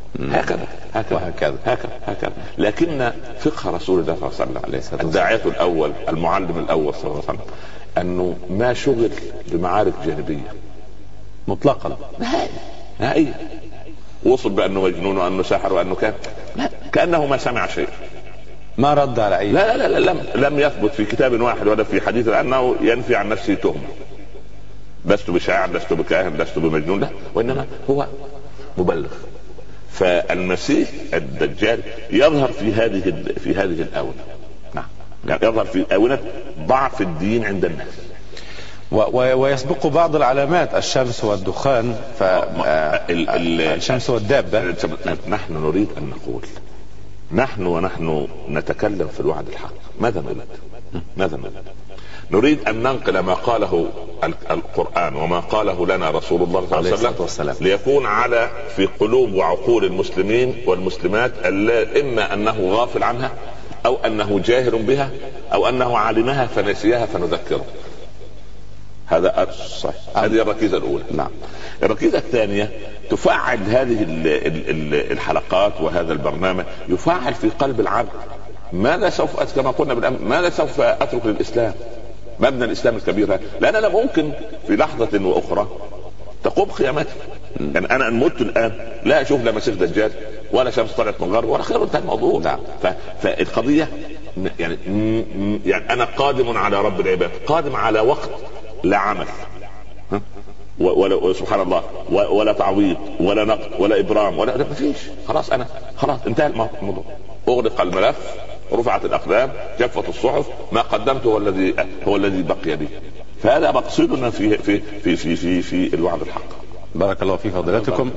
هكذا. لكن فقه رسول الله صلى الله عليه وسلم الداعية الاول المعلم الاول صلى الله عليه وسلم انه ما شغل بمعارك جانبيه مطلقا نهائيا، وصل بانه مجنون وانه ساحر وانه كانه ما سمع شيء، ما رد على اي لا لم يثبت في كتاب واحد ولا في حديث انه ينفي عن نفسه تهمه، لست بشاعر، لست بكاهن، لست بمجنون، لا، وانما هو مبلغ. فالمسيح الدجال يظهر في هذه الآونة، نعم، يعني يظهر في آونة ضعف الدين عند الناس، ويسبق بعض العلامات، الشمس والدخان، الشمس والدابة. نحن نريد أن نقول ونحن نتكلم في الوعد الحق ماذا نريد؟ نريد أن ننقل ما قاله القرآن وما قاله لنا رسول الله صلى الله عليه وسلم ليكون في قلوب وعقول المسلمين والمسلمات، إما أنه غافل عنها أو أنه جاهل بها أو أنه علمها فنسيها فنذكره. هذا صحيح. هذه الركيزة الأولى. نعم. الركيزة الثانية تفعل هذه الحلقات وهذا البرنامج يفعل في قلب العبد ماذا سوف، كما قلنا بالأمس، ماذا سوف أترك للإسلام، مبنى الإسلام الكبير، لأن أنا ممكن في لحظة وأخرى تقوم قيامتي. يعني أنا أن مت الآن لا أشوف لا مسيح دجال ولا شمس طلعت من الغرب ولا خير، انتهى الموضوع. نعم. فالقضية يعني أنا قادم على رب العباد، قادم على وقت لا عمل ولا سبحان الله ولا تعويض ولا نقد ولا إبرام ولا مفيش، خلاص انتهى الموضوع، أغلق الملف، رفعت الأقلام، جفت الصحف، ما قدمته هو الذي بقي لي. فهذا مقصودنا في الوعد الحق. بارك الله في فضيلتكم.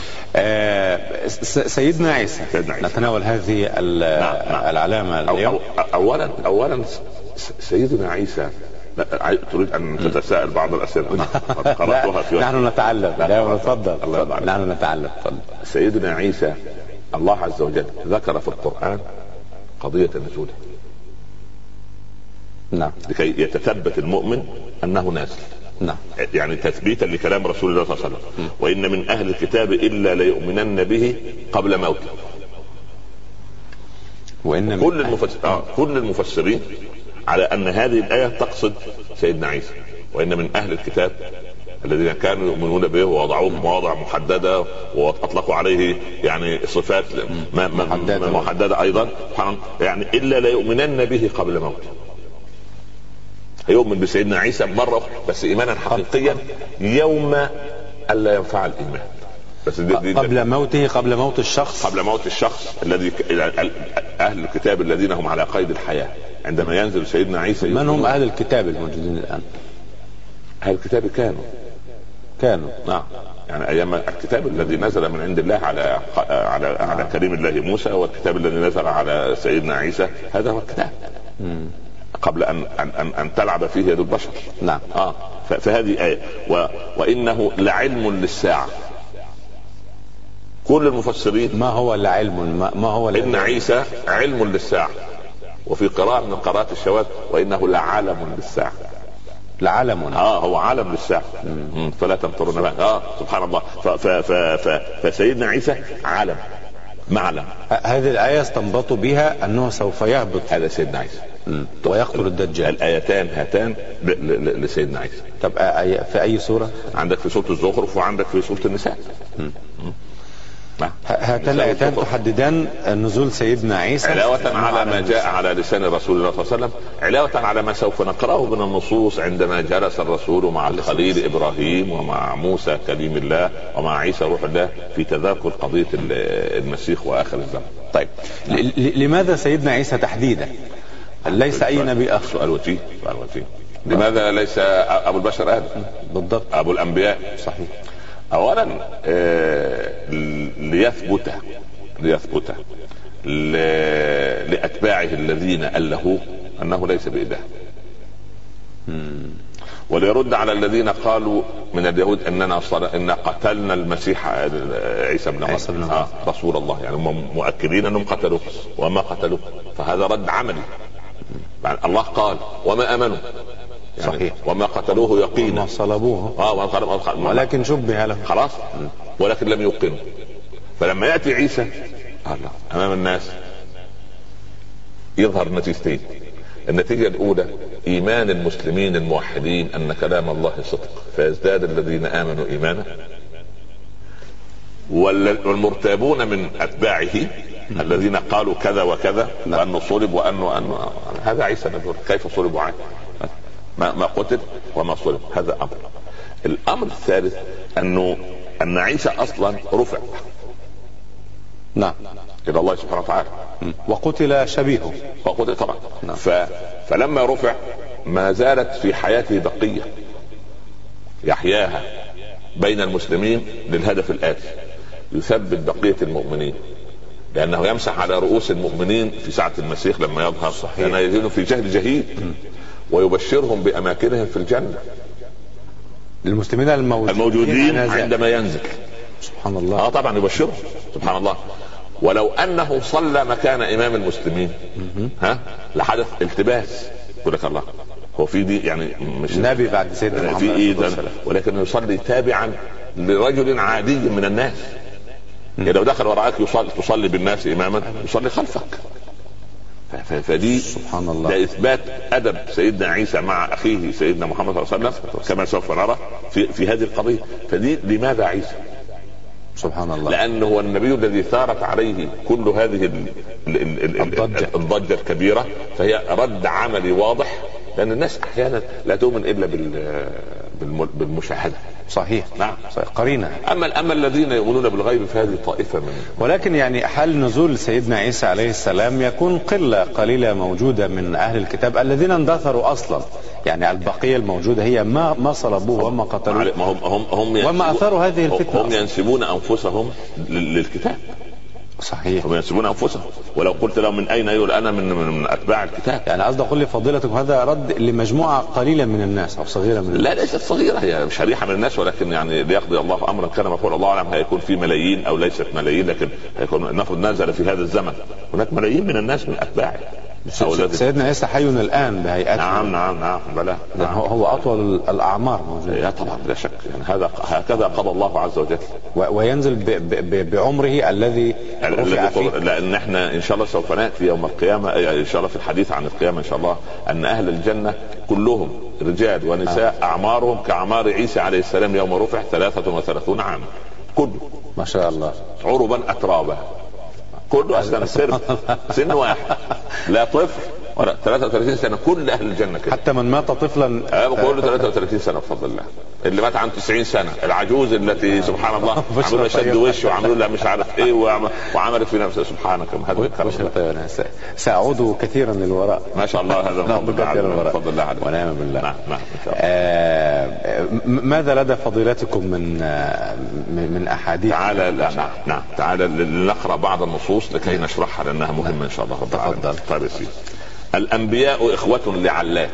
سيدنا عيسى نتناول هذه العلامة اليوم. أولا سيدنا عيسى، تريد أن تتساءل بعض الأسئلة؟ قرأتها في نحن نتعلم. لا تفضل. نحن نتعلم. سيدنا عيسى الله عز وجل ذكر في القرآن قضية نزوله، نعم، لكي يتثبت المؤمن أنه نازل، نعم، يعني تثبيتا لكلام رسول الله صلى الله عليه وسلم، وإن من أهل الكتاب إلا ليؤمنن به قبل موته. وإن كل المفسرين على أن هذه الآية تقصد سيدنا عيسى، وإن من أهل الكتاب الذين كانوا يؤمنون به ووضعوه مواضع محددة وأطلقوا عليه يعني صفات محددة أيضا، يعني إلا ليؤمنن به قبل موته. يؤمن بسيدنا عيسى مرة بس إيمانا حقيقيا يوم ألا ينفع الإيمان، بس قبل موته، قبل موت الشخص الذي أهل الكتاب الذين هم على قيد الحياة عندما ينزل سيدنا عيسى. من هم أهل الكتاب الموجودين الآن؟ أهل الكتاب كانوا نعم، يعني أيام الكتاب الذي نزل من عند الله على كريم الله موسى، والكتاب الذي نزل على سيدنا عيسى هذا هو الكتاب قبل أن تلعب فيه يد البشر. نعم. فهذه آية. وإنه لعلم للساعة. كل المفسرين ما هو العلم؟ ما هو إن عيسى علم للساعة، وفي قراءة من قراءات الشواذ وإنه لعالم للساعة. لعالم هو عالم للساعة. فلا تمترون بها. سبحان الله. فسيدنا عيسى عالم معلم. هذه الآية استنبطوا بها أنه سوف يهبط هذا سيدنا عيسى ويقتل الدجال. الآيتان هاتان لسيدنا عيسى. طب في أي سورة؟ عندك في سورة الزخرف وعندك في سورة النساء. هاتان الآيتان تحددان نزول سيدنا عيسى علاوة على ما جاء على لسان رسول الله صلى الله عليه وسلم، علاوة على ما سوف نقرأه من النصوص عندما جلس الرسول مع الخليل إبراهيم ومع موسى كليم الله ومع عيسى روح الله في تذاكر قضية المسيح وآخر الزمن. طيب لماذا سيدنا عيسى تحديدا؟ ليس أي نبي آخر؟ سؤال وجيه. لماذا ليس أبو البشر آدم؟ بالضبط. أبو الأنبياء. صحيح. أولا ليثبت لأتباعه الذين ألهوه أنه ليس بإله. وليرد على الذين قالوا من اليهود إن قتلنا المسيح عيسى بن مريم رسول الله، يعني هم مؤكدين أنهم قتلوه وما قتلوه، فهذا رد عملي. يعني الله قال وما آمنوا، يعني صحيح، وما قتلوه يقينا، وما صلبوه ولكن شبه له، خلاص، ولكن لم يوقنوا. فلما يأتي عيسى أمام الناس يظهر نتيجتين. النتيجة الأولى إيمان المسلمين الموحدين أن كلام الله صدق فيزداد الذين آمنوا إيمانا، والمرتابون من أتباعه الذين قالوا كذا وكذا وأنه صلب وأنه هذا عيسى نقول كيف صلب وعاد ما قتل وما صلب. هذا أمر. الأمر الثالث أن عيسى أصلا رفع نعم إلى الله سبحانه وتعالى وقتل شبيهه وقتل طبعا. نعم. فلما رفع ما زالت في حياته بقية يحياها بين المسلمين للهدف الآتي: يثبت بقية المؤمنين، لأنه يمسح على رؤوس المؤمنين في ساعة المسيح لما يظهر، لأنه يزيدون في جهل جهيد ويبشرهم بأماكنهم في الجنة للمسلمين الموجودين عندما ينزل. سبحان الله. طبعا يبشرهم سبحان الله. ولو أنه صلى مكان إمام المسلمين لحدث التباس، يقول لك الله هو في دي يعني مش نبي بعد سيدنا محمد في إيدا، ولكن يصلي تابعا لرجل عادي من الناس. يعني لو دخل وراءك تصلي بالناس إماما يصلي خلفك. فدي سبحان الله، ده إثبات أدب سيدنا عيسى مع أخيه سيدنا محمد صلى الله عليه وسلم كما سوف نرى في هذه القضية. فدي لماذا عيسى؟ سبحان الله، لأنه هو النبي الذي ثارت عليه كل هذه الضجة الكبيرة، فهي رد عملي واضح، لأن الناس أحيانا لا تؤمن إلا بالمشاهدة. صحيح. نعم صحيح. قرينة. أما الذين يؤمنون بالغيب فهذه طائفة من. ولكن يعني حال نزول سيدنا عيسى عليه السلام يكون قليلة موجودة من أهل الكتاب الذين اندثروا أصلا، يعني البقية الموجودة هي ما صلبوه وما قتلوه وما أثروا هذه الفتنة. هم ينسبون أنفسهم للكتاب. صحيح. هم ينسبون أنفسهم، ولو قلت لهم من أين يقول أنا من أتباع الكتاب. يعني قصدي أقول لفضيلتكم هذا رد لمجموعة قليلة من الناس أو صغيرة من الناس. لا ليست صغيرة، هي شريحة من الناس، ولكن يعني ليقضي الله أمرا كان مفعولا. الله أعلم هيكون في ملايين أو ليست ملايين، لكن هيكون نفرض نزل في هذا الزمن هناك ملايين من الناس من أتباعه. سيدنا عيسى حي الآن بهيئته. نعم بلى. هو أطول الأعمار موجود. طبعا لا شك، يعني هكذا قضى الله عز وجل. وينزل بعمره الذي رفع فيه. لأن احنا إن شاء الله سوف نأتي يوم القيامة إن شاء الله في الحديث عن القيامة إن شاء الله أن أهل الجنة كلهم رجال ونساء أعمارهم كأعمار عيسى عليه السلام يوم رفع 33 عاما كله، ما شاء الله، عربا أترابا كله أسنان سن واحد، لا طفل ولا 33 سنة كل أهل الجنة كده. حتى من مات طفلا كله 33 سنة بفضل الله. اللي مات عن 90 سنة العجوز التي سبحان الله عملوا شد وشه وعملوا لها مش عارف ايه وعملت في نفسها سبحانك. سأعود كثيرا للوراء ما شاء الله. هذا بفضل الله عليه ونعم بالله. نعم ماذا لدى فضيلتكم من أحاديث؟ تعالى نقرأ بعض النصوص لكي نشرحها لأنها مهمة إن شاء الله. تفضل. الأنبياء إخوة لعلات.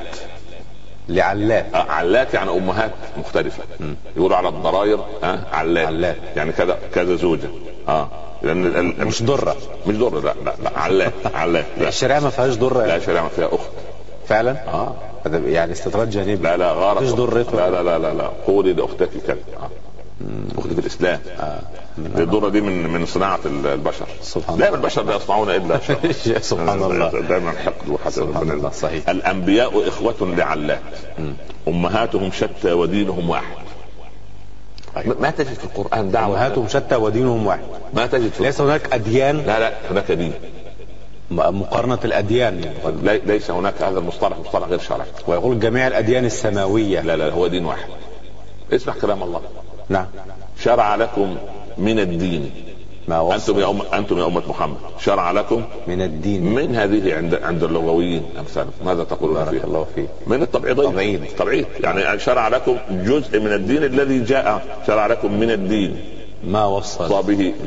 علات يعني أمهات مختلفة. يقولوا على الضراير علات يعني كذا زوجة. لأن مش ضرة لا علات. الشريعة ما فيهاش ضرة. لا الشريعة ما فيها أخت فعلا. يعني استطراد جانبي. لا غارة. مش ضرته. لا قولي لأختك كذا. أختي في الإسلام. الضرة دي من صناعة البشر. لا البشر لا يصنعون إلا سبحان الله. دائما حقد وحسد. الله. صحيح. الأنبياء إخوة لعلات أمهاتهم شتى ودينهم واحد. ما تجد في القرآن دعوة أمهاتهم شتى ودينهم واحد. ما تجد في ليس هناك أديان. لا هناك دين. مقارنة الأديان يعني. ليس هناك هذا المصطلح غير شرعي. ويقول جميع الأديان السماوية. لا هو دين واحد. اسمع كلام الله. نعم. شرع لكم من الدين ما أنتم يا أمة محمد شرع لكم من الدين. من هذه عند اللغويين أمثال ماذا تقولون فيه؟ الله فيه. من التبعيض يعني شرع لكم جزء من الدين الذي جاء. شرع لكم من الدين ما وصى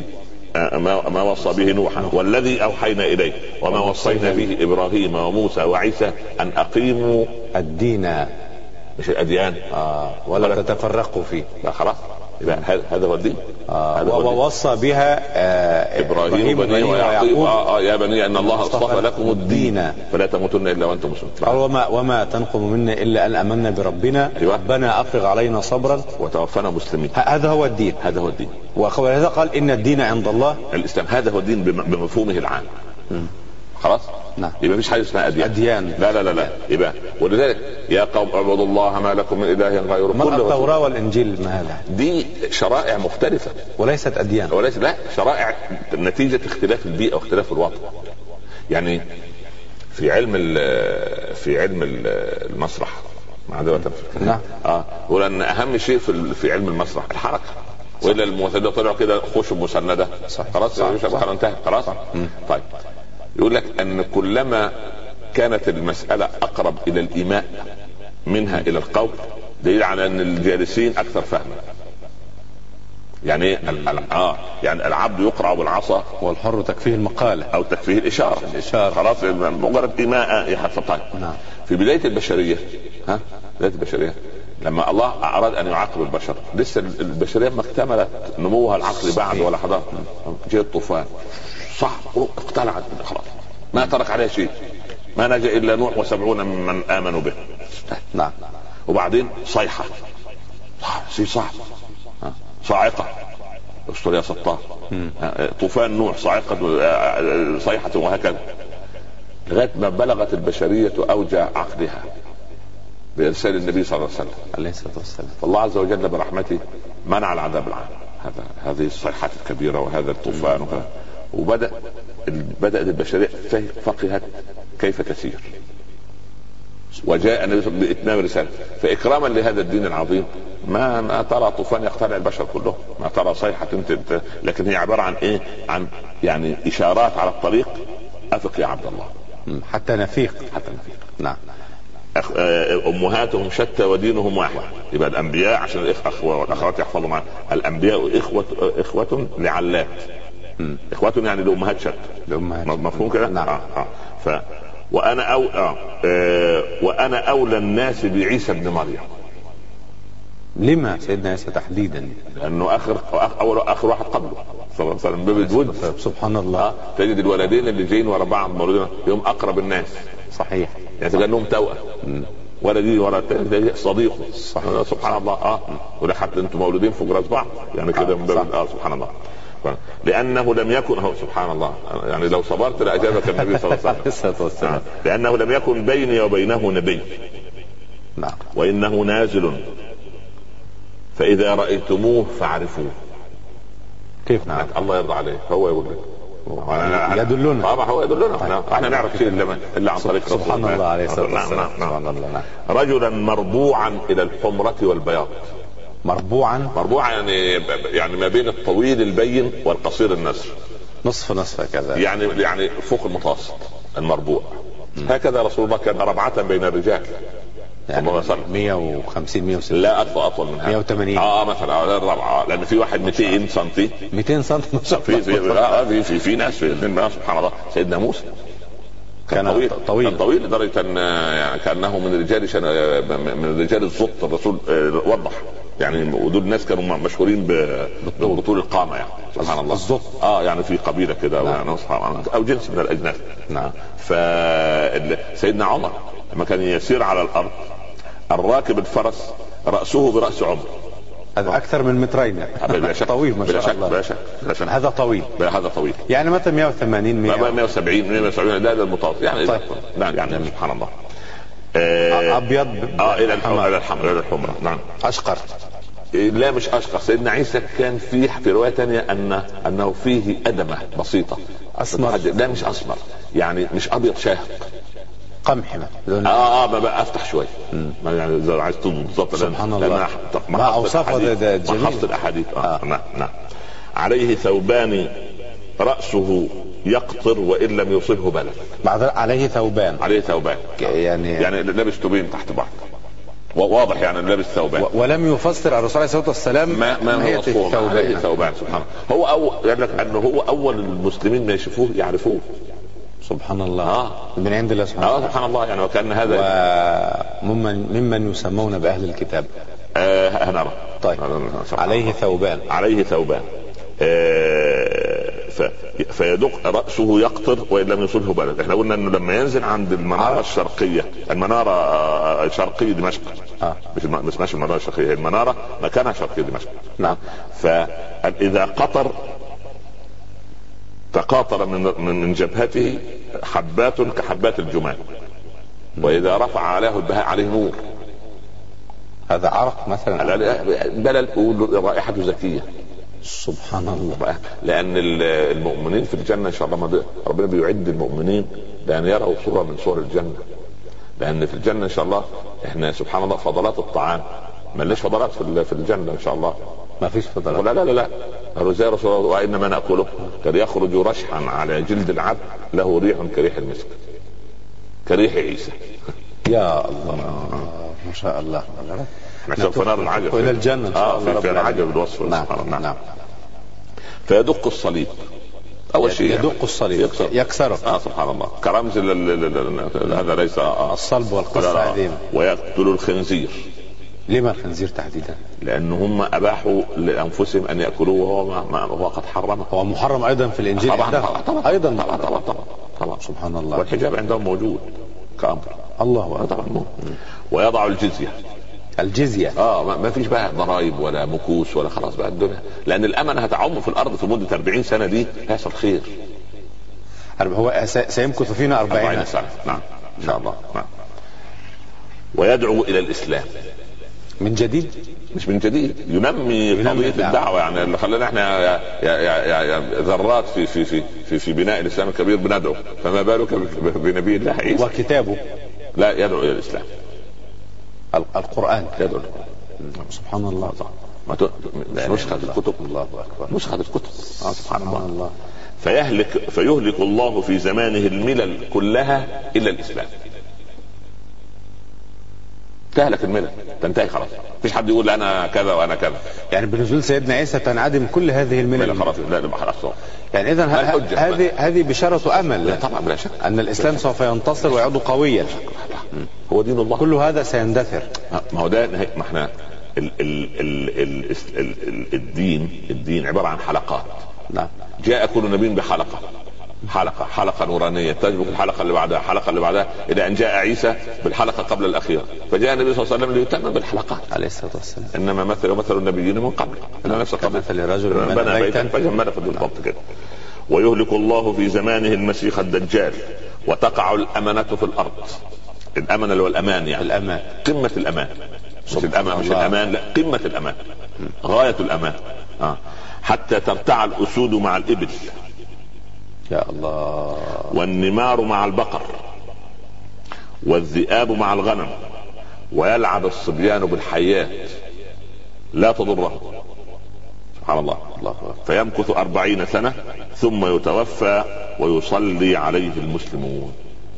به نوحا والذي أوحينا إليه وما وصينا به إبراهيم وموسى وعيسى أن أقيموا الدين مش الاديان. ولا تتفرقوا فيه. لا خلاص، يبقى هذا هو الدين. ووصى بها ابراهيم وبنيه ويعقوب يا بني ان الله اصطفى لكم الدين فلا تموتن الا وانتم مسلمون. وما تنقم منا الا ان امنا بربنا. ربنا افرغ علينا صبرا وتوفنا مسلمين. هذا هو الدين. هذا هو الدين. ولهذا قال ان الدين عند الله الاسلام. هذا هو الدين بمفهومه العام. خلاص. نعم. يبقى مفيش حاجه اسمها اديان. لا لا لا لا. يبقى ولذلك يا قوم اعبدوا الله ما لكم من اله غيره. ما التوراة والانجيل ما هذا؟ دي شرائع مختلفه وليست اديان. لا، شرائع نتيجه اختلاف البيئه واختلاف الوطن. يعني في علم المسرح معذره. نعم. ولان اهم شيء في علم المسرح الحركه، والا الممثلين طلعوا كده خشب مسنده. خلاص انتهى. خلاص. طيب يقول لك ان كلما كانت المسألة اقرب الى الايماء منها الى القول دليل على ان الجالسين اكثر فهما. يعني يعني العبد يقرع بالعصا والحر تكفيه المقالة او تكفيه الاشارة. خلاص مجرد ايماء يحصل. طيب في بداية البشرية بداية البشرية لما الله اراد ان يعاقب البشر لسه البشرية ما اكتملت نموها العقلي بعد ولا حضاره. جاء الطوفان صح اقتلعت خلاص ما ترك عليه شيء، ما نجا الا نوح و70 من امنوا به. نعم. وبعدين صيحه صاعقه استر يا ستار. طوفان نوح صاعقه صيحه وهكذا لغايه ما بلغت البشريه اوجع عقلها بارسال النبي صلى الله عليه وسلم عليه الصلاه والسلام. فالله عز وجل برحمته منع العذاب العام. هذه الصيحات الكبيره وهذا الطوفان وبدأت البشرية فقهت كيف تسير وجاء بإتمام رسالة. فإكراما لهذا الدين العظيم ما ترى طوفان يقتلع البشر كلهم، ما ترى صيحة لكن هي عبارة عن ايه؟ عن يعني إشارات على الطريق. أفق يا عبد الله حتى نفيق. نعم. أمهاتهم شتى ودينهم واحد. يبقى الأنبياء عشان الأخوة والأخوات يحفظوا معنا الأنبياء إخوة لعلات. إخوة يعني لأمهات شتى. مفهوم كده؟ نعم. وأنا أولى الناس بعيسى ابن مريم. لما سيدنا عيسى تحديدا؟ لأنه آخر واحد قبله صلى الله عليه وسلم بوجود. سبحان الله. تجد الولدين اللي جايين ورا بعض مولودين يوم أقرب الناس. صحيح. يعني كأنهم توأم. ولدي ورا الثاني صديقه. سبحان الله. وده حتى انتم مولودين فوق راس بعض يعني كده من باب سبحان الله. لأنه لم يكن سبحان الله يعني لو صبرت لأجابك النبي صلى الله عليه وسلم. لأنه لم يكن بيني وبينه نبي. نعم. وإنه نازل فإذا رأيتموه فاعرفوه. كيف؟ نعم. الله يرضى عليه هو يقول لك يدلنا. هو يدلنا. احنا نعرف شيء الا عن طريق رسول سبحان الله عليه الصلاة والسلام. سبحان الله. رجلا مربوعا إلى الحمرة والبياض. مربوعا يعني ما بين الطويل البين والقصير النسر. نصف كذا يعني فوق المتوسط المربوع. هكذا رسول الله كان ربعة بين الرجال يعني 150 160. لا اطول من هذا 180 مثلا الربعة لان في واحد 200 سنتي 200 سنتي في ناس سبحان الله. سيدنا موسى كان طويل لدرجة ان يعني كانه من رجال الزط. الرسول وضح يعني ودول الناس كانوا مشهورين بطول القامة يعني سبحان الله. الزط يعني في قبيلة كده. نعم. او جنس من الاجناس. نعم. فسيدنا عمر لما كان يسير على الارض الراكب الفرس رأسه برأس عمر. هذا اكثر من مترين. طويل ما شاء الله. بلا شك. هذا طويل يعني مثلا 180 170 ده المتوسط يعني. طيب. يعني سبحان الله. ابيض الى الحمراء. نعم. اشقر. لا مش اشقر. سيدنا عيسى كان فيه في رواية تانية انه فيه ادمة بسيطة. اسمر. لا مش اسمر يعني مش ابيض شاهق. قمحي ما بقى افتح شويه يعني اذا عايز بالظبط. سبحان الله. ما اوصافه ده جميل. حفظ الاحاديث. نعم. عليه ثوبان رأسه يقطر وان لم يصبه بلد. عليه ثوبان يعني لابس ثوبين تحت بعض واضح يعني لابس ثوبان. ولم يفسر الرسول عليه الصلاه والسلام ما هي الثوبان. سبحان الله. هو قال لك انه هو اول المسلمين ما يشوفوه يعرفوه سبحان الله. من عند الله سبحانه وتعالى. سبحان الله. يعني وكان هذا ممن يسمون بأهل الكتاب. هنرى. طيب. عليه ثوبان. عليه ثوبان. فيدق رأسه يقطر وإن لم يصله بلد. احنا قلنا انه لما ينزل عند المنارة الشرقية، المنارة الشرقية دمشق، مش ماشي المنارة الشرقية، هي المنارة مكانها شرقية دمشق. نعم. فإذا قطر تقاطر من جبهته حبات كحبات الجمال، وإذا رفع عليه البهاء عليه نور. هذا عرق مثلا؟ بلل رائحته زكية. سبحان الله. لأن المؤمنين في الجنة إن شاء الله ربنا بيعد المؤمنين لأن يروا صورة من صور الجنة. لأن في الجنة إن شاء الله احنا سبحان الله فضلات الطعام ما ليش فضلات في الجنة إن شاء الله. ما فيش فضلات. لا قالوا زي رسول الله وإنما نأكله كان يخرج رشحا على جلد العبد له ريح كريح المسك كريح عيسى. يا الله ما شاء الله. نشوف نار العجب إلى الجنة إن شاء الله. في العجب الوصف. نعم. فيدق الصليب أول شيء. يدق الصليب يكسره. سبحان الله. كرمز هذا ليس الصلب والقصة عظيمة. ويقتل الخنزير. لما الخنزير تحديدا؟ لأن هم أباحوا لأنفسهم أن يأكلوه وهو قد حرمه. هو محرم أيضا في الإنجيل. طبعا أيضا. طبعا. سبحان الله. والحجاب عندهم موجود كأمر. الله أكبر. ويضع الجزية. ما فيش بقى ضرائب ولا مكوس ولا خلاص بقى الدنيا، لأن الأمن هتعم في الأرض في مدة 40 سنة دي هيحصل خير. هو سيمكث فينا 40 سنة. نعم إن شاء الله. نعم. ويدعو إلى الإسلام من جديد. مش من جديد، ينمي قضية الدعوة. يعني اللي خلانا احنا ذرات في بناء الإسلام الكبير بندعو، فما بالك بنبي الله عيسى وكتابه. لا يدعو إلى الإسلام. القرآن يدعو. سبحان الله. نسخة الكتب. الله أكبر. نسخة الكتب. سبحان الله. فيهلك الله في زمانه الملل كلها إلا الإسلام. تهلك الملل، تنتهي خلاص. مفيش حد يقول انا كذا وانا كذا. يعني بنزول سيدنا عيسى تنعدم كل هذه الملل خلاص. لا خلاص. يعني اذا هذه بشارة امل. طبعا بلا شك ان الاسلام سوف ينتصر ويعود قويا. هو دين الله. كل هذا سيندثر. ما هو ده ما احنا الدين عبارة عن حلقات. نعم. جاء كل نبي بحلقة، حلقة نورانية تسبق الحلقة اللي بعدها، الحلقة اللي بعدها، إلى أن جاء عيسى بالحلقة قبل الأخيرة. فجاء النبي صلى الله عليه وسلم ليتمم بالحلقات عليه الصلاة والسلام. إنما مثل النبيين من قبل إن نفس مثل رجل بنى بيتا فجمله في بالضبط كده. ويهلك الله في زمانه المسيح الدجال وتقع الأمانة في الأرض. الأمن اللي هو الأمان، يعني الأمان، قمة الأمان. مش الأمان لا، قمة الأمان، غاية الأمان. حتى ترتع الأسود مع الإبل، يا الله، والنمار مع البقر، والذئاب مع الغنم، ويلعب الصبيان بالحيات لا تضره. سبحان الله. فيمكث 40 سنة ثم يتوفى ويصلي عليه المسلمون.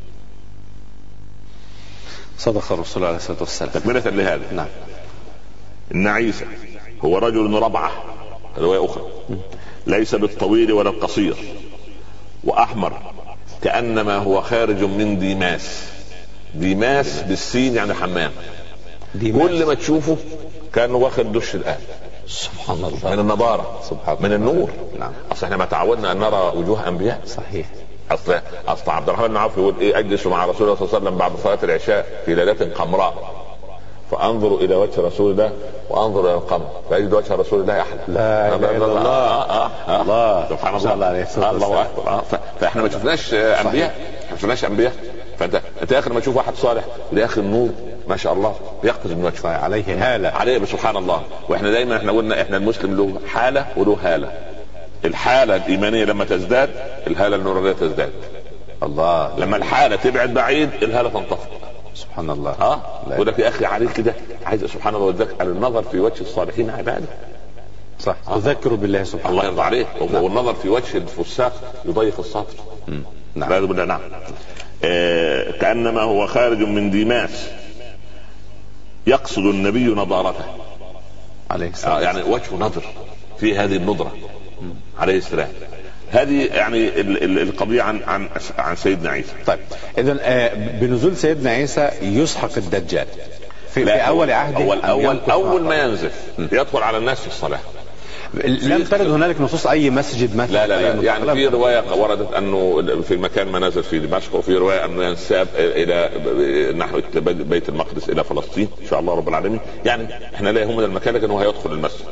صدق الرسول عليه الصلاة والسلام. تكملة لهذا، نعم، إن عيسى هو رجل ربعة، رواية أخرى، ليس بالطويل ولا القصير، وأحمر كأنما هو خارج من ديماس. ديماس بالسين يعني حمام. كل ما تشوفه كان واخد دش الآن. سبحان الله، من النضارة، سبحان من النور. نعم. أصل احنا ما تعودنا أن نرى وجوه أنبياء. صحيح. أصل عبد الرحمن بن عوف يقول إيه: أجلس مع رسول الله صلى الله عليه وسلم بعد صلاة العشاء في ليلة قمراء، فأنظر إلى وجه رسول الله وأنظر إلى القمر فأجد وجه رسول الله أحلى. لا إله إلا الله. الله سبحان الله. الله أكبر. فإحنا ما شفناش أنبياء، ما شفناش أنبياء. فأنت آخر ما تشوف واحد صالح يا أخي النور ما شاء الله يقفز من وجهه، عليه هالة، عليه سبحان الله. وإحنا دايما إحنا قلنا إحنا المسلم له حالة وله هالة. الحالة الإيمانية لما تزداد الهالة النورانية تزداد. الله. لما الحالة تبعد بعيد الهالة تنطفئ. سبحان الله. يقول لك يا أخي عليك كده عايز سبحان الله وذلك النظر في وجه الصالحين عبادة. صح. تذكروا بالله سبحانه الله يرضى عليه. والنظر في وجه الفساق يضيق الصدر. نعم. نعم. كأنما هو خارج من ديماس يقصد النبي نضارته عليه السلام. يعني وجهه نظر في هذه النضرة عليه السلام. هذه يعني القضية عن سيدنا عيسى. طيب اذا بنزول سيدنا عيسى يسحق الدجال في اول عهده، اول ما ينزل يدخل على الناس في الصلاة. لم ترد هنالك نصوص اي مسجد مثلا؟ لا يعني في رواية وردت انه في مكان ما نزل في دمشق، وفي رواية انه ينساب الى نحو بيت المقدس الى فلسطين ان شاء الله رب العالمين. يعني احنا لا يهمنا المكان، لكن هو هيدخل المسجد.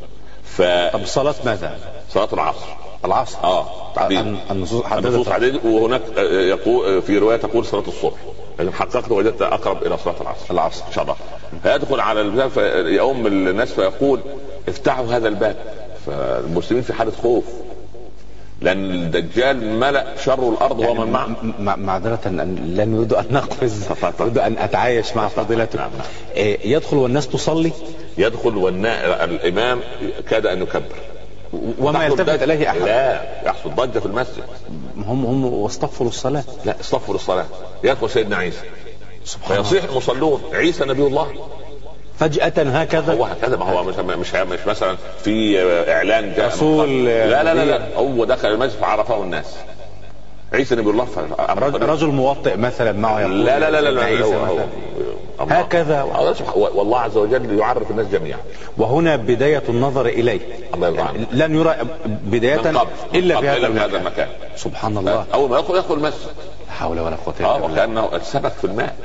طب صلاة ماذا؟ صلاة العصر. النصوص حددت. وهناك يقول في رواية تقول صلاة الصبح، لكن حققت وجدت اقرب الى صلاة العصر ان شاء الله. فيدخل على الباب فيؤم الناس فيقول افتحوا هذا الباب. فالمسلمين في حالة خوف، لأن الدجال ملأ شر الأرض يعني ومن معه. معذرة لا نريد أن نقفز، نريد أن أتعايش مع فضيلتك. يدخل والناس تصلي، يدخل الإمام كاد أن يكبر وما يلتفت إليه أحد. لا يحصل ضجة في المسجد. هم واصطفوا الصلاة. لا اصطفوا الصلاة. يدخل سيدنا عيسى فيصيح المصلون عيسى نبي الله فجأة هكذا. هو هكذا، ما هو مش مثلا في اعلان جاء رسول. لا هو دخل المسجد فعرفه الناس عيسى نبي الله. رجل موطئ مثلا معه يقول لا هكذا. والله عز وجل يعرف الناس جميعا. وهنا بداية النظر إليه. الله يرضى عنه. لن يرى بداية إلا في هذا المكان. سبحان الله. أول ما يدخل المسجد لا حول ولا قوة إلا بالله. وكأنه السمك في الماء.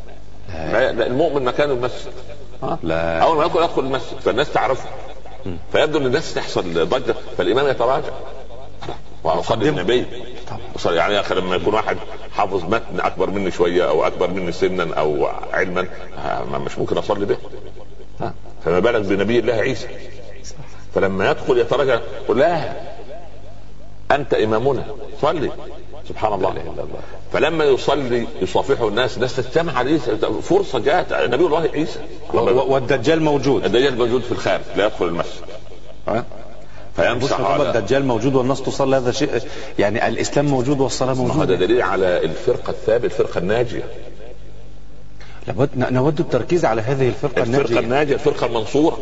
المؤمن مكان المسجد. لا. أول ما يدخل المسجد فالناس تعرفه، فيبدو ان الناس تحصل ضجة، فالإمام يتراجع وأصلي النبي. يعني يا أخي لما يكون واحد حافظ متن أكبر مني شوية أو أكبر مني سنا أو علما مش ممكن أصلي به، فما بالك بنبي الله عيسى. فلما يدخل يتراجع يقول لا أنت إمامنا صلي. سبحان الله. فلما يصلي يصافحه الناس تجتمع عليه، فرصة جاءت نبي الله عيسى. والدجال موجود. الدجال موجود في الخارج لا يدخل المسجد. فيمسح على الدجال موجود والناس تصلي، هذا شيء يعني الإسلام موجود والصلاة موجود. هذا دليل على الفرقة الثابتة، الفرقة الناجية. نود التركيز على هذه الفرقة الناجية، الفرقة المنصورة.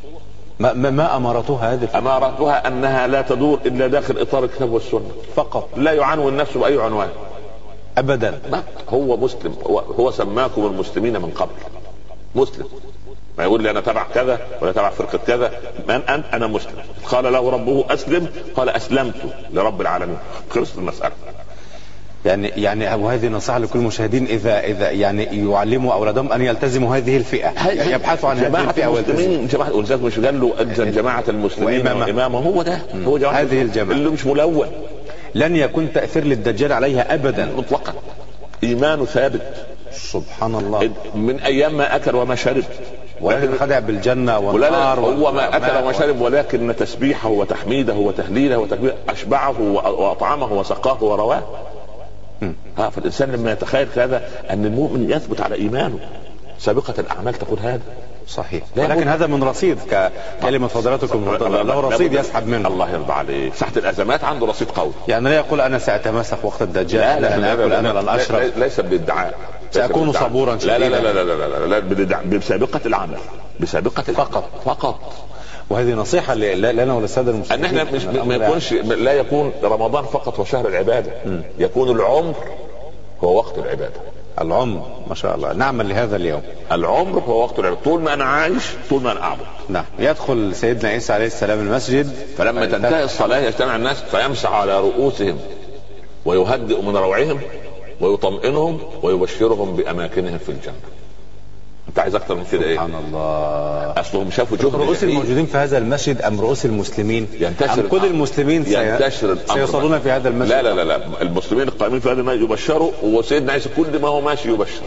ما أمارتها هذه الفرقة؟ أمارتها أنها لا تدور إلا داخل إطار الكتاب والسنة فقط، لا يعنون النفس بأي عنوان أبدا. هو مسلم، هو سماكم المسلمين من قبل مسلم، ما يقول لي أنا تبع كذا ولا تبع فرقة كذا. من أنت؟ أنا مسلم. قال له ربه أسلم، قال أسلمت لرب العالمين. خلصت المسألة. يعني وهذه نصيحة لكل المشاهدين، إذا يعني يعلموا أولادهم أن يلتزموا هذه الفئة، يبحثوا عن هذه الفئة والمسلمين. جماعة ولذلك مش قال له ألزم جماعة المسلمين وإمامه. هو ده هو هذه الجماعة اللي مش ملون. لن يكون تأثير للدجال عليها أبدا مطلقا. إيمانه ثابت. سبحان الله. من أيام ما أكل وما شرب، ولكن خدع بالجنة والنار. هو ما أكل وما شرب، ولكن تسبيحه وتحميده وتهليله وتكبيره أشبعه وأطعمه وسقاه ورواه. فالإنسان لما يتخيل هذا أن المؤمن يثبت على إيمانه، سابقة الأعمال تقول هذا صحيح، ولكن هذا من رصيد كلمة فضلاتكم، له رصيد يسحب منه. الله يرضى عليك. تحت الأزمات عنده رصيد قوي. يعني لا يقول أنا سأتمسك وقت الدجال، لا أنا أكل، أنا لن أشرب، ليس بالادعاء، سأكون صبورا شديدا. لا بسابقة العمل، بسابقة فقط. وهذه نصيحة لنا وللسادة المسلمين، ان احنا مش ما يكونش، لا يكون رمضان فقط وشهر العبادة، يكون العمر هو وقت العبادة. العمر ما شاء الله، نعمل لهذا اليوم. العمر هو وقت العبادة، طول ما انا عايش طول ما انا اعبد. نعم. يدخل سيدنا عيسى عليه السلام المسجد، فلما تنتهي الصلاة يجتمع الناس فيمسح على رؤوسهم ويهدئ من روعهم ويطمئنهم ويبشرهم بأماكنهم في الجنة. انت عايز اكتر من كده؟ سبحان الله. اصلهم شافوا جهد رؤوس الموجودين في هذا المسجد ام رؤوس المسلمين؟ ينتشر ام كل المسلمين سيصلون في هذا المسجد؟ لا المسلمين القائمين في هذا المسجد يبشروا، وسيدنا عيسى كل ما هو ماشي يبشر.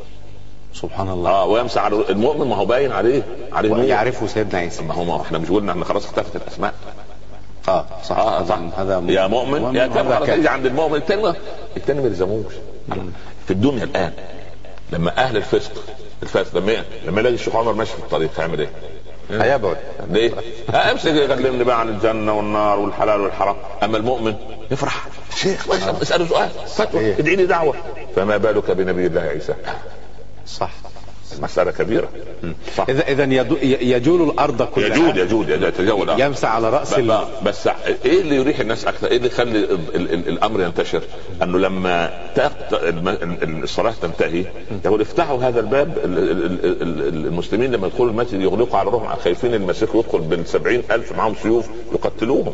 سبحان الله. ويمسح على المؤمن، ما هو باين عليه نور. يعرفه سيدنا عيسى. ما هو احنا مش قلنا احنا خلاص اختفت الاسماء. صح. هذا يا مؤمن يا كافر. تيجي عند المؤمن التاني ما يلزموش. في الدنيا الان لما اهل الفسق لما يلاقي الشيخ عمر ماشي في الطريق هيعمل ايه؟ هيبعد. ليه؟ امسك يكلمني بقى عن الجنه والنار والحلال والحرام. اما المؤمن يفرح، الشيخ اساله سؤال فتوى، ادعي لي دعوه. فما بالك بنبي الله عيسى؟ صح. مسألة كبيرة. إذا يجول الأرض كلها، يجول يتجول يمسح على رأس بس ايه اللي يريح الناس اكثر؟ ايه اللي يخلي الامر ينتشر؟ انه لما الصلاة تنتهي يقول افتحوا هذا الباب. المسلمين لما يدخلوا المسجد يغلقوا على روحهم، خايفين المسيح يدخل ب70,000 معهم سيوف يقتلوهم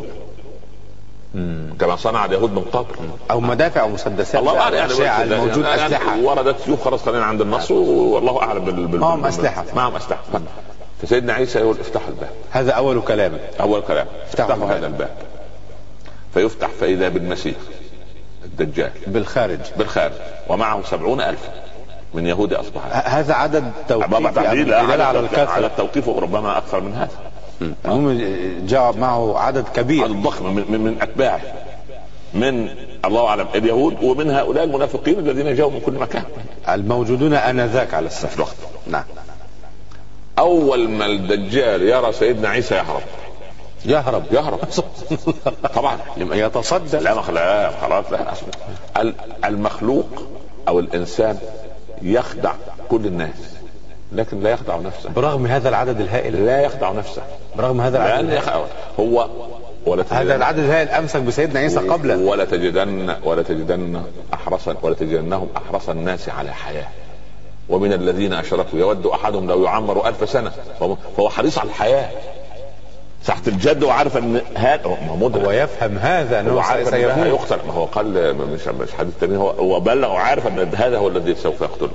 كما صنع اليهود من قبل، او مدافع او مسدسات. الله اعلم يعني الموجود اسلحه وردت سيوف، خلاص خلينا عند النص والله اعلم. معهم اسلحه فسيدنا عيسى يقول افتحوا الباب. هذا اول كلام افتحوا هذا الباب. فيفتح فاذا بالمسيح الدجال بالخارج ومعه 70,000 من يهود اصبحان. هذا عدد توقيفي على التوقيف، وربما اكثر من هذا. المهم جاء معه عدد كبير، عدد ضخم من اتباعه، من الله اعلم اليهود، ومن هؤلاء المنافقين الذين جاءوا من كل مكان الموجودون انذاك على السفر. نعم. اول ما الدجال يرى سيدنا عيسى يهرب طبعا يتصدى. لا خلاص. المخلوق او الانسان يخدع كل الناس لكن لا يخدع نفسه. برغم هذا العدد الهائل لا يخدع نفسه. برغم هذا العدد هو هذا العدد الهائل امسك بسيدنا عيسى قبله. ولا تجدنهم احرص الناس على حياة، ومن الذين اشركوا يود احدهم لو يعمر 1000 سنة. فهو حريص على الحياة ساعة الجد، وعارف ان هذا هو يفهم هذا انه سيقتل. ما هو قال مش حديث تاني، هو بلغ وعارف ان هذا هو الذي سوف يقتله.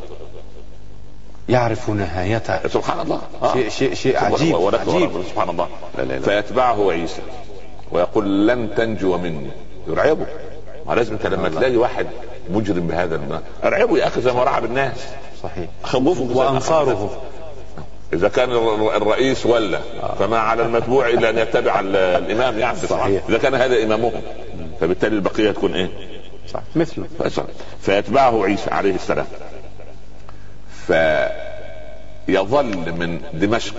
يعرف نهايته. سبحان الله. شيء عجيب. سبحان الله. لا. فيتبعه عيسى ويقول لن تنجو مني. يرعبه. ما لازم انت لما تلاقي واحد مجرم بهذا ارعبه يا اخي زي ما رعب الناس. صحيح. خوفه وانصاره. اذا كان الرئيس ولا فما على المتبوع الا ان يتبع الامام يعني. صحيح. اذا كان هذا امامهم فبالتالي البقيه تكون ايه؟ صح. مثله. فيتبعه عيسى عليه السلام، فيظل من دمشق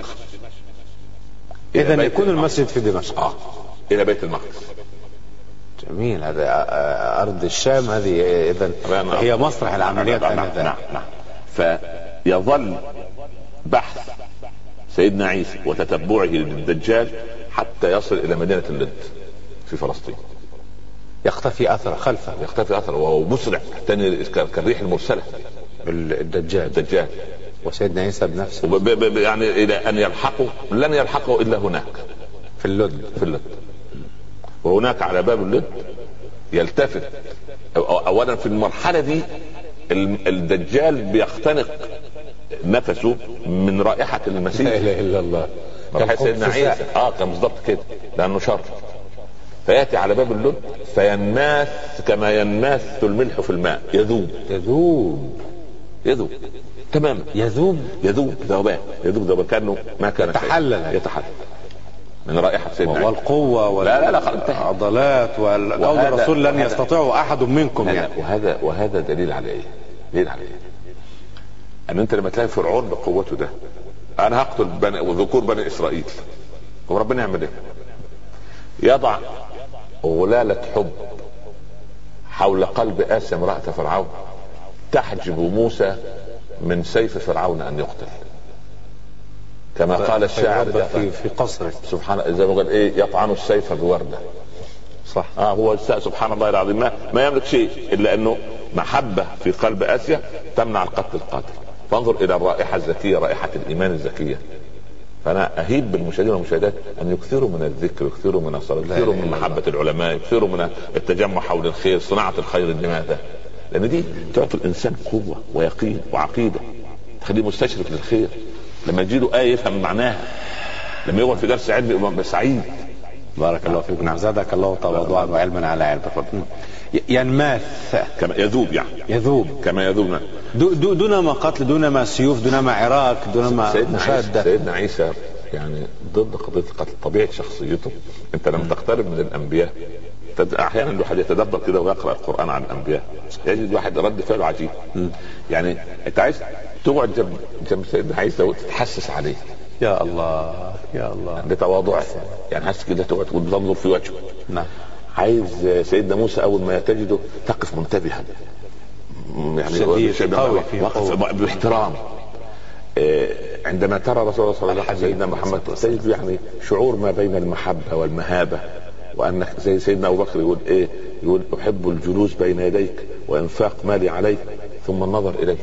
اذا يكون المسجد في دمشق الى بيت المقدس. جميل. هذا ارض الشام هذه اذا هي مسرح العمليات. نعم. فيظل بحث سيدنا عيسى وتتبعه للدجال حتى يصل الى مدينة اللد في فلسطين. يختفي اثره خلفه. وهو مسرع كالريح المرسلة. الدجال وسيدنا عيسى بنفسه يعني الى ان يلحقه لن يلحقه الا هناك في اللد. وهناك على باب اللد يلتفت. اولا في المرحلة دي الدجال بيختنق نفسه من رائحة المسيح. لا اله الا الله. رائحة سيدنا عيسى كان بالضبط كده لانه شر. فياتي على باب اللد فينماث كما ينماث الملح في الماء. يذوب تماما. يذوب ذوبان كانه ما كان يتحلل من رائحة سيدنا عيسى. والقوة والعضلات والقول الرسول لن يستطيعوا احد منكم يعني. وهذا دليل على ايه؟ ان انت لما تلاقي فرعون بقوته ده انا هقتل وذكور بني اسرائيل، وربنا يعمل ايه؟ يضع غلالة حب حول قلب آسيا امرأة فرعون تحجب موسى من سيف فرعون ان يقتل، كما قال الشاعر في قصره سبحان زي ما قال ايه يطعن السيف بوردة. صح. هو سبحان الله العظيم ما يملك شيء الا انه محبة في قلب آسيا تمنع القتل. فانظر الى الرائحة الزكية، رائحة الايمان الزكية. فانا اهيب بالمشاهدين والمشاهدات ان يكثروا من الذكر، يكثروا من الصلاة، يكثروا من محبة العلماء، يكثروا من التجمع حول الخير، صناعة الخير. لماذا؟ لان دي تعطي الانسان قوة ويقين وعقيدة، تخليه مستشرف للخير. لما يجيله آية يفهم معناها، لما يقعد في درس علم يبقى سعيد. بارك الله فيكم. زادك الله تواضعا وعلما على علم. ينماث كما يذوب كما يذوب دون ما قتل، دون ما سيوف، دون ما عراك، دون ما مشاهدة. سيدنا عيسى يعني ضد قضية القتل. طبيعة شخصيته انت لم تقترب من الانبياء. احيانا الواحد يتدبر كده ويقرأ القرآن عن الانبياء يجد واحد رد فعله عجيب. يعني انت عايز تقعد جنب سيدنا عيسى وتتحسس عليه. يا الله بتواضعه يعني حاسس كده تقعد وتنظر في وجهه. نعم. عايز سيدنا موسى اول ما تجده تقف منتبها يعني شديد قوي باحترام. عندما ترى رسول الله صلى الله عليه وسلم سيدنا محمد تجد يعني شعور ما بين المحبة والمهابة، وأنك زي سيدنا أبو بكر يقول إيه؟ يقول أحب الجلوس بين يديك وإنفاق مالي عليك ثم النظر إليك.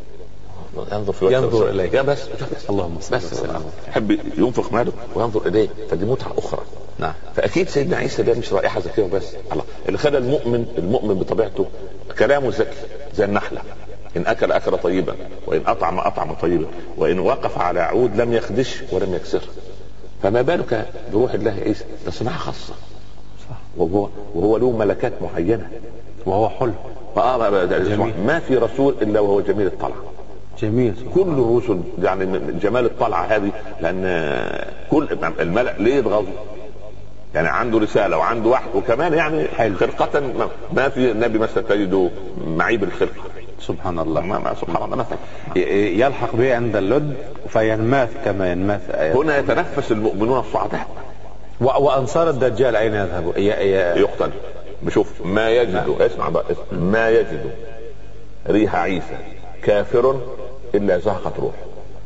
ينظر إليك بس اللهم صل وسلم. يحب ينفق ماله وينظر إليه، فدي متعة أخرى. نعم. فأكيد سيدنا عيسى ده مش رائحة زكية بس، الله اللي خلى المؤمن بطبيعته كلامه زكي زي النحلة، إن أكل طيبا، وإن أطعم طيبا، وإن وقف على عود لم يخدش ولم يكسر. فما بالك بروح الله عيسى؟ ده صناعة خاصة، وهو له ملكات معينة، وهو حلو. ما في رسول إلا وهو جميل الطلعة. جميل. كل الرسل يعني جمال الطلعة هذه، لأن كل الملأ ليه يتغاظوا؟ يعني عنده رسالة وعنده وحي، وكمان يعني خلقة ما في النبي مثلا تجده معيب الخلقة. سبحان الله. سبحان الله. مثلا يلحق به عند اللد فينماث كما ينماث. هنا يتنفس المؤمنون الصعداء. وأنصار الدجال أين يذهبوا؟ يقتل. بشوف ما يجد، اسمع بقى، ما يجد ريح عيسى كافر إلا زهقت روح.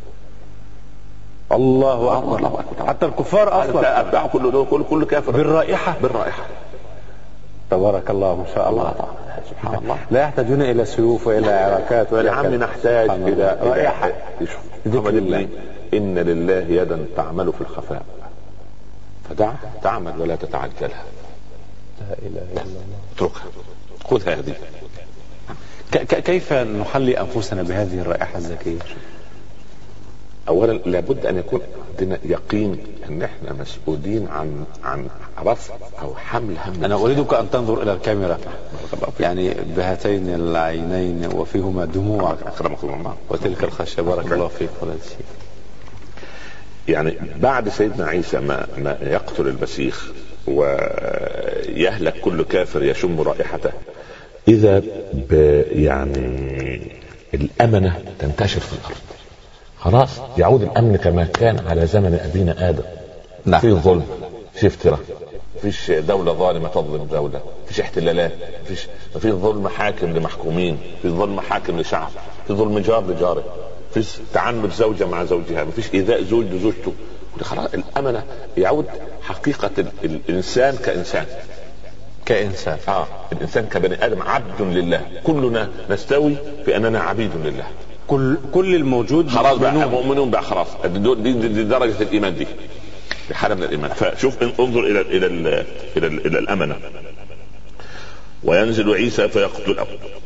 الله أكبر. حتى الكفار أصلا أتباع كل كافر بالرائحة. تبارك الله ما شاء الله. سبحان الله. لا يحتاجون إلى سيوف وإلى عراكات وإلى يا عم نحتاج إلى رائحة. ذكر الله. إن لله يدا تعمل في الخفاء فدع تعمل ولا تتعجلها. لا إله إلا الله. اتركها، خذها هذه. كيف نحلي أنفسنا بهذه الرائحة الزكية؟ اولا لابد ان يكون عندنا يقين ان احنا مسؤولين عن رفع او حمل هم. انا اريدك ان تنظر الى الكاميرا، يعني بهاتين العينين وفيهما دموع وتلك الخشيه. بارك الله فيك ولا شيء. يعني بعد سيدنا عيسى ما يقتل المسيح ويهلك كل كافر يشم رائحته، اذا يعني الامنه تنتشر في الارض. خلاص يعود الامن كما كان على زمن ابينا ادم. نعم. في ظلم، في افتراء، مفيش دولة ظالمة تظلم دولة، مفيش احتلالات، مفيش ظلم حاكم لمحكومين، مفيش ظلم حاكم لشعب، في ظلم جار لجاره، مفيش تعنت زوجة مع زوجها، مفيش ايذاء زوج لزوجته. خلاص الامنة يعود حقيقة الانسان كإنسان. الانسان كبني ادم عبد لله، كلنا نستوي في اننا عبيد لله. كل الموجود خلاص بقى مؤمنون بقى، خلاص دي درجة الإيمان، دي حالة من الإيمان. فشوف انظر إلى الأمنة. وينزل عيسى فيقتل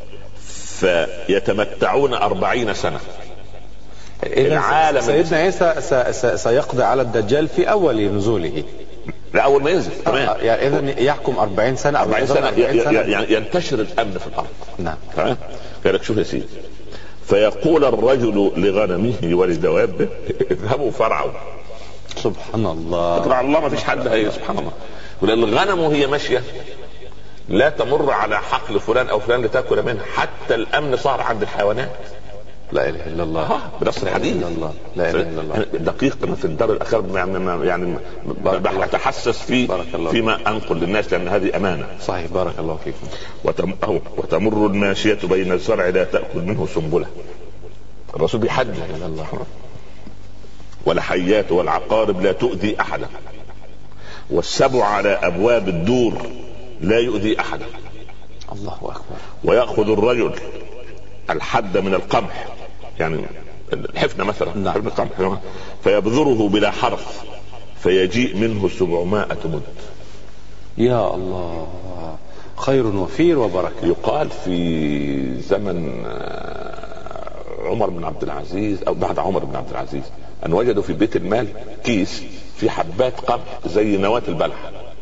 فيتمتعون 40 سنة. العالم سيدنا عيسى سيقضي على الدجال في أول نزوله، لا أول ما ينزل تمام. يعني إذن يحكم 40 سنة. 40 سنة يعني ينتشر الأمن في الأرض. نعم. تمام. قالك شوف يا سيدي، فيقول الرجل لغنمه ولدوابه اذهبوا فرعوا. سبحان الله. اقرأ الله ما فيش حد هي. سبحان الله. ولأن الغنم وهي ماشية لا تمر على حقل فلان أو فلان لتأكل منه، حتى الأمن صار عند الحيوانات. لا إله إلا الله. بنص الحديث. لا إله إلا الله. دقيق في الدار الأخير يعني بتحسس فيما أنقل للناس، لأن هذه أمانة. صحيح. بارك الله فيكم. وتمر الماشية بين الزرع لا تأكل منه سنبلة. الرسول بيحدث الله. والحيات والعقارب لا تؤذي أحدا، والسبع على أبواب الدور لا يؤذي أحدا. الله أكبر. ويأخذ الرجل الحد من القمح، يعني الحفنة مثلا. نعم. فيبذره بلا حرف فيجيء منه 700 مد. يا الله، خير وفير وبركة. يقال في زمن عمر بن عبد العزيز أو بعد عمر بن عبد العزيز أن وجدوا في بيت المال كيس في حبات قمح زي نواة البلح.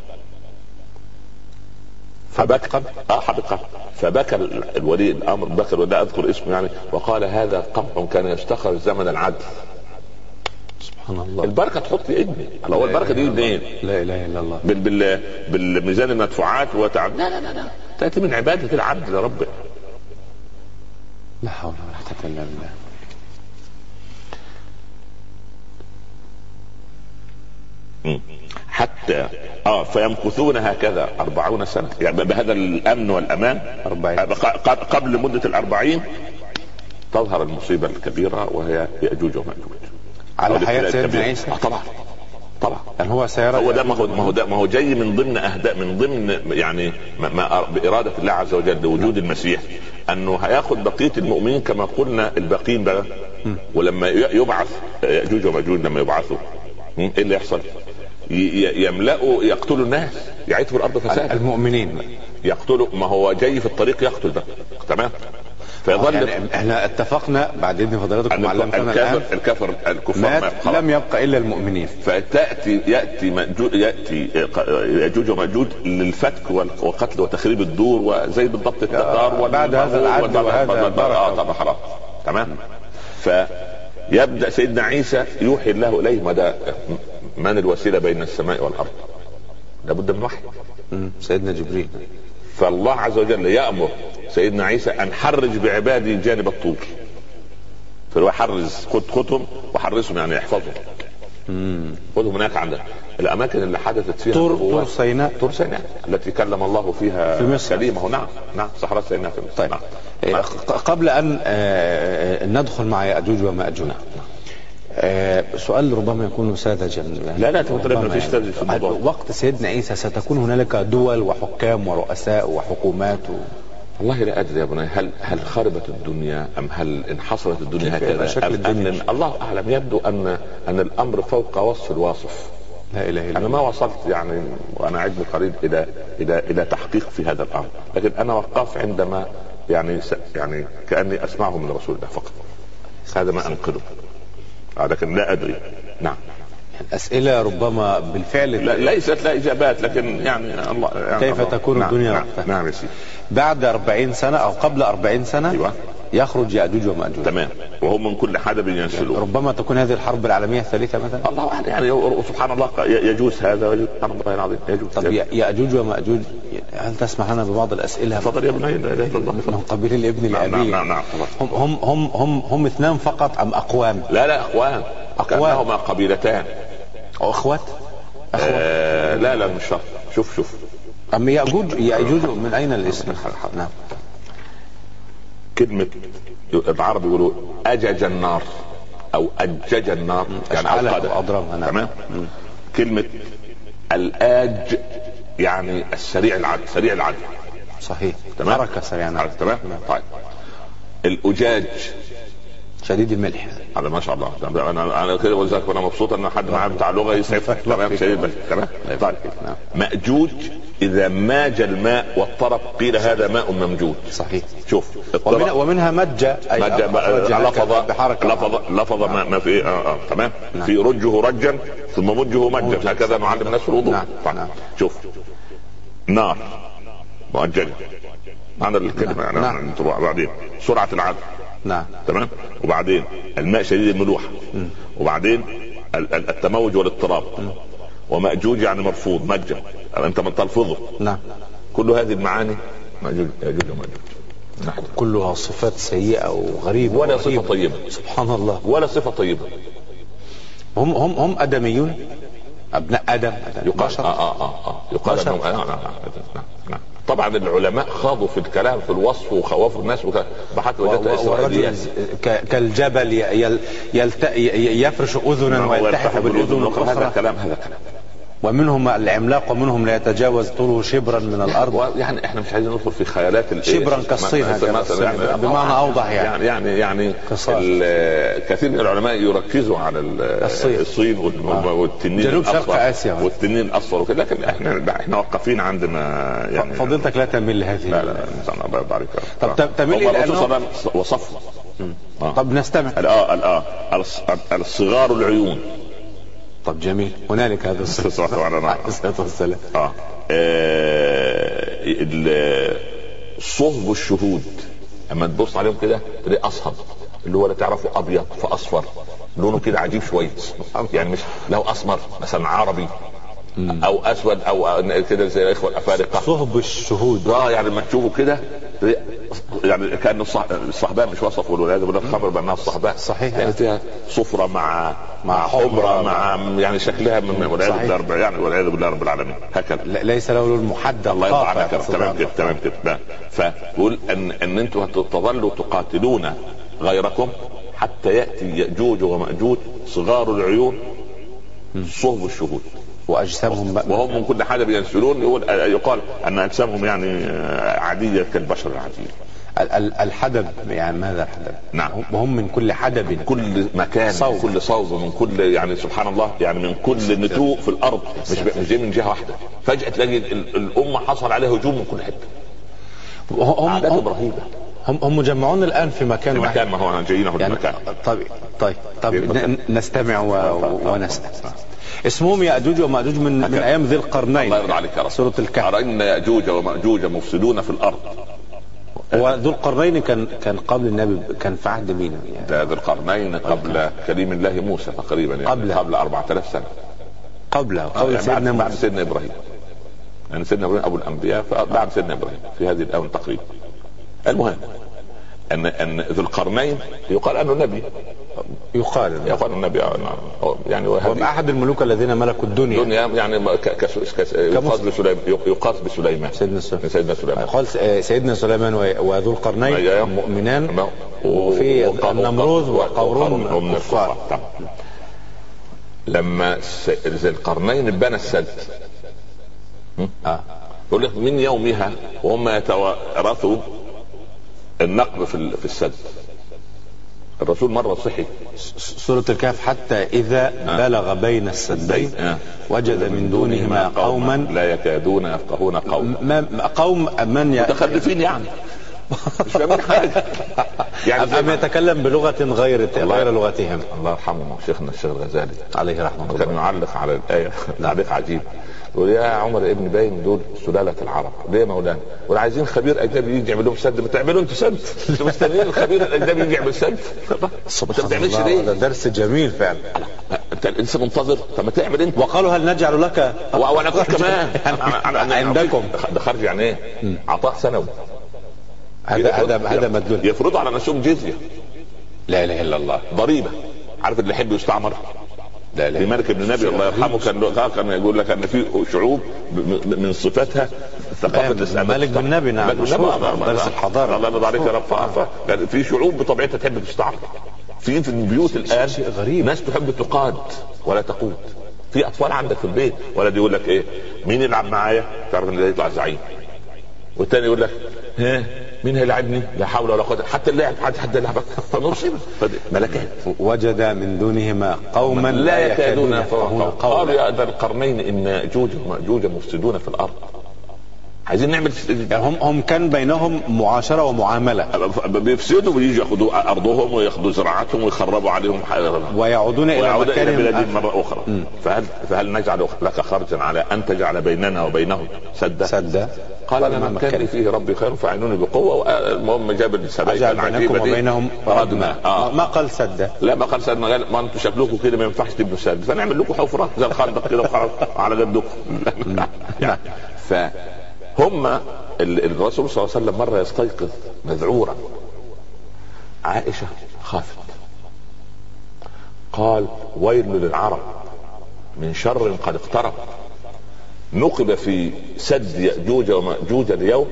فبكى الولي الامر، بكى ولا اذكر اسمه يعني، وقال هذا قمح كان يستخرج زمن العدل. سبحان الله. البركه تحط في ابني. الله، البركه دي منين؟ لا اله الا الله. بالميزان المدفوعات وتعب. لا تاتي من عباده العبد لربه. لا حول ولا قوه الا بالله. حتى فيمكثون هكذا 40 سنة، يعني بهذا الأمن والأمان 40. قبل مدة 40 تظهر المصيبة الكبيرة وهي يأجوج ومأجوج على حياة سيدنا عيسى. طبعا يعني هو سيرى هو ده ما هو جاي من ضمن أهداف، من ضمن يعني ما بإرادة الله عز وجل لوجود المسيح، أنه هياخد بقية المؤمنين كما قلنا الباقين بقى. ولما يبعث يأجوج ومأجوج لما يبعثوا ايه اللي يحصل؟ يملأوا يقتلوا الناس، يعيثوا الأرض فسادا. المؤمنين يقتلوا، ما هو جاي في الطريق يقتل بقى. تمام. فيظل يعني احنا اتفقنا بعد اذن فضيلتكم علمتنا الان الكفار لم يبقى الا المؤمنين. ياتي ياجوج وماجوج للفتك وقتل وتخريب الدور، وزي بالضبط التتار بعد هذا العدل وهذا حرام. تمام. فيبدا سيدنا عيسى يوحي الله اليه. مدى من الوسيله بين السماء والارض؟ لابد من وحي. سيدنا جبريل. فالله عز وجل يأمر سيدنا عيسى أن حرج بعبادي جانب الطور. فهو حرز، خدهم وحرزهم، يعني يحفظهم. خدهم هناك عند الأماكن اللي حدثت فيها طور سيناء. طور سيناء التي كلم الله فيها في مصر كلمه. نعم صحراء سيناء في مصر. طيب. نعم. قبل أن ندخل مع يأجوج ومأجوج، سؤال ربما يكون ساذجا. لا ما فيش ساذج في الموضوع. وقت سيدنا عيسى ستكون هنالك دول وحكام ورؤساء وحكومات والله لا ادري يا بني، هل خربت الدنيا ام هل انحصرت الدنيا هكذا؟ الله اعلم. يبدو ان الامر فوق وصف الواصف. لا اله الا انا ما وصلت يعني وانا عدني قريب الى تحقيق في هذا الامر، لكن انا وقف عندما يعني كاني اسمعه من رسول الله فقط. هذا ما انقله، لكن لا ادري. نعم. أسئلة ربما بالفعل ليست لا إجابات، لكن يعني الله يعني كيف الله. تكون الدنيا وقتها. نعم يا سيدي. بعد 40 سنة أو قبل 40 سنة أيوة. يخرج يأجوج ومأجوج. تمام. وهم من كل حدب ينسلون. ربما تكون هذه الحرب العالمية الثالثة مثلا. الله يعني سبحان الله يجوز هذا ويجوز. سبحان الله العظيم يجوز. طب يأجوج ومأجوج، هل تسمح لنا ببعض الأسئلة؟ تفضل يا ابني. من قبيل الابن لأبيه. نعم. هم اثنان فقط أم أقوام؟ لا أقوام. كأنهما قبيلتان أو أخوات. لا مش شرط. شوف أم يأجوج من أين الاسم؟ نعم. كلمة العرب يقولوا أجج النار أو أجج النار، يعني أضرمها. نعم. تمام. كلمة الآج يعني السريع العدل، سريع العدل. صحيح. تمام. حركة سريعة. تمام. طيب. الأجاج شديد الملح. هذا ما شاء الله. انا كده ولذلك انا مبسوط ان حد معاه بتاع لغه يسعفك. تمام. شديد الملح. تمام. طيب. مأجوج اذا ماج الماء واضطرب قيل هذا ماء ممجوج. صحيح. شوف ومنها مج لفظ ما في تمام. في رجه رجا ثم مجه مجا، هكذا نعلم الناس الوضوء. نعم. شوف نار مؤججه معنى الكلمه. يعني بعدين سرعه العدل. نعم. تمام. وبعدين الماء شديد الملوحة. وبعدين التموج والاضطراب. ومأجوج يعني مرفوض، مجا انت من تلفظه. نعم. كل هذه المعاني يأجوج ومأجوج. نعم. كلها صفات سيئة وغريبة ولا صفة طيبة. سبحان الله. ولا صفة طيبة. هم أدميون، أبناء آدم. يقال يقال نعم. طبعا العلماء خاضوا في الكلام في الوصف وخوفوا الناس والرجل كالجبل يفرش أذنا ويلتحف بالأذن الأخرى. هذا كلام. ومنهم العملاق ومنهم لا يتجاوز طوله شبرا من الأرض. يعني احنا مش عايزين ندخل في خيالات شبرا كالصين بمعنى أوضح. يعني كثير من العلماء يركزوا على الصين والتنين جنوب شرق آسيا والتنين الأصفر وكده، لكن احنا وقفين عندما يعني فضيلتك لا تميل لهذه. لا الله يرضى عليك. طب تميل إلى أنه وصفه. طب نستمع. الصغار العيون. طب جميل. هنالك هذا الصلاة. صهب الشهود اما تبص عليهم كده تلاقي اصهب، اللي هو لا تعرفه ابيض فاصفر، لونه كده عجيب شويه. يعني مش لو اسمر مثلا عربي او اسود او كده زي الاخوه الافارقه. صهب الشهود. يعني لما تشوفه كده يعني كان الصحباء مش وصفوا والعياذ بالله الخمر بانها الصحباء. صحيح. يعني فيها صفرة مع حمرة مع يعني شكلها من والعياذ بالله يعني والعياذ بالله رب العالمين. هكذا ليس له المحدد. الله يرضى عليك. تمام كده. فقول ان انتم تظلوا تقاتلون غيركم حتى يأتي يأجوج ومأجوج صغار العيون صهب الشهود واجسامهم وهم من كل حاجه بينسلون. يقال ان اجسامهم يعني عاديه كالبشر العاديين. الحدب يعني ماذا الحدب؟ نعم هم من كل حدب، كل مكان صوب. من كل صوب من كل يعني سبحان الله يعني من كل نتوء في الارض، مش جاي من جهه واحده. فجاه تلاقي الامه حصل عليها هجوم من كل حته. عاداتهم رهيبه. هم مجمعون الان في مكان واحد. ما هو جايين في يعني المكان. طيب نستمع ونسمع. اسمهم يأجوج ومأجوج من ايام ذي القرنين. الله يرضى عليك يا رب. سورة الكهف. أرأين يأجوج ومأجوج مفسدون في الارض. وذو القرنين كان قبل النبي، كان في عهد مين يعني؟ ذو القرنين قبل كليم الله موسى تقريبا، يعني قبل 4000 سنة. قبل سيدنا بعد سيدنا ابراهيم، يعني سيدنا ابراهيم ابو الانبياء، فبعد سيدنا ابراهيم في هذه الاونه تقريبا. المهم ان ذو القرنين يقال انه نبي، يقال النبي يعني هو احد الملوك الذين ملكوا الدنيا يعني يقاس بسليمان. سيدنا سليمان قال سيدنا سليمان وذو القرنين مؤمنان، وفي النمروذ وقارون الكفار. لما ذي القرنين بنى السد يقول لك من يومها وهم يتوارثوا النقب في السد. الرسول مرة صحي سورة الكهف حتى إذا بلغ بين السدين وجد من دونهما قوما لا يكادون يفقهون قوم من متخلفين يعني مش فاهمين حاجة يعني أم يتكلم بلغة غير لغتهم. الله يرحمه شيخنا الشيخ الغزالي عليه رحمه الله كان يعلق على الآية تعليق عجيب، يقول يا عمر ابن باين دول سلالة العرب. ليه يا مولانا؟ وعايزين خبير اجنبي يجي يعمل لهم سد. ما تعملوا انتوا سد، انتوا مستنيين الخبير الاجنبي يجي يعمل سد. ما بتعملش ليه؟ ده درس جميل فعلا. انت لسه منتظر؟ طب ما تعمل انت. وقالوا هل نجعل لك وانا كنت كمان عندكم ده خرج يعني ايه؟ عطاء سنوي. هذا مدلول. يفرضوا على نفسهم جزية، لا اله الا الله، ضريبة. عارف اللي يحب يستعمر؟ في ملك ابن النبي الله يرحمه كان يقول لك ان في شعوب من صفاتها ثقافه الاستعمار. ملك بن النبي نعم درس الحضاره. الله يرضى عليك يا رب. في شعوب بطبيعتها تحب تستعمر. في البيوت الان غريب ناس تحب تقاد ولا تقود. في اطفال عندك في البيت ولد يقول لك ايه مين يلعب معايا؟ تعرف ان ده يطلع زعيم. والتاني يقول لك مين هيلعبني؟ لا حول ولا قوه. حتى اللاعب حد يلعبك فمصيبه. ملكات. وجد من دونهما قوما لا يكادون يفقهون قالوا يا ذا القرنين ان ياجوج وماجوج مفسدون في الارض. عايزين نعمل يعني هم كان بينهم معاشره ومعامله. بيفسدوا ويجي ياخذوا ارضهم وياخذوا زراعتهم ويخربوا عليهم ويعودون الى بلادهم مره اخرى. فهل نجعل لك خرجا على ان تجعل بيننا وبينهم سدا؟ قال انا مكاني فيه ربي خير فاعينوني بقوه. المهم جاب السبايك بينكم وبينهم ردما. ما قال سدا. لا ما قال سدا، قال ما انتم شكلكم كده ما ينفعش تبنوا سد، فنعمل لكم حفره زي الخندق كده على قدكم. هم الرسول صلى الله عليه وسلم مرة يستيقظ مذعورا. عائشة خافت، قال ويل للعرب من شر قد اقترب. نقب في سد يأجوج ومأجوج اليوم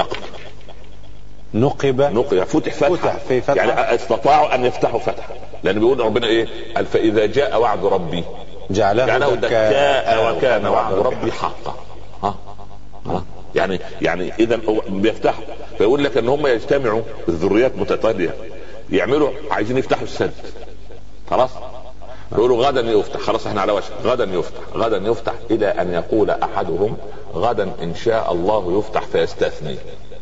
نقب فتح فتحة يعني استطاعوا ان يفتحوا فتحة، لان بيقول ربنا ايه؟ قال فاذا جاء وعد ربي جعله دكاء وكان وعد ربي حقا. يعني اذا بيفتحوا. فيقول لك ان هم يجتمعوا الذريات متتاليه يعملوا عايزين يفتحوا السد. خلاص يقولوا غدا يفتح، خلاص احنا على وشك غدا يفتح الى ان يقول احدهم غدا ان شاء الله يفتح فيستثني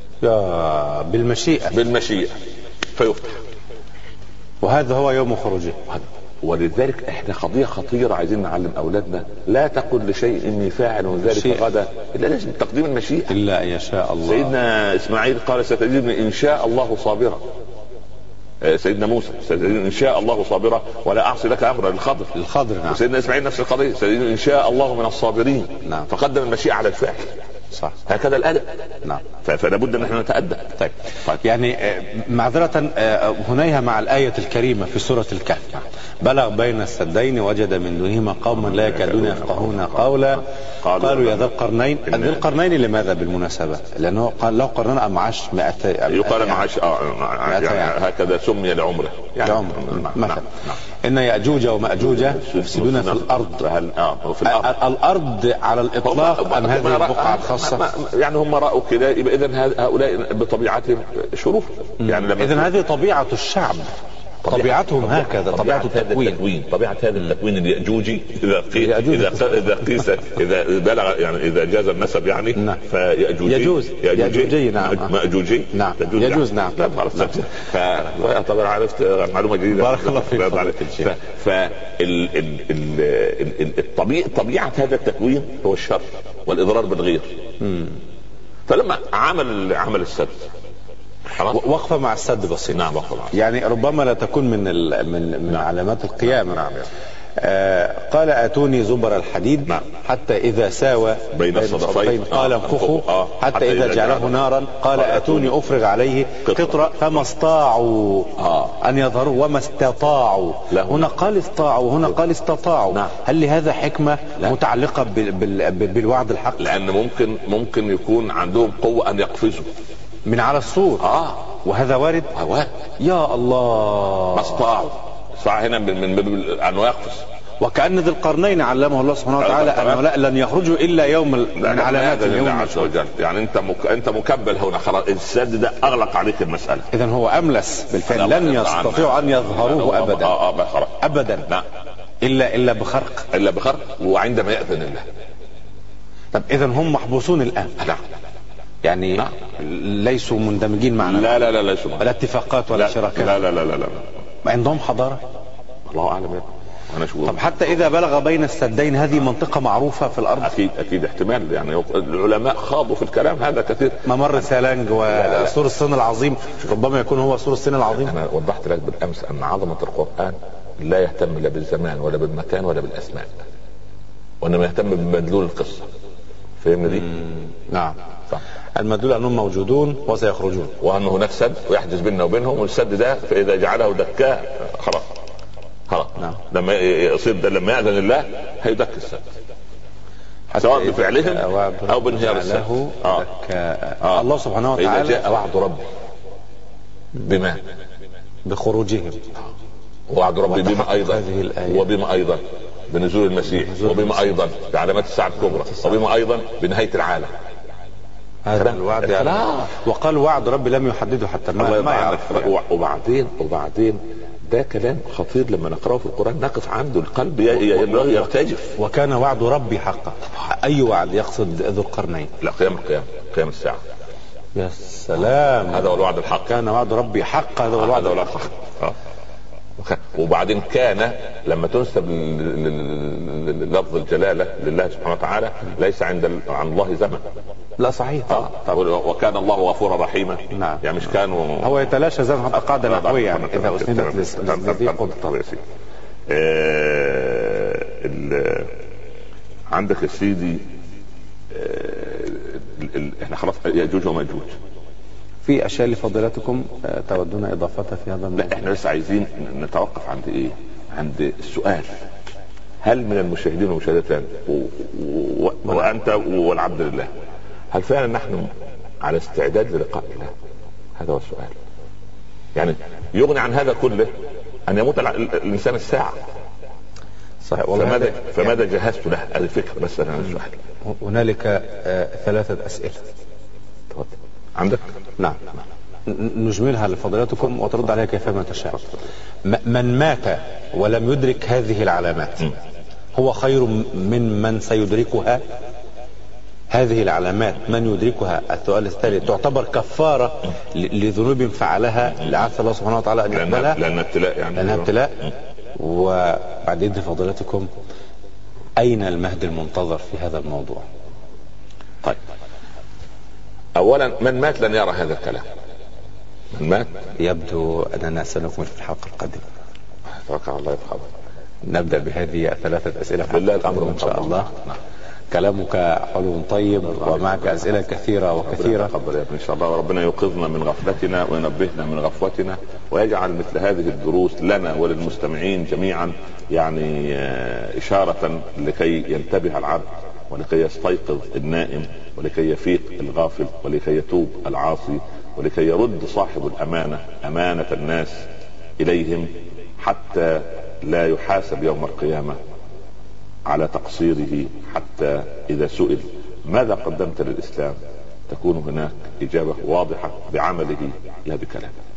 بالمشيئة فيفتح. وهذا هو يوم خروجه. ولذلك احنا قضية خطيرة عايزين نعلم اولادنا. لا تقل لشيء اني فاعل ذلك غدا الا لازم تقديم المشيئة الا ان يشاء الله. سيدنا اسماعيل قال ستجدني ان شاء الله صابرا. سيدنا موسى ستجدني ان شاء الله صابرا ولا اعصي لك امرا للخضر. نعم. سيدنا اسماعيل نفس القضية ستجدني ان شاء الله من الصابرين. نعم. فقدم المشيئة على الفعل. صح. هكذا الادب. نعم. فلا بد ان احنا نتأدب. طيب. يعني معذرة هنيها مع الآية الكريمة في سورة الكهف بلغ بين السدين وجد من دونهما قوما لا يكادون يفقهون قولا قالوا يا ذا القرنين. ذي القرنين لماذا بالمناسبة؟ لأنه قال له قرنين معاش 200 يقال معاش يعني هكذا سمي لعمره يعني مثلا. إن يأجوج ومأجوج يفسدون في الأرض. في الأرض على الإطلاق أم هذه البقعة الخاصة؟ يعني هم رأوا كده، يبقى إذن هؤلاء بطبيعتهم شرور يعني. إذن هذه طبيعة الشعب، طبيعتهم هكذا، طبيعة التكوين، طبيعة هذا التكوين اليأجوجي إذا قيس إذا بلغ يعني إذا جاز النسب يعني. نعم. يأجوجي نعم. مأجوجي نعم. يجوز نعم. طبعا عرفت معلومة جديدة. بارك الله فيك. طبيعة هذا التكوين هو الشر والإضرار بالغير. فلما عمل السد وقفة مع السد بسيط. نعم وقفة مع السد. يعني ربما لا تكون من نعم. علامات القيامة. نعم. قال آتوني زبر الحديد. نعم. حتى إذا ساوى بين الصدفين قال انفخوا. حتى إذا جعله نارا قال آتوني أفرغ عليه قطرة فما استطاعوا أن يظهروا وما استطاعوا. هنا قال استطاعوا وهنا قال استطاعوا. نعم. هل لهذا حكمة متعلقة بالوعد الحق؟ لأن ممكن يكون عندهم قوة أن يقفزوا من على السور. وهذا وارد. يا الله. ما استطاعوا هنا من أنه يقفز. وكأن ذي القرنين علمه الله سبحانه وتعالى أنه لن يخرجوا إلا يوم من علامات اليوم عز وجل. يعني أنت مكبل هنا خلاص، السد ده أغلق عليك المسألة. إذن هو أملس بالفعل، لن يستطيعوا أن يظهروه أبدا. أبدا. نعم. إلا بخرق. وعندما يأذن الله. طب إذن هم محبوسون الآن. نعم. يعني ليسوا مندمجين معنا. لا ليسوا معنا. ولا اتفاقات ولا شراكات. لا. ما عندهم حضارة. الله أعلم. طب حتى إذا بلغ بين السدين، هذه منطقة معروفة في الأرض. أكيد احتمال يعني. العلماء خاضوا في الكلام هذا كثير. ممر سالنج وسور الصين العظيم ربما يكون هو سور الصين العظيم. أنا وضحت لك بالأمس أن عظمة القرآن لا يهتم لا بالزمان ولا بالمكان ولا بالأسماء، وإنما يهتم بمدلول القصة. فهمنا دي؟ نعم. المدلول أنهم موجودون وسيخرجون، وأنه هناك سد ويحدث بيننا وبينهم، والسد ده فإذا جعله دكاه خلاص. نعم. لما يصير لما يأذن الله هيدك السد، سواء بفعلهم أو بانهيار السد. الله سبحانه وتعالى إذا جاء وعد ربي بما بخروجهم، وعد ربي بما أيضا، وبما أيضا بنزول المسيح، وبما أيضا بعلامات الساعة الكبرى، وبما أيضا بنهاية العالم. هذا الوعد يعني. وقال وعد ربي لم يحدده حتى ما يعرف. وبعدين ده كلام خطير لما نقرأه في القرآن نقف عنده القلب يرتجف. وكان وعد ربي حقا. أي وعد يقصد ذو القرنين؟ لا، قيام الساعة. يا سلام، هذا هو الوعد الحق. كان وعد ربي حق. هذا هو الوعد الحق. وبعدين كان لما تنسب للفظ الجلالة لله سبحانه وتعالى ليس عن الله زمن. لا صحيح. وكان الله غفورا رحيما. نعم. يعني مش كانوا هو يتلاشى زمن حتى قاعدة نحوية يعني إذا أسندت لذي قدر. عندك يا سيدي احنا خلاص يأجوج ومأجوج. في أشياء لفضيلتكم تودون إضافتها في هذا الموضوع؟ لا، احنا لسه عايزين نتوقف عند ايه؟ عند السؤال: هل من المشاهدين والمشاهدات وأنت والعبد لله، هل فعلا نحن على استعداد للقاء الله؟ هذا هو السؤال. يعني يغني عن هذا كله أن يموت الإنسان الساعة. صحيح. فماذا جهزت له؟ هذه الفكرة بس. أنا السؤال هنالك 3 أسئلة. عندك؟ نعم. نجملها لفضيلتكم وترد عليها كيفما تشاء. من مات ولم يدرك هذه العلامات هو خير من سيدركها؟ هذه العلامات من يدركها؟ السؤال الثالث: تعتبر كفارة لذنوب فعلها لعسى الله سبحانه وتعالى أن يقبلها؟ لأنها ابتلاء يعني. لأنها ابتلاء. وبعد إذن فضيلتكم، أين المهد المنتظر في هذا الموضوع؟ طيب، أولا من مات لن يرى هذا الكلام. من مات يبدو أننا سنكمل في الحلقة القادمة. توقع الله يرحمه. نبدأ بهذه 3 أسئلة بالله الأمر إن شاء الله. كلامك حلو طيب ومعك أسئلة كثيرة وكثيرة. إن شاء الله، وربنا يوقظنا من غفلتنا وينبهنا من غفوتنا، ويجعل مثل هذه الدروس لنا وللمستمعين جميعا يعني إشارة لكي ينتبه العبد، ولكي يستيقظ النائم، ولكي يفيق الغافل، ولكي يتوب العاصي، ولكي يرد صاحب الأمانة أمانة الناس إليهم، حتى لا يحاسب يوم القيامة على تقصيره، حتى إذا سئل ماذا قدمت للإسلام تكون هناك إجابة واضحة بعمله لا بكلامه.